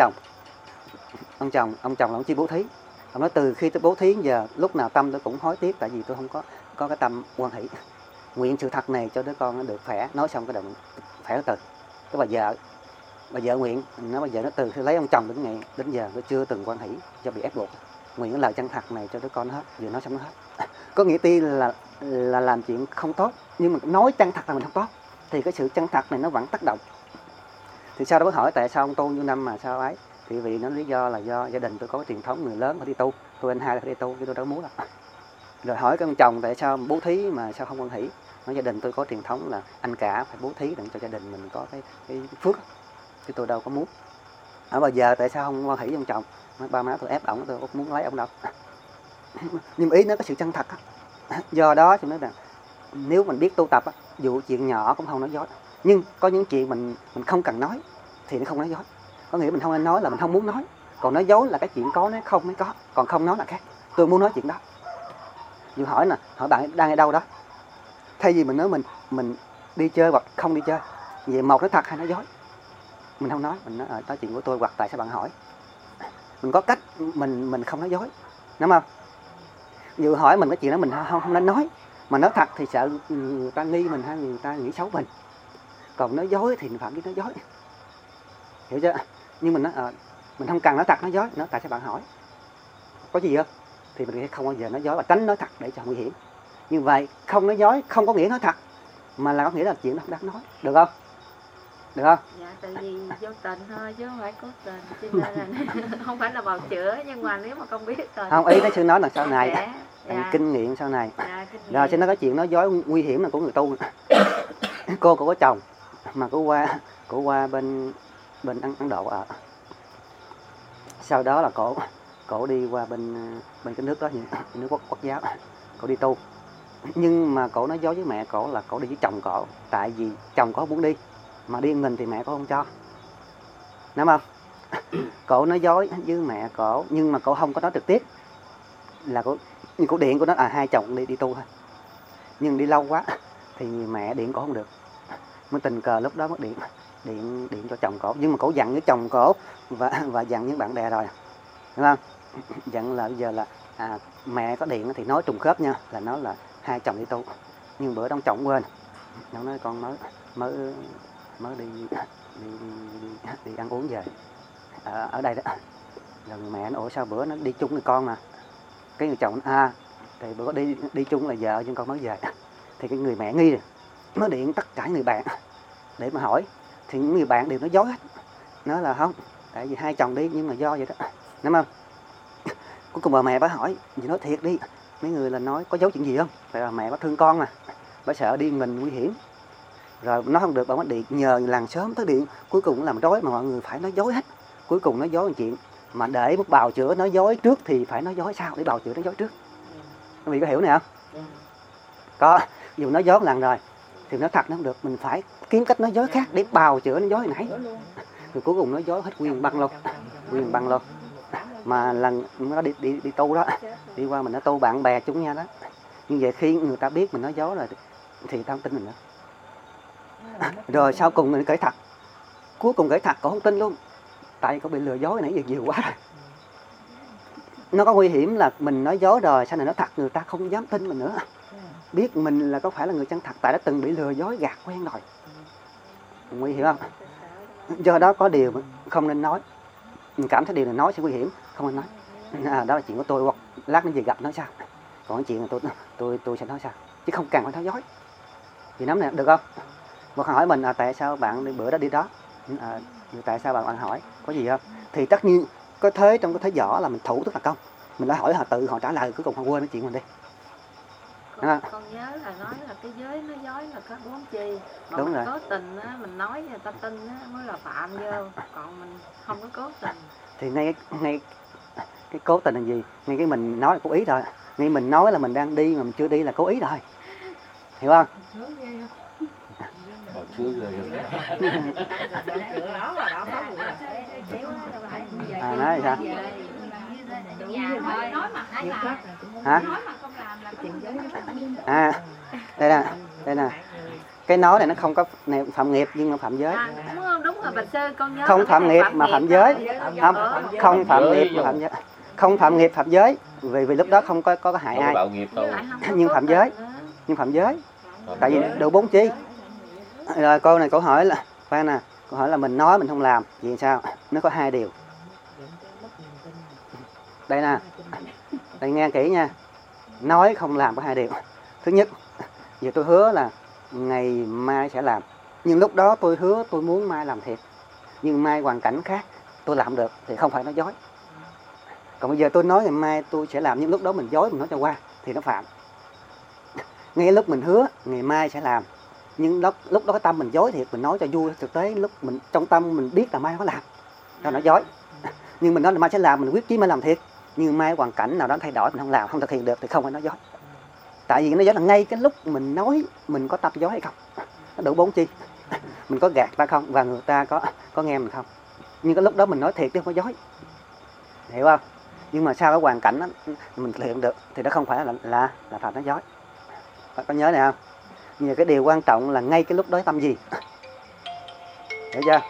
Speaker 1: ông chồng ông chi bố thí. Ông nói từ khi tôi bố thí đến giờ lúc nào tâm tôi cũng hối tiếc, tại vì tôi không có cái tâm quan hỷ. Nguyện sự thật này cho đứa con nó được khỏe. Nói xong cái động khỏe từ. Cái bà vợ nguyện, nó bà vợ nó từ khi lấy ông chồng đến giờ tôi chưa từng quan hỷ do bị ép buộc. Nguyện cái lời chân thật này cho đứa con nó hết. Vừa nói xong nó hết. Có nghĩa ti là làm chuyện không tốt, nhưng mà nói chân thật là mình không tốt, thì cái sự chân thật này nó vẫn tác động. Thì sau đó mới hỏi tại sao ông tu nhiêu năm mà sao ấy, thì vì nó lý do là do gia đình tôi có truyền thống người lớn phải đi tu, tôi anh hai là phải đi tu, cái tôi đâu muốn đâu. Rồi hỏi cái ông chồng tại sao bố thí mà sao không quan hỷ, nói gia đình tôi có truyền thống là anh cả phải bố thí để cho gia đình mình có cái phước, chứ tôi đâu có muốn. Ở bây giờ tại sao không quan hỷ với ông chồng, nói ba má tôi ép ổng, tôi không muốn lấy ông đâu. Nhưng ý nó có sự chân thật á. Do đó tôi nói rằng nếu mình biết tu tập á, dù chuyện nhỏ cũng không nói dối, nhưng có những chuyện mình không cần nói thì nó không nói dối. Có nghĩa mình không nên nói là mình không muốn nói, còn nói dối là cái chuyện có nói không mới có, còn không nói là khác. Tôi muốn nói chuyện đó. Dù hỏi bạn đang ở đâu đó, thay vì mình nói mình đi chơi hoặc không đi chơi, vậy một nói thật hay nói dối, mình không nói, mình nói chuyện của tôi hoặc tại sao bạn hỏi. Mình có cách mình không nói dối, đúng không? Dù hỏi mình cái chuyện đó mình không nên nói, mà nói thật thì sợ người ta nghi mình hay người ta nghĩ xấu mình. Còn nói dối thì phạm vi nói dối, hiểu chưa? Nhưng mình nói mình không cần nói thật nói dối, nói tại sao bạn hỏi có gì không, thì mình không bao giờ nói dối và tránh nói thật để cho nguy hiểm. Như vậy không nói dối không có nghĩa nói thật, mà là có nghĩa là chuyện đó không đáng nói, được không? Được không?
Speaker 4: Dạ, tại vì vô tình thôi chứ không phải cố tình, cho nên là không phải là bào chữa, nhưng mà nếu mà không biết rồi
Speaker 1: không, ý nói sư nói là sau này
Speaker 4: dạ.
Speaker 1: Kinh nghiệm sau này.
Speaker 4: Dạ,
Speaker 1: rồi sẽ nói cái chuyện nói dối nguy hiểm là của người tu. Cô có chồng mà cô qua bên Ấn Độ ở. Sau đó là cổ đi qua bên cái nước đó, những nước quốc giáo, cổ đi tu. Nhưng mà cổ nói dối với mẹ cổ là cổ đi với chồng cổ, tại vì chồng cổ muốn đi, mà đi mình thì mẹ cổ không cho, đúng không? Cổ nói dối với mẹ cổ, nhưng mà cổ không có nói trực tiếp, là cổ điện của nó hai chồng đi tu thôi. Nhưng đi lâu quá thì mẹ điện cổ không được, mới tình cờ lúc đó mới điện cho chồng cổ. Nhưng mà cổ dặn với chồng cổ và dặn với bạn bè rồi, đúng không? Dặn là bây giờ là mẹ có điện thì nói trùng khớp nha, là nó là hai chồng đi tu. Nhưng bữa đó ông chồng quên, nó nói con mới đi ăn uống về ở đây đó. Rồi mẹ nó sao bữa nó đi chung với con mà. Cái người chồng thì bữa đi chung là vợ nhưng con mới về. Thì cái người mẹ nghi rồi, nó điện tất cả người bạn để mà hỏi, thì những người bạn đều nói dối hết, nói là không, tại vì hai chồng đi nhưng mà do vậy đó, đúng không? Cuối cùng bà mẹ bà hỏi, vì nói thiệt đi, mấy người là nói có giấu chuyện gì không? Tại bà mẹ bà thương con mà, bà sợ đi mình nguy hiểm. Rồi nó không được, bà mới điện nhờ làng sớm tới điện. Cuối cùng cũng làm rối mà mọi người phải nói dối hết. Cuối cùng nói dối một chuyện mà để một bào chữa nói dối trước thì phải nói dối sau để bào chữa nói dối trước. Quý vị có hiểu này không? Có, dù nói dối một lần rồi thì nói thật nó không được, mình phải kiếm cách nói dối khác để bào chữa nói dối nãy. Rồi cuối cùng nói dối hết nguyên băng luôn. Mà lần nó đi tu đó, đi qua mình nó tu bạn bè chúng nha đó. Nhưng vậy khi người ta biết mình nói dối rồi thì ta không tin mình nữa. Rồi sau cùng mình kể thật, cuối cùng kể thật cổ không tin luôn, tại cổ bị lừa dối nãy giờ nhiều quá rồi. Nó có nguy hiểm là mình nói dối rồi sau này nói thật người ta không dám tin mình nữa, biết mình là có phải là người chân thật, tại đã từng bị lừa dối gạt quen rồi. Nguy hiểm không? Do đó có điều không nên nói, mình cảm thấy điều này nói sẽ nguy hiểm, không nên nói. Đó là chuyện của tôi, hoặc lát nữa về gặp nói sao. Còn cái chuyện là tôi sẽ nói sao, chứ không cần phải nói dối. Thì nắm này được không? Một hỏi mình tại sao bạn bữa đó đi đó, tại sao bạn hỏi có gì không? thì tất nhiên có thế trong cái thế võ là mình thủ tức là công. Mình đã hỏi họ tự họ trả lời, cuối cùng họ quên cái chuyện mình đi.
Speaker 4: Con nhớ là nói là cái giới nói dối là có 4 chi. Mà
Speaker 1: Đúng
Speaker 4: mình
Speaker 1: rồi.
Speaker 4: cố tình á, mình nói người ta tin á mới là phạm vô, còn mình không có cố tình.
Speaker 1: Thì ngay cái cố tình là gì? Ngay cái mình nói là cố ý rồi. Ngay mình nói là mình đang đi mà mình chưa đi là cố ý rồi. Hiểu không?
Speaker 5: Hồi trước rồi.
Speaker 1: Nói thì sao? Hả? Đây nè. Cái nói này nó không có này, phạm nghiệp nhưng mà phạm giới.
Speaker 4: Đúng rồi, Bạch Sư con nhớ.
Speaker 1: Không phạm nghiệp mà phạm giới. Không phạm nghiệp mà phạm giới. Không phạm nghiệp phạm giới. Vì lúc đó không có hại ai. Nhưng phạm giới. Tại vì đủ 4 chi. Rồi câu này câu hỏi là khoan nè, câu hỏi là mình nói mình không làm, vì sao? Nó có 2 điều. Đây nè. Đây nghe kỹ nha. Nói không làm có 2 điều. Thứ nhất, giờ tôi hứa là ngày mai sẽ làm. Nhưng lúc đó tôi hứa tôi muốn mai làm thiệt. Nhưng mai hoàn cảnh khác tôi làm được thì không phải nói dối. Còn bây giờ tôi nói ngày mai tôi sẽ làm, nhưng lúc đó mình dối, mình nói cho qua thì nó phạm. Ngay lúc mình hứa ngày mai sẽ làm, nhưng lúc đó cái tâm mình dối thiệt, mình nói cho vui, thực tế lúc mình trong tâm mình biết là mai có làm, đó nói dối. Nhưng mình nói là mai sẽ làm, mình quyết chí mai làm thiệt, nhưng mai hoàn cảnh nào đó thay đổi mình không làm, không thực hiện được thì không phải nói dối. Tại vì nó dối là ngay cái lúc mình nói mình có tâm dối hay không, nó đủ 4 chi. Mình có gạt ta không và người ta có nghe mình không. Nhưng cái lúc đó mình nói thiệt chứ không có dối, hiểu không? Nhưng mà sau cái hoàn cảnh đó, mình thực hiện được thì nó không phải là phạm nói dối. Có nhớ này không? Nhưng cái điều quan trọng là ngay cái lúc đó tâm gì, hiểu chưa?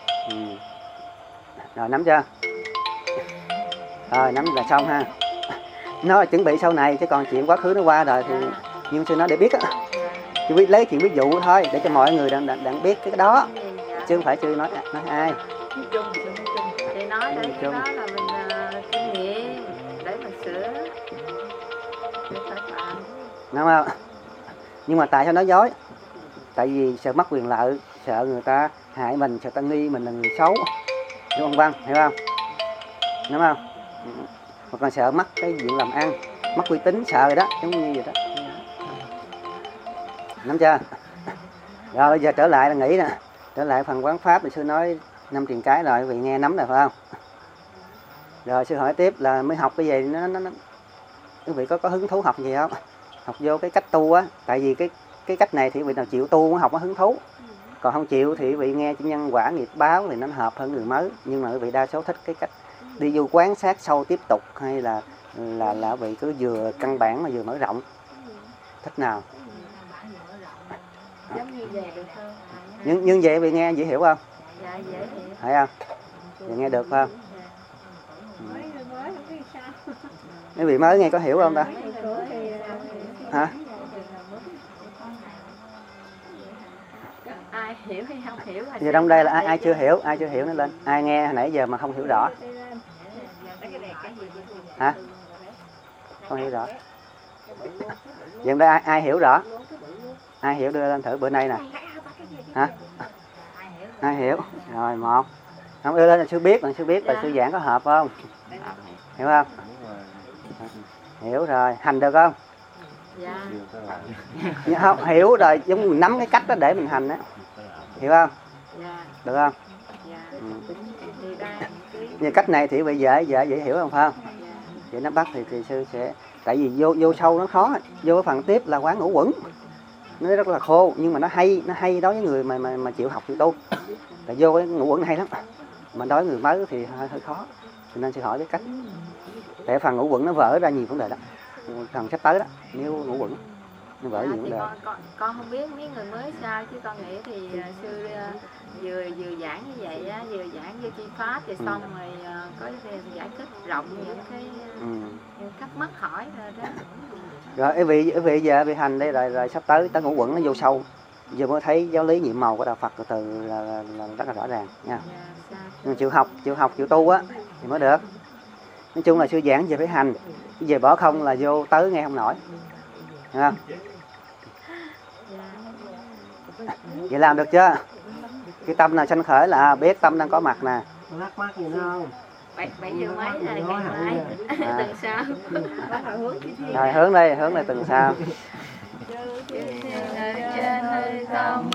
Speaker 1: Rồi nắm chưa? Rồi nắm là xong ha. Nó là chuẩn bị sau này, chứ còn chuyện quá khứ nó qua rồi thì nhưng sư nói để biết á, chứ biết lấy chuyện ví dụ thôi để cho mọi người đang biết cái đó, chứ không phải sư nói ai.
Speaker 4: Thì nói đấy, cái đó là mình kinh nghiệm để mình sửa, để phải phạm.
Speaker 1: Đúng không? Nhưng mà tại sao nói dối? Tại vì sợ mất quyền lợi, sợ người ta hại mình, sợ ta nghi mình là người xấu, đúng không Văn? Hiểu không? Đúng không? Mà còn sợ mất cái chuyện làm ăn, mất uy tín, sợ rồi đó, giống như vậy đó. Nắm chưa? Rồi bây giờ trở lại là nghĩ nè, trở lại phần quán pháp thì sư nói 5 triền cái rồi, vị nghe nắm rồi phải không? Rồi sư hỏi tiếp là mới học cái gì nó quý vị có hứng thú học gì không? Học vô cái cách tu á, tại vì cái cách này thì vị nào chịu tu mới học có hứng thú. Còn không chịu thì vị nghe chữ nhân quả nghiệp báo thì nó hợp hơn người mới, nhưng mà quý vị đa số thích cái cách đi vô quán sát sâu tiếp tục, hay là vị cứ vừa căn bản mà vừa mở rộng. Thích nào?
Speaker 4: Giống như vậy được không?
Speaker 1: Nhưng vậy vị nghe dễ hiểu không?
Speaker 4: Dạ dễ hiểu.
Speaker 1: Thấy không? Vậy nghe được không? Mấy vị mới nghe có hiểu không ta? Hả?
Speaker 4: Ai hiểu hay không hiểu là
Speaker 1: Giờ trong đây là ai chưa hiểu, ai chưa hiểu nó lên. Ai nghe hồi nãy giờ mà không hiểu rõ. Hả? Không hiểu rõ. Giờ đây ai hiểu rõ? Ai hiểu đưa lên thử bữa nay nè. Hả? Ai hiểu? Rồi 1. Không đưa lên là sư biết là sư giảng có hợp không? Hiểu không? Hiểu rồi, hành được không?
Speaker 4: Dạ.
Speaker 1: Nhưng không hiểu rồi, giống mình nắm cái cách đó để mình hành á. Hiểu không?
Speaker 4: Dạ.
Speaker 1: Được không?
Speaker 4: Dạ. Thì đây
Speaker 1: Như cách này thì bây giờ dễ hiểu không phải không? Vậy nó bắt thì sư sẽ, tại vì vô sâu nó khó, vô cái phần tiếp là quán ngũ quẩn. Nó rất là khô nhưng mà nó hay đối với người mà chịu học chịu tu. Tại vô cái ngũ quẩn hay lắm. Mà đối với người mới thì hơi khó. Cho nên sư hỏi cái cách. Tại phần ngũ quẩn nó vỡ ra nhiều vấn đề đó. Phần sắp tới đó, nếu ngũ quẩn nó vỡ nhiều vấn đề.
Speaker 4: Con không biết mấy người mới sao, chứ con nghĩ thì sư vừa giảng như vậy á, vừa giảng vô chi pháp thì xong rồi có giải thích rộng những cái thắc mắc hỏi rồi đó.
Speaker 1: Rồi quý vị giờ bị hành đây rồi sắp tới ngũ quẩn nó vô sâu. Giờ mới thấy giáo lý nhiệm màu của đạo Phật từ là rất là rõ ràng nha. Nhưng chịu học chịu tu á thì mới được. Nói chung là sư giảng về phải hành, về bỏ không là vô tới nghe không nổi. Hiểu không? Vậy làm được chưa? Cái tâm nào sanh khởi là biết tâm đang có mặt nè,
Speaker 2: thắc mắc gì nữa không?
Speaker 4: 7 giờ mấy là ngày mai tuần sau. Bắt đầu hướng chị Thiên.
Speaker 1: Rồi hướng đây tuần sau.
Speaker 4: Trên không